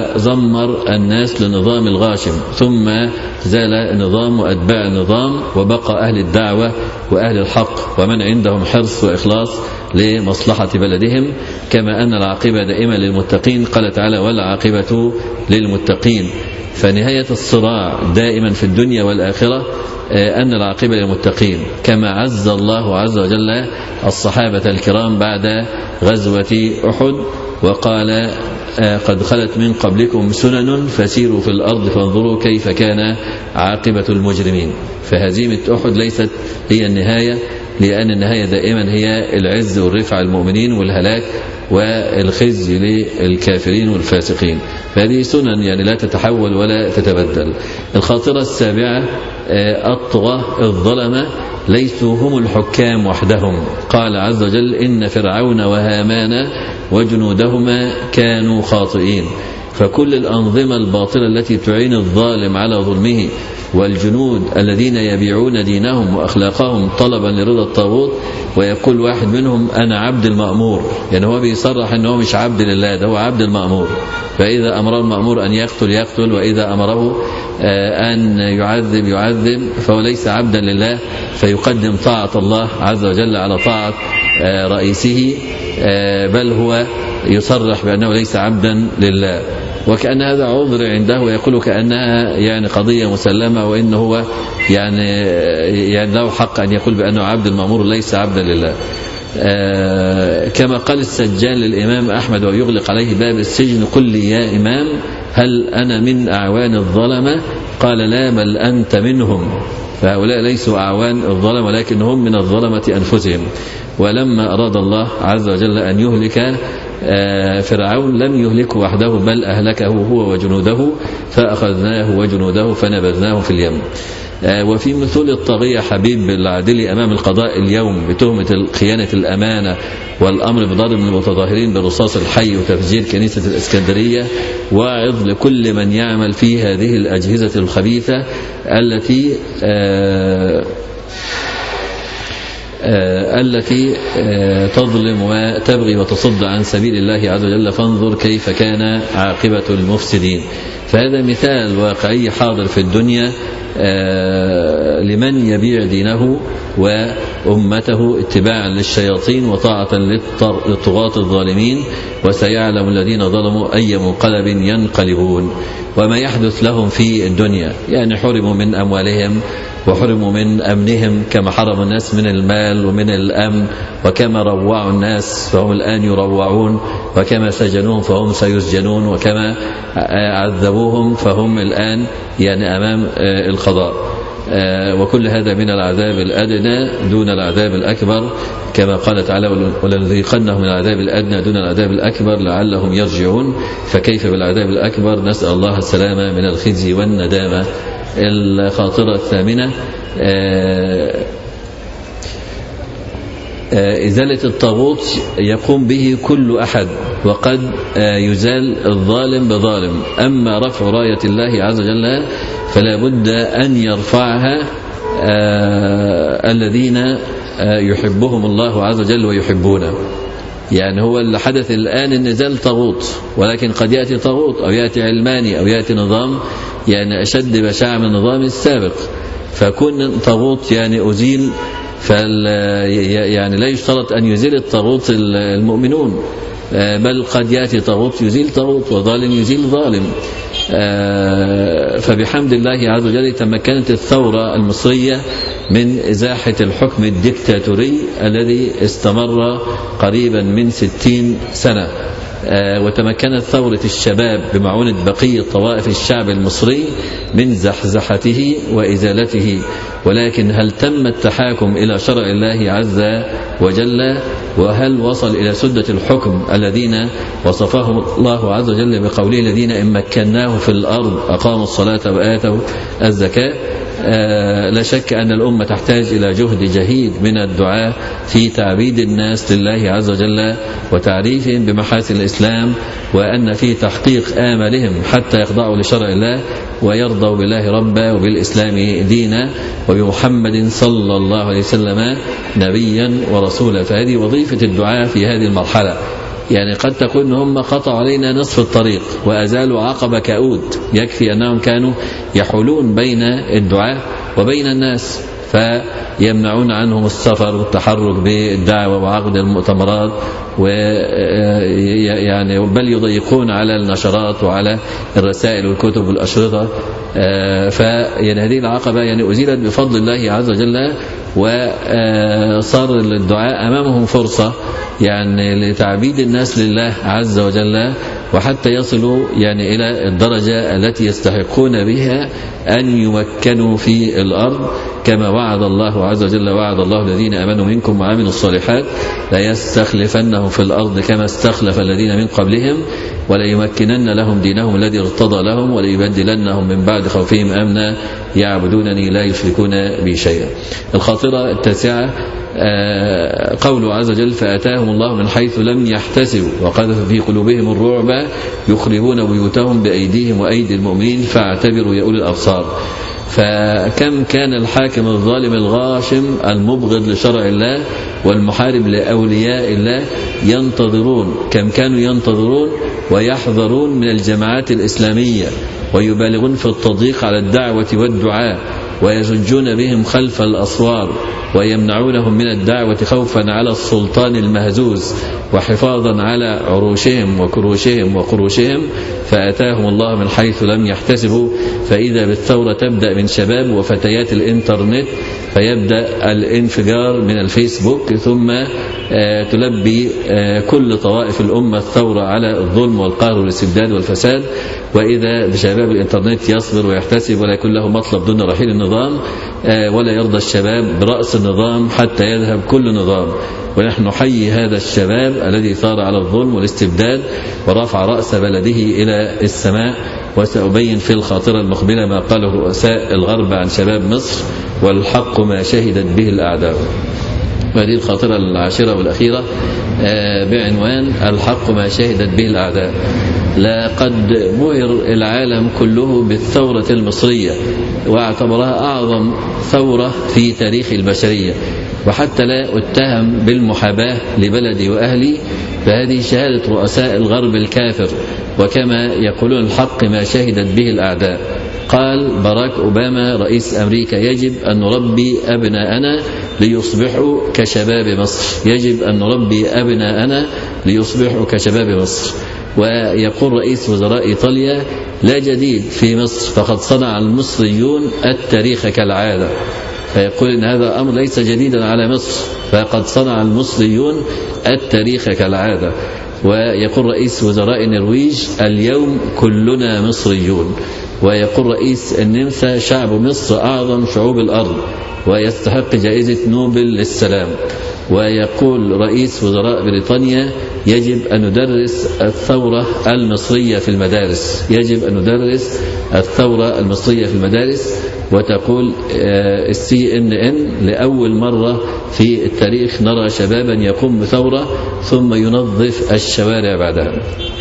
وزمر الناس لنظام الغاشم، ثم زال النظام وأتباع النظام، وبقى أهل الدعوة وأهل الحق ومن عندهم حرص وإخلاص لمصلحة بلدهم. كما أن العاقبة دائما للمتقين، قال تعالى: والعاقبة للمتقين. فنهاية الصراع دائما في الدنيا والآخرة أن العاقبة للمتقين، كما عز الله عز وجل الصحابة الكرام بعد غزوة أحد وقال: قد خلت من قبلكم سنن فسيروا في الأرض فانظروا كيف كان عاقبة المجرمين. فهزيمة أحد ليست هي النهاية، لأن النهاية دائما هي العز والرفع المؤمنين والهلاك والخزي للكافرين والفاسقين. فهذه سنن يعني لا تتحول ولا تتبدل. الخاطرة السابعة: الطغاة الظلمة ليسوا هم الحكام وحدهم. قال عز وجل: إن فرعون وهامان وجنودهما كانوا خاطئين. فكل الأنظمة الباطلة التي تعين الظالم على ظلمه، والجنود الذين يبيعون دينهم وأخلاقهم طلبا لرضا الطاغوت، ويقول واحد منهم: أنا عبد المأمور، يعني هو بيصرح أنه مش عبد لله، ده هو عبد المأمور. فإذا أمره المأمور أن يقتل يقتل، وإذا أمره أن يعذب يعذب، فهو ليس عبدا لله، فيقدم طاعة الله عز وجل على طاعة رئيسه، بل هو يصرح بأنه ليس عبدا لله، وكأن هذا عذر عنده، ويقول كأنها يعني قضية مسلمة، وإنه هو يعني له حق أن يقول بأنه عبد المأمور ليس عبدا لله. كما قال السجان للإمام أحمد ويغلق عليه باب السجن: قل لي يا إمام هل أنا من أعوان الظلمة؟ قال: لا، بل أنت منهم. فهؤلاء ليسوا أعوان الظلم، ولكن هم من الظلمة أنفسهم. ولما أراد الله عز وجل أن يهلك فرعون لم يهلكه وحده، بل أهلكه هو وجنوده، فأخذناه وجنوده فنبذناه في اليم. وفي مثل الطاغية حبيب العادل أمام القضاء اليوم بتهمة خيانة الأمانة والأمر بضرب المتظاهرين بالرصاص الحي وتفجير كنيسة الإسكندرية، واعظ لكل من يعمل في هذه الأجهزة الخبيثة التي تظلم وتبغي وتصد عن سبيل الله عز وجل، فانظر كيف كان عاقبة المفسدين. فهذا مثال واقعي حاضر في الدنيا لمن يبيع دينه وأمته اتباعا للشياطين وطاعة للطغاة الظالمين، وسيعلم الذين ظلموا أي منقلب ينقلبون. وما يحدث لهم في الدنيا، يعني حرموا من أموالهم وحرموا من أمنهم، كما حرموا الناس من المال ومن الأمن، وكما روعوا الناس فهم الآن يروعون، وكما سجنوهم فهم سيسجنون، وكما عذبوهم فهم الآن يعني أمام القضاء. وكل هذا من العذاب الأدنى دون العذاب الأكبر، كما قال تعالى: ولنذيقنهم من العذاب الأدنى دون العذاب الأكبر لعلهم يرجعون. فكيف بالعذاب الأكبر؟ نسأل الله السلامة من الخزي والندامة الخاطرة الثامنة إزالة الطاغوت يقوم به كل أحد، وقد يزال الظالم بظالم. أما رفع راية الله عز وجل فلا بد أن يرفعها الذين يحبهم الله عز وجل ويحبونه. يعني هو اللي حدث الآن النزال طاغوت، ولكن قد يأتي طاغوت أو يأتي علماني أو يأتي نظام يعني أشد بشاعة من النظام السابق، فكون طاغوت يعني أزيل، يعني لا يشترط أن يزيل الطاغوت المؤمنون، بل قد يأتي طاغوت يزيل طاغوت وظالم يزيل ظالم. فبحمد الله عز وجل تمكنت الثورة المصرية من إزاحة الحكم الدكتاتوري الذي استمر قريبا من 60 سنة، وتمكنت ثورة الشباب بمعونة بقية طوائف الشعب المصري من زحزحته وإزالته. ولكن هل تم التحاكم إلى شرع الله عز وجل؟ وهل وصل إلى سدة الحكم الذين وصفهم الله عز وجل بقوله الذين إن مكناه في الأرض أقاموا الصلاة وآتوا الزكاة؟ لا شك أن الأمة تحتاج إلى جهد جهيد من الدعاء في تعبيد الناس لله عز وجل وتعريفهم بمحاسن الإسلام، وأن في تحقيق آمالهم حتى يخضعوا لشرع الله ويرضوا بالله ربا وبالإسلام دينا وبمحمد صلى الله عليه وسلم نبيا ورسولا. فهذه وظيفة الدعاء في هذه المرحلة. يعني قد تكون هم قطعوا علينا نصف الطريق وأزالوا عقبة كؤود، يكفي أنهم كانوا يحولون بين الدعاء وبين الناس، فيمنعون عنهم السفر والتحرك بالدعوة وعقد المؤتمرات، ويعني بل يضيقون على النشرات وعلى الرسائل والكتب والأشرطة. فيعني هذه العقبة يعني أزيلت بفضل الله عز وجل، وصار الدعاء أمامهم فرصة يعني لتعبيد الناس لله عز وجل، وحتى يصلوا يعني إلى الدرجة التي يستحقون بها أن يمكنوا في الأرض كما وعد الله عز وجل. وعد الله الذين آمنوا منكم وعملوا الصالحات لا يستخلفنهم في الأرض كما استخلف الذين من قبلهم وليمكنن لهم دينهم الذي ارتضى لهم وليبدلنهم من بعد خوفهم أمنا يعبدونني لا يشركون بي شيئا. الخاطرة التاسعة قوله عز وجل فأتاهم الله من حيث لم يحتسبوا وقذف في قلوبهم الرعب يخربون بيوتهم بأيديهم وأيدي المؤمنين فاعتبروا يا أولي الأبصار. فكم كان الحاكم الظالم الغاشم المبغض لشرع الله والمحارب لأولياء الله ينتظرون، كم كانوا ينتظرون ويحذرون من الجماعات الإسلامية ويبالغون في التضييق على الدعوة والدعاء ويزجون بهم خلف الأسوار ويمنعونهم من الدعوة خوفا على السلطان المهزوز وحفاظا على عروشهم وكروشهم وقروشهم. فأتاهم الله من حيث لم يحتسبوا. فإذا بالثورة تبدأ من شباب وفتيات الإنترنت، فيبدأ الانفجار من الفيسبوك، ثم تلبي كل طوائف الأمة الثورة على الظلم والقهر والاستبداد والفساد. وإذا بشباب الإنترنت يصبر ويحتسب ولا يكون له مطلب دون رحيل النظام، ولا يرضى الشباب برأس النظام حتى يذهب كل نظام. ونحن نحيي هذا الشباب الذي ثار على الظلم والاستبداد ورفع رأس بلده إلى السماء. وسأبين في الخاطرة المقبلة ما قاله رؤساء الغرب عن شباب مصر: والحق ما شهدت به الأعداء. وهذه الخاطرة العاشرة والأخيرة بعنوان الحق ما شهدت به الأعداء. لقد بهر العالم كله بالثورة المصرية واعتبرها أعظم ثورة في تاريخ البشرية، وحتى لا أتهم بالمحاباة لبلدي وأهلي، فهذه شهادة رؤساء الغرب الكافر. وكما يقولون الحق ما شهدت به الأعداء. قال باراك أوباما رئيس أمريكا: يجب أن نربي أبناءنا ليصبحوا كشباب مصر، يجب أن نربي أبناءنا ليصبحوا كشباب مصر. ويقول رئيس وزراء إيطاليا: لا جديد في مصر، فقد صنع المصريون التاريخ كالعادة. فيقول إن هذا أمر ليس جديدا على مصر، فقد صنع المصريون التاريخ كالعادة. ويقول رئيس وزراء النرويج: اليوم كلنا مصريون. ويقول رئيس النمسا: شعب مصر أعظم شعوب الأرض ويستحق جائزة نوبل للسلام. ويقول رئيس وزراء بريطانيا: يجب أن ندرس الثورة المصرية في المدارس، يجب أن ندرس الثورة المصرية في المدارس. وتقول CNN لأول مرة في التاريخ نرى شبابا يقوم بثورة ثم ينظف الشوارع بعدها.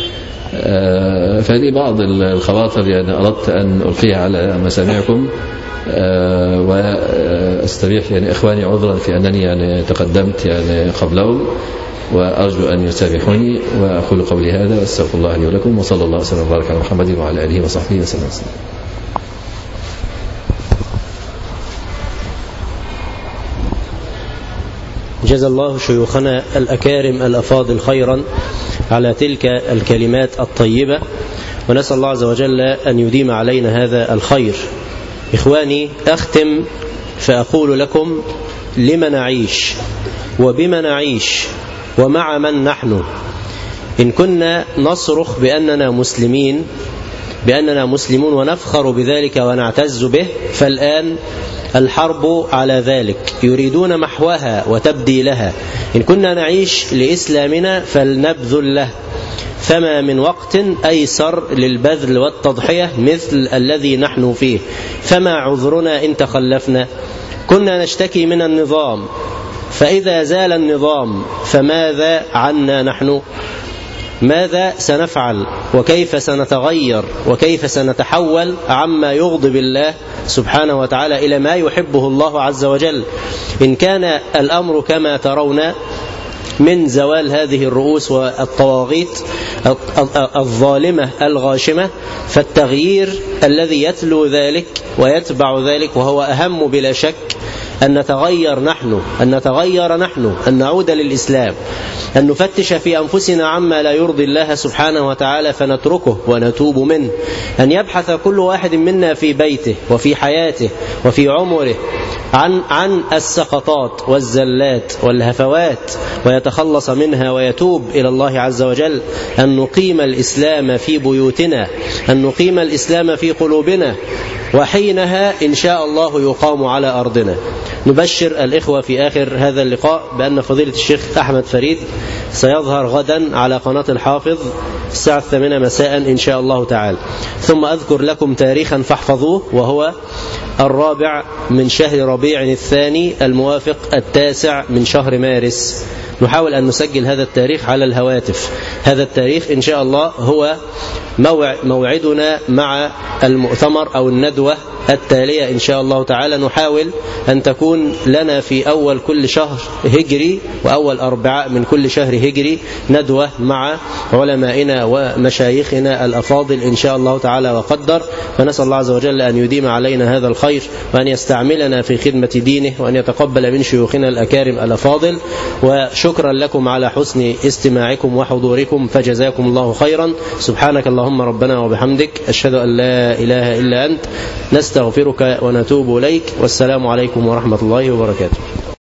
فهذه بعض الخواطر يعني أردت أن ألقيها على مسامعكم، واستبيح يعني إخواني عذرا في أنني يعني تقدمت يعني قبلهم، وأرجو أن يسامحوني، وأقول قولي هذا واستغفر الله لي ولكم، وصلى الله وسلم وبارك على محمد وعلى آله وصحبه وسلم. جزا الله شيوخنا الأكارم الأفاضل خيرا على تلك الكلمات الطيبة، ونسأل الله عز وجل أن يديم علينا هذا الخير. إخواني، أختم فأقول لكم: لما نعيش وبما نعيش ومع من نحن؟ إن كنا نصرخ بأننا مسلمون ونفخر بذلك ونعتز به، فالآن الحرب على ذلك، يريدون محوها وتبديلها. إن كنا نعيش لإسلامنا فلنبذل له، فما من وقت أيسر للبذل والتضحية مثل الذي نحن فيه. فما عذرنا إن تخلفنا؟ كنا نشتكي من النظام، فإذا زال النظام فماذا عنا نحن؟ ماذا سنفعل وكيف سنتغير وكيف سنتحول عما يغضب الله سبحانه وتعالى إلى ما يحبه الله عز وجل؟ إن كان الأمر كما ترون من زوال هذه الرؤوس والطواغيت الظالمة الغاشمة، فالتغيير الذي يتلو ذلك ويتبع ذلك وهو أهم بلا شك أن نتغير نحن، أن نعود للإسلام، أن نفتش في أنفسنا عما لا يرضي الله سبحانه وتعالى فنتركه ونتوب منه، أن يبحث كل واحد منا في بيته وفي حياته وفي عمره عن السقطات والزلات والهفوات ويتخلص منها ويتوب إلى الله عز وجل، أن نقيم الإسلام في بيوتنا، أن نقيم الإسلام في قلوبنا، وحينها إن شاء الله يقام على أرضنا. نبشر الإخوة في آخر هذا اللقاء بأن فضيلة الشيخ أحمد فريد سيظهر غدا على قناة الحافظ الساعة 8 مساء إن شاء الله تعالى. ثم أذكر لكم تاريخا فاحفظوه، وهو 4 من شهر ربيع الثاني الموافق 9 من شهر مارس. نحاول أن نسجل هذا التاريخ على الهواتف. هذا التاريخ إن شاء الله هو موعدنا مع المؤتمر أو الندوة التالية إن شاء الله تعالى. نحاول أن تكون لنا في أول كل شهر هجري وأول 4 من كل شهر هجري ندوة مع علمائنا ومشايخنا الأفاضل إن شاء الله تعالى وقدر. فنسأل الله عز وجل أن يديم علينا هذا الخير، وأن يستعملنا في خدمة دينه، وأن يتقبل من شيوخنا الأكارم الأفاضل. وشكرا لكم على حسن استماعكم وحضوركم، فجزاكم الله خيرا. سبحانك اللهم ربنا وبحمدك، أشهد أن لا إله إلا أنت، نستغفرك ونتوب إليك، والسلام عليكم ورحمة الله وبركاته.